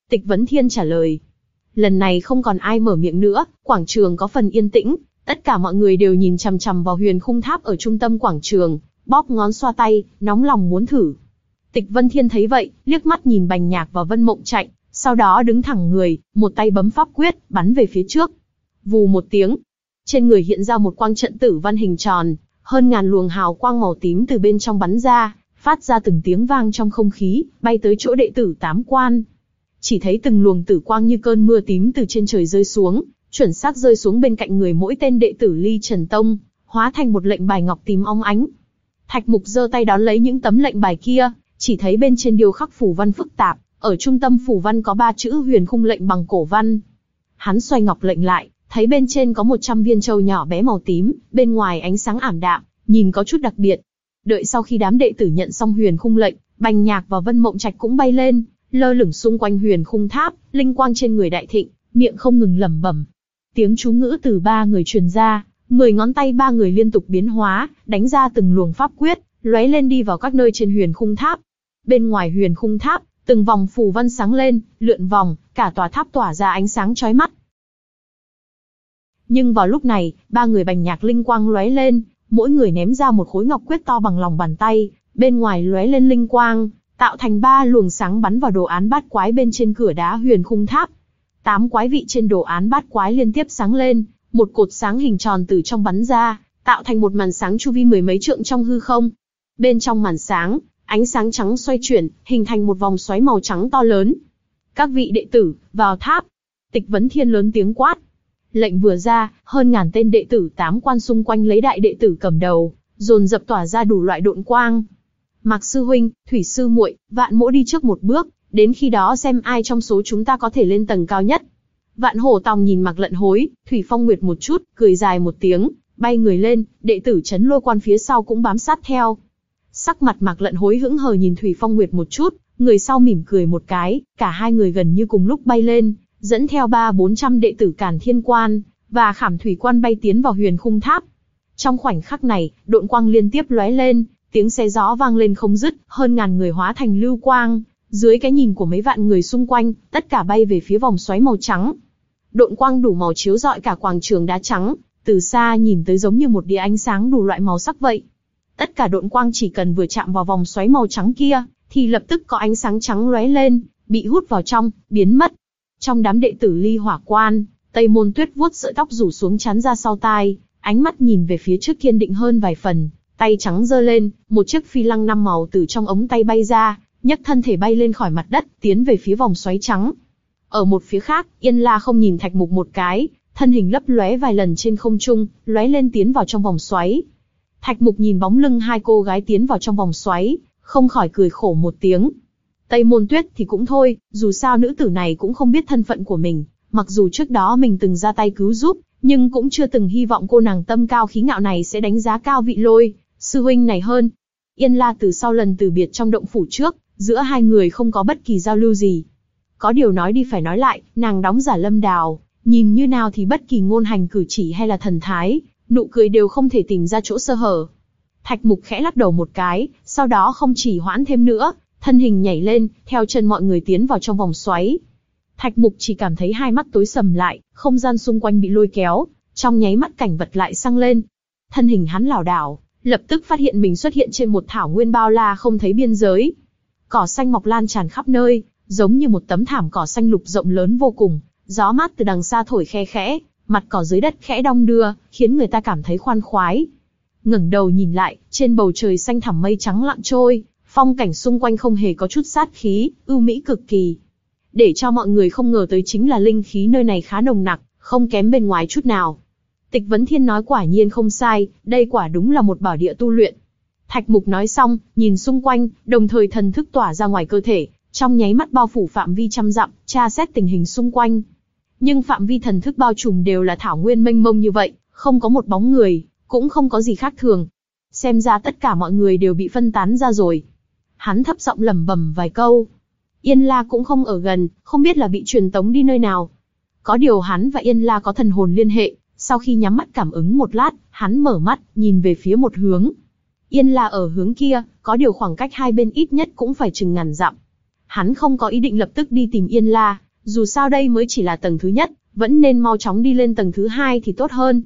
[SPEAKER 1] Tịch Vấn Thiên trả lời. Lần này không còn ai mở miệng nữa, quảng trường có phần yên tĩnh, tất cả mọi người đều nhìn chằm chằm vào huyền khung tháp ở trung tâm quảng trường, bóp ngón xoa tay, nóng lòng muốn thử. Tịch Vân Thiên thấy vậy, liếc mắt nhìn Bành Nhạc và Vân Mộng Trạch, sau đó đứng thẳng người, một tay bấm pháp quyết, bắn về phía trước. Vù một tiếng, trên người hiện ra một quang trận tử văn hình tròn, hơn ngàn luồng hào quang màu tím từ bên trong bắn ra, phát ra từng tiếng vang trong không khí, bay tới chỗ đệ tử tám quan. Chỉ thấy từng luồng tử quang như cơn mưa tím từ trên trời rơi xuống, chuẩn xác rơi xuống bên cạnh người mỗi tên đệ tử Ly Trần Tông, hóa thành một lệnh bài ngọc tím óng ánh. Thạch Mục giơ tay đón lấy những tấm lệnh bài kia, chỉ thấy bên trên điêu khắc phù văn phức tạp, ở trung tâm phù văn có ba chữ huyền khung lệnh bằng cổ văn. Hắn xoay ngọc lệnh lại, thấy bên trên có một trăm viên châu nhỏ bé màu tím, bên ngoài ánh sáng ảm đạm, nhìn có chút đặc biệt. Đợi sau khi đám đệ tử nhận xong huyền khung lệnh, Bành Nhạc và Vân Mộng Trạch cũng bay lên, lơ lửng xung quanh huyền khung tháp, linh quang trên người đại thịnh, miệng không ngừng lẩm bẩm. Tiếng chú ngữ từ ba người truyền ra, mười ngón tay ba người liên tục biến hóa, đánh ra từng luồng pháp quyết, lóe lên đi vào các nơi trên huyền khung tháp. Bên ngoài huyền khung tháp, từng vòng phù văn sáng lên, lượn vòng, cả tòa tháp tỏa ra ánh sáng chói mắt. Nhưng vào lúc này, ba người Bành Nhạc linh quang lóe lên, mỗi người ném ra một khối ngọc quyết to bằng lòng bàn tay, bên ngoài lóe lên linh quang, tạo thành ba luồng sáng bắn vào đồ án bát quái bên trên cửa đá huyền khung tháp. Tám quái vị trên đồ án bát quái liên tiếp sáng lên, một cột sáng hình tròn từ trong bắn ra, tạo thành một màn sáng chu vi mười mấy trượng trong hư không. Bên trong màn sáng, ánh sáng trắng xoay chuyển, hình thành một vòng xoáy màu trắng to lớn. Các vị đệ tử, vào tháp. Tịch Vấn Thiên lớn tiếng quát. Lệnh vừa ra, hơn ngàn tên đệ tử tám quan xung quanh lấy đại đệ tử cầm đầu, dồn dập tỏa ra đủ loại độn quang. Mạc sư huynh, Thủy sư muội, Vạn Mỗ đi trước một bước, đến khi đó xem ai trong số chúng ta có thể lên tầng cao nhất. Vạn Hổ Tòng nhìn Mạc Lận Hối, Thủy Phong Nguyệt một chút, cười dài một tiếng, bay người lên, đệ tử Trấn Lôi Quan phía sau cũng bám sát theo. Sắc mặt Mạc Lận Hối hững hờ nhìn Thủy Phong Nguyệt một chút, người sau mỉm cười một cái, cả hai người gần như cùng lúc bay lên, dẫn theo ba bốn trăm đệ tử Càn Thiên Quan và Khảm Thủy Quan bay tiến vào huyền khung tháp. Trong khoảnh khắc này, độn quang liên tiếp lóe lên, tiếng xé gió vang lên không dứt, hơn ngàn người hóa thành lưu quang, dưới cái nhìn của mấy vạn người xung quanh, tất cả bay về phía vòng xoáy màu trắng. Độn quang đủ màu chiếu rọi cả quảng trường đá trắng, từ xa nhìn tới giống như một đĩa ánh sáng đủ loại màu sắc vậy. Tất cả độn quang chỉ cần vừa chạm vào vòng xoáy màu trắng kia, thì lập tức có ánh sáng trắng lóe lên, bị hút vào trong, biến mất. Trong đám đệ tử Ly Hỏa Quan, Tây Môn Tuyết vuốt sợi tóc rủ xuống trán ra sau tai, ánh mắt nhìn về phía trước kiên định hơn vài phần, tay trắng giơ lên, một chiếc phi lăng năm màu từ trong ống tay bay ra, nhấc thân thể bay lên khỏi mặt đất, tiến về phía vòng xoáy trắng. Ở một phía khác, Yên La không nhìn Thạch Mục một cái, thân hình lấp lóe vài lần trên không trung, lóe lên tiến vào trong vòng xoáy. Thạch Mục nhìn bóng lưng hai cô gái tiến vào trong vòng xoáy, không khỏi cười khổ một tiếng. Tây Môn Tuyết thì cũng thôi, dù sao nữ tử này cũng không biết thân phận của mình, mặc dù trước đó mình từng ra tay cứu giúp, nhưng cũng chưa từng hy vọng cô nàng tâm cao khí ngạo này sẽ đánh giá cao Vị Lôi sư huynh này hơn. Yên La từ sau lần từ biệt trong động phủ trước, giữa hai người không có bất kỳ giao lưu gì. Có điều nói đi phải nói lại, nàng đóng giả Lâm Đào, nhìn như nào thì bất kỳ ngôn hành cử chỉ hay là thần thái, nụ cười đều không thể tìm ra chỗ sơ hở. Thạch Mục khẽ lắc đầu một cái, sau đó không chỉ hoãn thêm nữa, thân hình nhảy lên, theo chân mọi người tiến vào trong vòng xoáy. Thạch Mục chỉ cảm thấy hai mắt tối sầm lại, không gian xung quanh bị lôi kéo, trong nháy mắt cảnh vật lại sang lên. Thân hình hắn lảo đảo, lập tức phát hiện mình xuất hiện trên một thảo nguyên bao la không thấy biên giới. Cỏ xanh mọc lan tràn khắp nơi, giống như một tấm thảm cỏ xanh lục rộng lớn vô cùng, gió mát từ đằng xa thổi khe khẽ, mặt cỏ dưới đất khẽ đong đưa, khiến người ta cảm thấy khoan khoái. Ngẩng đầu nhìn lại, trên bầu trời xanh thẳm mây trắng lặng trôi, phong cảnh xung quanh không hề có chút sát khí, ưu mỹ cực kỳ. Để cho mọi người không ngờ tới chính là linh khí nơi này khá nồng nặc, không kém bên ngoài chút nào. Tịch Vấn Thiên nói quả nhiên không sai, đây quả đúng là một bảo địa tu luyện. Thạch Mục nói xong, nhìn xung quanh, đồng thời thần thức tỏa ra ngoài cơ thể, trong nháy mắt bao phủ phạm vi trăm dặm, tra xét tình hình xung quanh. Nhưng phạm vi thần thức bao trùm đều là thảo nguyên mênh mông như vậy, không có một bóng người, cũng không có gì khác thường. Xem ra tất cả mọi người đều bị phân tán ra rồi. Hắn thấp giọng lẩm bẩm vài câu. Yên La cũng không ở gần, không biết là bị truyền tống đi nơi nào. Có điều hắn và Yên La có thần hồn liên hệ, sau khi nhắm mắt cảm ứng một lát, hắn mở mắt, nhìn về phía một hướng. Yên La ở hướng kia, có điều khoảng cách hai bên ít nhất cũng phải chừng ngàn dặm. Hắn không có ý định lập tức đi tìm Yên La, dù sao đây mới chỉ là tầng thứ nhất, vẫn nên mau chóng đi lên tầng thứ hai thì tốt hơn.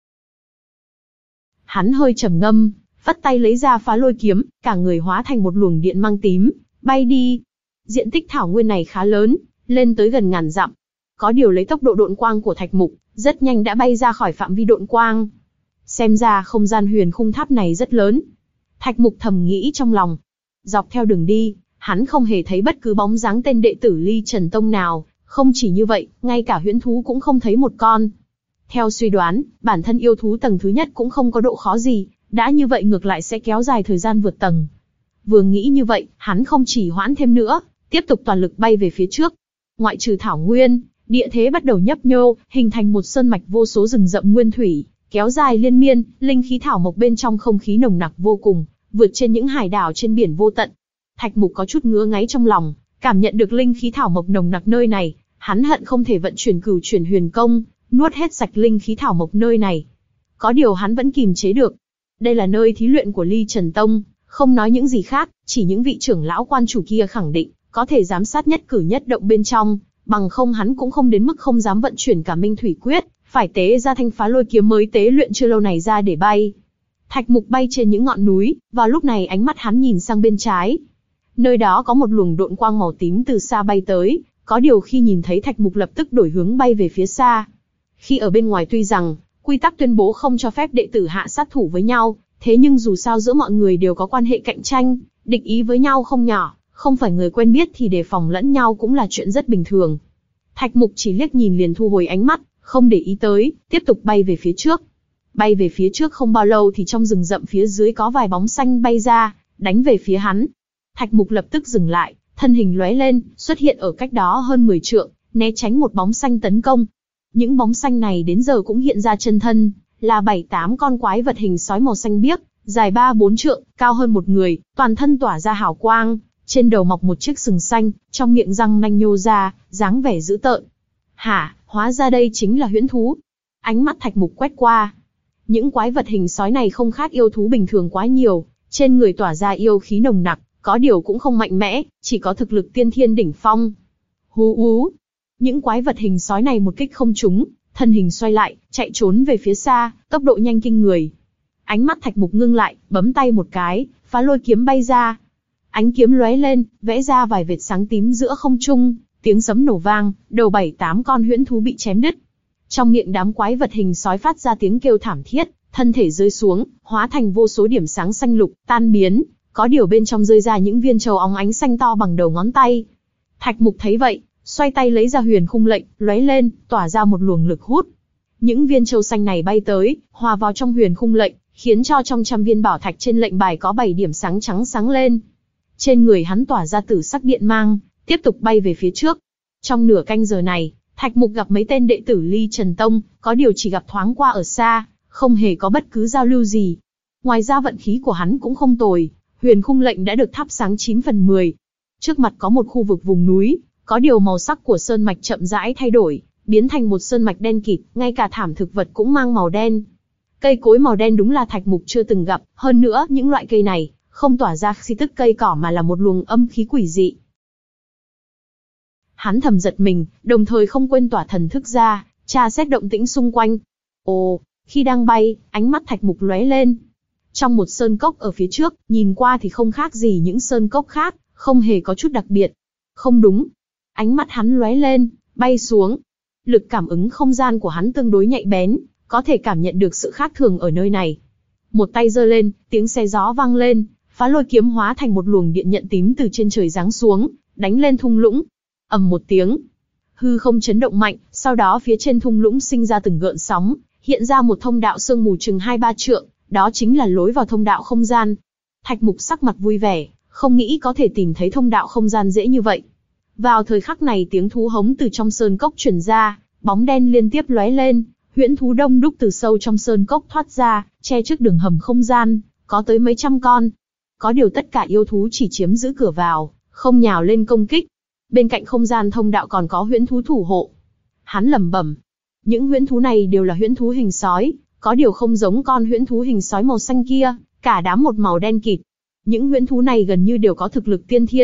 [SPEAKER 1] Hắn hơi trầm ngâm, vắt tay lấy ra phá lôi kiếm, cả người hóa thành một luồng điện mang tím, bay đi. Diện tích thảo nguyên này khá lớn, lên tới gần ngàn dặm. Có điều lấy tốc độ độn quang của Thạch Mục, rất nhanh đã bay ra khỏi phạm vi độn quang. Xem ra không gian huyền khung tháp này rất lớn. Thạch Mục thầm nghĩ trong lòng. Dọc theo đường đi, hắn không hề thấy bất cứ bóng dáng tên đệ tử Ly Trần Tông nào, không chỉ như vậy, ngay cả huyễn thú cũng không thấy một con. Theo suy đoán, bản thân yêu thú tầng thứ nhất cũng không có độ khó gì, đã như vậy ngược lại sẽ kéo dài thời gian vượt tầng. Vừa nghĩ như vậy, hắn không chỉ hoãn thêm nữa, tiếp tục toàn lực bay về phía trước. Ngoại trừ thảo nguyên, địa thế bắt đầu nhấp nhô, hình thành một sơn mạch vô số rừng rậm nguyên thủy, kéo dài liên miên, linh khí thảo mộc bên trong không khí nồng nặc vô cùng, vượt trên những hải đảo trên biển vô tận. Thạch Mục có chút ngứa ngáy trong lòng, cảm nhận được linh khí thảo mộc nồng nặc nơi này, hắn hận không thể vận chuyển cửu chuyển huyền công, nuốt hết sạch linh khí thảo mộc nơi này. Có điều hắn vẫn kìm chế được. Đây là nơi thí luyện của Ly Trần Tông, không nói những gì khác, chỉ những vị trưởng lão quan chủ kia khẳng định, có thể giám sát nhất cử nhất động bên trong, bằng không hắn cũng không đến mức không dám vận chuyển cả Minh Thủy Quyết, phải tế ra thanh phá lôi kiếm mới tế luyện chưa lâu này ra để bay. Thạch Mục bay trên những ngọn núi, vào lúc này ánh mắt hắn nhìn sang bên trái. Nơi đó có một luồng độn quang màu tím từ xa bay tới, có điều khi nhìn thấy Thạch Mục lập tức đổi hướng bay về phía xa. Khi ở bên ngoài tuy rằng, quy tắc tuyên bố không cho phép đệ tử hạ sát thủ với nhau, thế nhưng dù sao giữa mọi người đều có quan hệ cạnh tranh, địch ý với nhau không nhỏ, không phải người quen biết thì đề phòng lẫn nhau cũng là chuyện rất bình thường. Thạch Mục chỉ liếc nhìn liền thu hồi ánh mắt, không để ý tới, tiếp tục bay về phía trước. Bay về phía trước không bao lâu thì trong rừng rậm phía dưới có vài bóng xanh bay ra, đánh về phía hắn. Thạch Mục lập tức dừng lại, thân hình lóe lên, xuất hiện ở cách đó hơn mười trượng, né tránh một bóng xanh tấn công. Những bóng xanh này đến giờ cũng hiện ra chân thân, là bảy tám con quái vật hình sói màu xanh biếc, dài ba bốn trượng, cao hơn một người, toàn thân tỏa ra hào quang, trên đầu mọc một chiếc sừng xanh, trong miệng răng nanh nhô ra, dáng vẻ dữ tợn. Hả, hóa ra đây chính là huyễn thú. Ánh mắt Thạch Mục quét qua. Những quái vật hình sói này không khác yêu thú bình thường quá nhiều, trên người tỏa ra yêu khí nồng nặc, có điều cũng không mạnh mẽ, chỉ có thực lực tiên thiên đỉnh phong. Hú hú. Những quái vật hình sói này một kích không trúng, thân hình xoay lại, chạy trốn về phía xa, tốc độ nhanh kinh người. Ánh mắt Thạch Mục ngưng lại, bấm tay một cái, phá lôi kiếm bay ra. Ánh kiếm lóe lên, vẽ ra vài vệt sáng tím giữa không trung, tiếng sấm nổ vang, đầu bảy tám con huyễn thú bị chém đứt. Trong miệng đám quái vật hình sói phát ra tiếng kêu thảm thiết, thân thể rơi xuống, hóa thành vô số điểm sáng xanh lục, tan biến, có điều bên trong rơi ra những viên châu óng ánh xanh to bằng đầu ngón tay. Thạch Mục thấy vậy, xoay tay lấy ra huyền khung lệnh, lóe lên, tỏa ra một luồng lực hút. Những viên châu xanh này bay tới, hòa vào trong huyền khung lệnh, khiến cho trong trăm viên bảo thạch trên lệnh bài có bảy điểm sáng trắng sáng lên. Trên người hắn tỏa ra tử sắc điện mang, tiếp tục bay về phía trước. Trong nửa canh giờ này, Thạch Mục gặp mấy tên đệ tử Ly Trần Tông, có điều chỉ gặp thoáng qua ở xa, không hề có bất cứ giao lưu gì. Ngoài ra vận khí của hắn cũng không tồi, huyền khung lệnh đã được thắp sáng chín phần mười. Trước mặt có một khu vực vùng núi, có điều màu sắc của sơn mạch chậm rãi thay đổi, biến thành một sơn mạch đen kịt, ngay cả thảm thực vật cũng mang màu đen. Cây cối màu đen đúng là Thạch Mục chưa từng gặp, hơn nữa những loại cây này không tỏa ra khí tức cây cỏ mà là một luồng âm khí quỷ dị. Hắn thầm giật mình, đồng thời không quên tỏa thần thức ra, tra xét động tĩnh xung quanh. Ồ, khi đang bay, ánh mắt Thạch Mục lóe lên. Trong một sơn cốc ở phía trước, nhìn qua thì không khác gì những sơn cốc khác, không hề có chút đặc biệt. Không đúng. Ánh mắt hắn lóe lên, bay xuống. Lực cảm ứng không gian của hắn tương đối nhạy bén, có thể cảm nhận được sự khác thường ở nơi này. Một tay giơ lên, tiếng xé gió vang lên, phá lôi kiếm hóa thành một luồng điện nhận tím từ trên trời giáng xuống, đánh lên thung lũng. Ầm một tiếng, hư không chấn động mạnh, sau đó phía trên thung lũng sinh ra từng gợn sóng, hiện ra một thông đạo sương mù chừng hai ba trượng, đó chính là lối vào thông đạo không gian. Thạch Mục sắc mặt vui vẻ, không nghĩ có thể tìm thấy thông đạo không gian dễ như vậy. Vào thời khắc này tiếng thú hống từ trong sơn cốc truyền ra, bóng đen liên tiếp lóe lên, huyễn thú đông đúc từ sâu trong sơn cốc thoát ra, che trước đường hầm không gian, có tới mấy trăm con. Có điều tất cả yêu thú chỉ chiếm giữ cửa vào, không nhào lên công kích. Bên cạnh không gian thông đạo còn có huyễn thú thủ hộ. Hắn lẩm bẩm, những huyễn thú này đều là huyễn thú hình sói, có điều không giống con huyễn thú hình sói màu xanh kia, cả đám một màu đen kịt. Những huyễn thú này gần như đều có thực lực tiên thiên,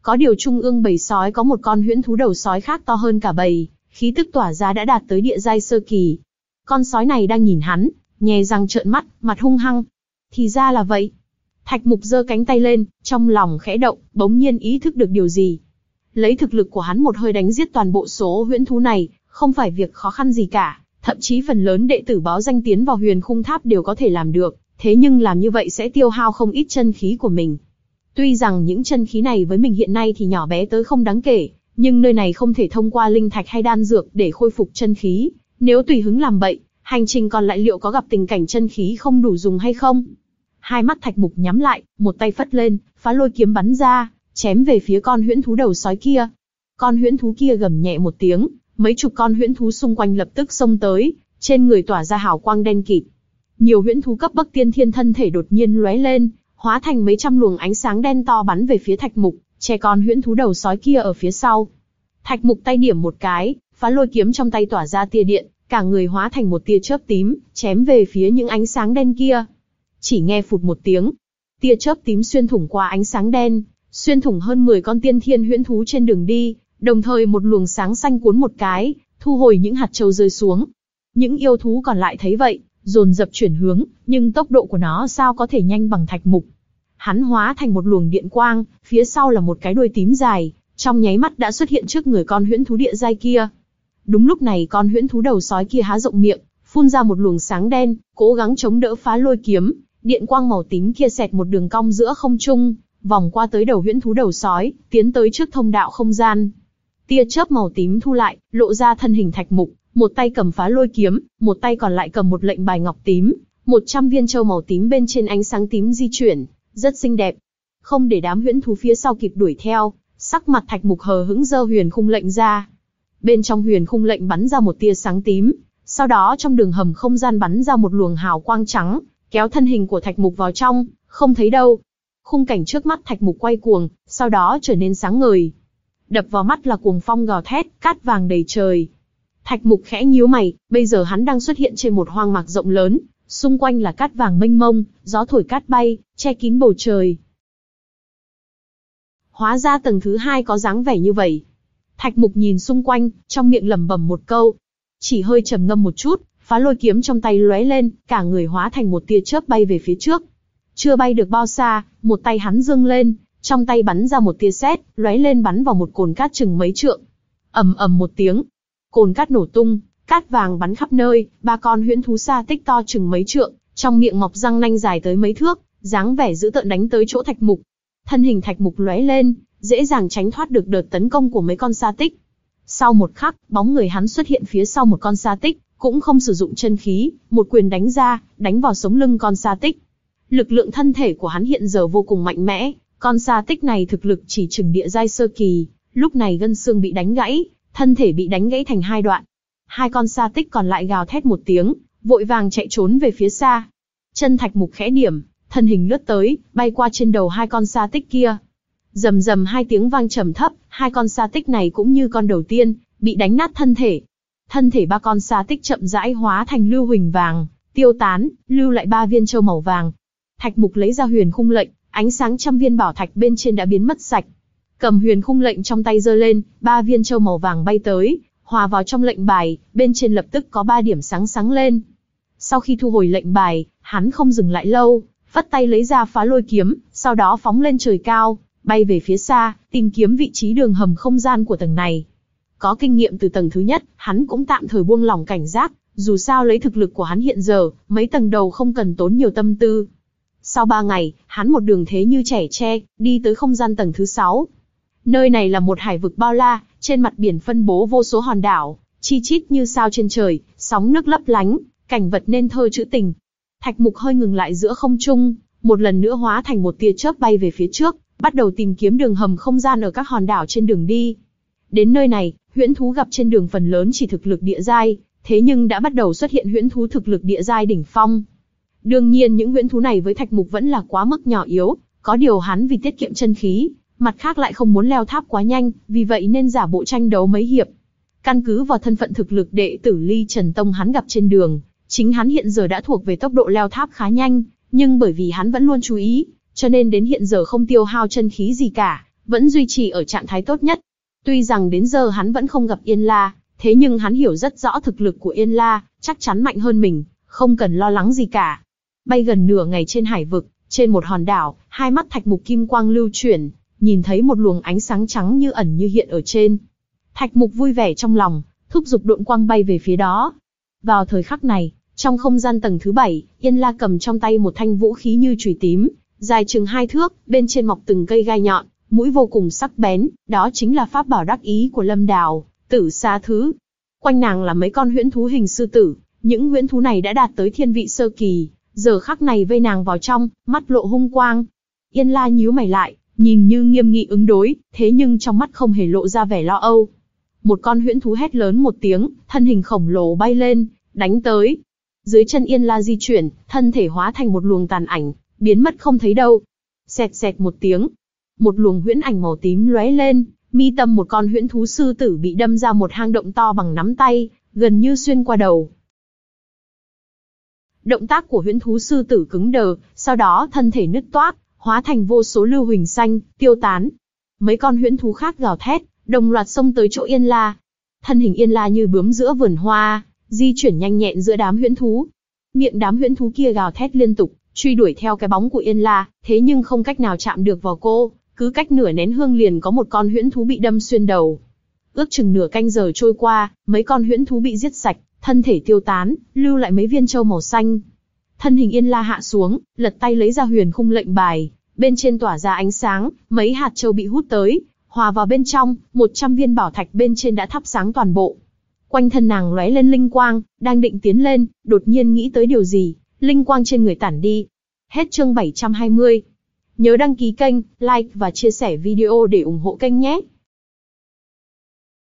[SPEAKER 1] Có điều trung ương bầy sói có một con huyễn thú đầu sói khác to hơn cả bầy, khí tức tỏa ra đã đạt tới địa giai sơ kỳ. Con sói này đang nhìn hắn, nhè răng trợn mắt, mặt hung hăng. Thì ra là vậy. Thạch Mục giơ cánh tay lên, trong lòng khẽ động, bỗng nhiên ý thức được điều gì. Lấy thực lực của hắn một hơi đánh giết toàn bộ số huyễn thú này, không phải việc khó khăn gì cả, thậm chí phần lớn đệ tử báo danh tiến vào Huyền Khung Tháp đều có thể làm được, thế nhưng làm như vậy sẽ tiêu hao không ít chân khí của mình. Tuy rằng những chân khí này với mình hiện nay thì nhỏ bé tới không đáng kể, nhưng nơi này không thể thông qua linh thạch hay đan dược để khôi phục chân khí, nếu tùy hứng làm bậy, hành trình còn lại liệu có gặp tình cảnh chân khí không đủ dùng hay không? Hai mắt Thạch Mục nhắm lại, một tay phất lên, phá lôi kiếm bắn ra, chém về phía con huyễn thú đầu sói kia. Con huyễn thú kia gầm nhẹ một tiếng, mấy chục con huyễn thú xung quanh lập tức xông tới, trên người tỏa ra hào quang đen kịt. Nhiều huyễn thú cấp bậc tiên thiên thân thể đột nhiên lóe lên, hóa thành mấy trăm luồng ánh sáng đen to bắn về phía Thạch Mục, che con huyễn thú đầu sói kia ở phía sau. Thạch Mục tay điểm một cái, phá lôi kiếm trong tay tỏa ra tia điện, cả người hóa thành một tia chớp tím, chém về phía những ánh sáng đen kia. Chỉ nghe phụt một tiếng, tia chớp tím xuyên thủng qua ánh sáng đen, xuyên thủng hơn mười con tiên thiên huyễn thú trên đường đi, đồng thời một luồng sáng xanh cuốn một cái, thu hồi những hạt châu rơi xuống. Những yêu thú còn lại thấy vậy, dồn dập chuyển hướng, nhưng tốc độ của nó sao có thể nhanh bằng Thạch Mục. Hắn hóa thành một luồng điện quang, phía sau là một cái đuôi tím dài, trong nháy mắt đã xuất hiện trước người con huyễn thú địa giai kia. Đúng lúc này con huyễn thú đầu sói kia há rộng miệng, phun ra một luồng sáng đen, cố gắng chống đỡ phá lôi kiếm, điện quang màu tím kia xẹt một đường cong giữa không trung, vòng qua tới đầu huyễn thú đầu sói, tiến tới trước thông đạo không gian. Tia chớp màu tím thu lại, lộ ra thân hình Thạch Mục, một tay cầm phá lôi kiếm, một tay còn lại cầm một lệnh bài ngọc tím, một trăm viên châu màu tím bên trên ánh sáng tím di chuyển, rất xinh đẹp. Không để đám huyễn thú phía sau kịp đuổi theo, sắc mặt Thạch Mục hờ hững giơ huyền khung lệnh ra. Bên trong huyền khung lệnh bắn ra một tia sáng tím, sau đó trong đường hầm không gian bắn ra một luồng hào quang trắng, kéo thân hình của Thạch Mục vào trong, không thấy đâu. Khung cảnh trước mắt Thạch Mục quay cuồng, sau đó trở nên sáng ngời. Đập vào mắt là cuồng phong gào thét, cát vàng đầy trời. Thạch Mục khẽ nhíu mày, bây giờ hắn đang xuất hiện trên một hoang mạc rộng lớn, xung quanh là cát vàng mênh mông, gió thổi cát bay, che kín bầu trời. Hóa ra tầng thứ hai có dáng vẻ như vậy. Thạch Mục nhìn xung quanh, trong miệng lẩm bẩm một câu. Chỉ hơi trầm ngâm một chút, phá lôi kiếm trong tay lóe lên, cả người hóa thành một tia chớp bay về phía trước. Chưa bay được bao xa, một tay hắn giương lên, trong tay bắn ra một tia sét, lóe lên bắn vào một cồn cát chừng mấy trượng. Ầm ầm một tiếng, cồn cát nổ tung, cát vàng bắn khắp nơi, ba con huyễn thú sa tích to chừng mấy trượng, trong miệng mọc răng nanh dài tới mấy thước, dáng vẻ dữ tợn đánh tới chỗ Thạch Mục. Thân hình Thạch Mục lóe lên, dễ dàng tránh thoát được đợt tấn công của mấy con sa tích. Sau một khắc, bóng người hắn xuất hiện phía sau một con sa tích, cũng không sử dụng chân khí, một quyền đánh ra, đánh vào sống lưng con sa tích. Lực lượng thân thể của hắn hiện giờ vô cùng mạnh mẽ, con sa tích này thực lực chỉ chừng địa giai sơ kỳ, lúc này gân xương bị đánh gãy, thân thể bị đánh gãy thành hai đoạn. Hai con sa tích còn lại gào thét một tiếng, vội vàng chạy trốn về phía xa. Chân Thạch Mục khẽ điểm, thân hình lướt tới, bay qua trên đầu hai con sa tích kia. Rầm rầm hai tiếng vang trầm thấp, hai con sa tích này cũng như con đầu tiên, bị đánh nát thân thể. Thân thể ba con sa tích chậm rãi hóa thành lưu huỳnh vàng, tiêu tán, lưu lại ba viên châu màu vàng. Thạch Mục lấy ra huyền khung lệnh, ánh sáng trăm viên bảo thạch bên trên đã biến mất sạch. Cầm huyền khung lệnh trong tay giơ lên, ba viên châu màu vàng bay tới, hòa vào trong lệnh bài, bên trên lập tức có ba điểm sáng sáng lên. Sau khi thu hồi lệnh bài, hắn không dừng lại lâu, phất tay lấy ra phá lôi kiếm, sau đó phóng lên trời cao, bay về phía xa, tìm kiếm vị trí đường hầm không gian của tầng này. Có kinh nghiệm từ tầng thứ nhất, hắn cũng tạm thời buông lỏng cảnh giác, dù sao lấy thực lực của hắn hiện giờ, mấy tầng đầu không cần tốn nhiều tâm tư. Sau ba ngày, hắn một đường thế như trẻ tre, đi tới không gian tầng thứ sáu. Nơi này là một hải vực bao la, trên mặt biển phân bố vô số hòn đảo, chi chít như sao trên trời, sóng nước lấp lánh, cảnh vật nên thơ trữ tình. Thạch Mục hơi ngừng lại giữa không trung, một lần nữa hóa thành một tia chớp bay về phía trước, bắt đầu tìm kiếm đường hầm không gian ở các hòn đảo trên đường đi. Đến nơi này, huyễn thú gặp trên đường phần lớn chỉ thực lực địa giai, thế nhưng đã bắt đầu xuất hiện huyễn thú thực lực địa giai đỉnh phong. Đương nhiên những huyễn thú này với Thạch Mục vẫn là quá mức nhỏ yếu, có điều hắn vì tiết kiệm chân khí, mặt khác lại không muốn leo tháp quá nhanh, vì vậy nên giả bộ tranh đấu mấy hiệp. Căn cứ vào thân phận thực lực đệ tử Ly Trần Tông hắn gặp trên đường, chính hắn hiện giờ đã thuộc về tốc độ leo tháp khá nhanh, nhưng bởi vì hắn vẫn luôn chú ý, cho nên đến hiện giờ không tiêu hao chân khí gì cả, vẫn duy trì ở trạng thái tốt nhất. Tuy rằng đến giờ hắn vẫn không gặp Yên La, thế nhưng hắn hiểu rất rõ thực lực của Yên La, chắc chắn mạnh hơn mình, không cần lo lắng gì cả. Bay gần nửa ngày trên hải vực, trên một hòn đảo, hai mắt Thạch Mục kim quang lưu chuyển, nhìn thấy một luồng ánh sáng trắng như ẩn như hiện ở trên. Thạch Mục vui vẻ trong lòng, thúc giục độn quang bay về phía đó. Vào thời khắc này, trong không gian tầng thứ bảy, Yên La cầm trong tay một thanh vũ khí như chùy tím, dài chừng hai thước, bên trên mọc từng cây gai nhọn, mũi vô cùng sắc bén, đó chính là pháp bảo đắc ý của Lâm Đào, Tử Sa Thứ. Quanh nàng là mấy con huyễn thú hình sư tử, những huyễn thú này đã đạt tới thiên vị sơ kỳ, giờ khắc này vây nàng vào trong, mắt lộ hung quang. Yên La nhíu mày lại, nhìn như nghiêm nghị ứng đối, thế nhưng trong mắt không hề lộ ra vẻ lo âu. Một con huyễn thú hét lớn một tiếng, thân hình khổng lồ bay lên, đánh tới. Dưới chân Yên La di chuyển, thân thể hóa thành một luồng tàn ảnh, biến mất không thấy đâu. Xẹt xẹt một tiếng, một luồng huyễn ảnh màu tím lóe lên, mi tâm một con huyễn thú sư tử bị đâm ra một hang động to bằng nắm tay, gần như xuyên qua đầu. Động tác của huyễn thú sư tử cứng đờ, sau đó thân thể nứt toác, hóa thành vô số lưu huỳnh xanh, tiêu tán. Mấy con huyễn thú khác gào thét, đồng loạt xông tới chỗ Yên La. Thân hình Yên La như bướm giữa vườn hoa, di chuyển nhanh nhẹn giữa đám huyễn thú. Miệng đám huyễn thú kia gào thét liên tục, truy đuổi theo cái bóng của Yên La, thế nhưng không cách nào chạm được vào cô, cứ cách nửa nén hương liền có một con huyễn thú bị đâm xuyên đầu. Ước chừng nửa canh giờ trôi qua, mấy con huyễn thú bị giết sạch, thân thể tiêu tán, lưu lại mấy viên châu màu xanh. Thân hình Yên La hạ xuống, lật tay lấy ra huyền khung lệnh bài, bên trên tỏa ra ánh sáng, mấy hạt châu bị hút tới, hòa vào bên trong, một trăm viên bảo thạch bên trên đã thắp sáng toàn bộ. Quanh thân nàng lóe lên linh quang, đang định tiến lên, đột nhiên nghĩ tới điều gì, linh quang trên người tản đi. Hết chương bảy trăm hai mươi. Nhớ đăng ký kênh, like và chia sẻ video để ủng hộ kênh nhé.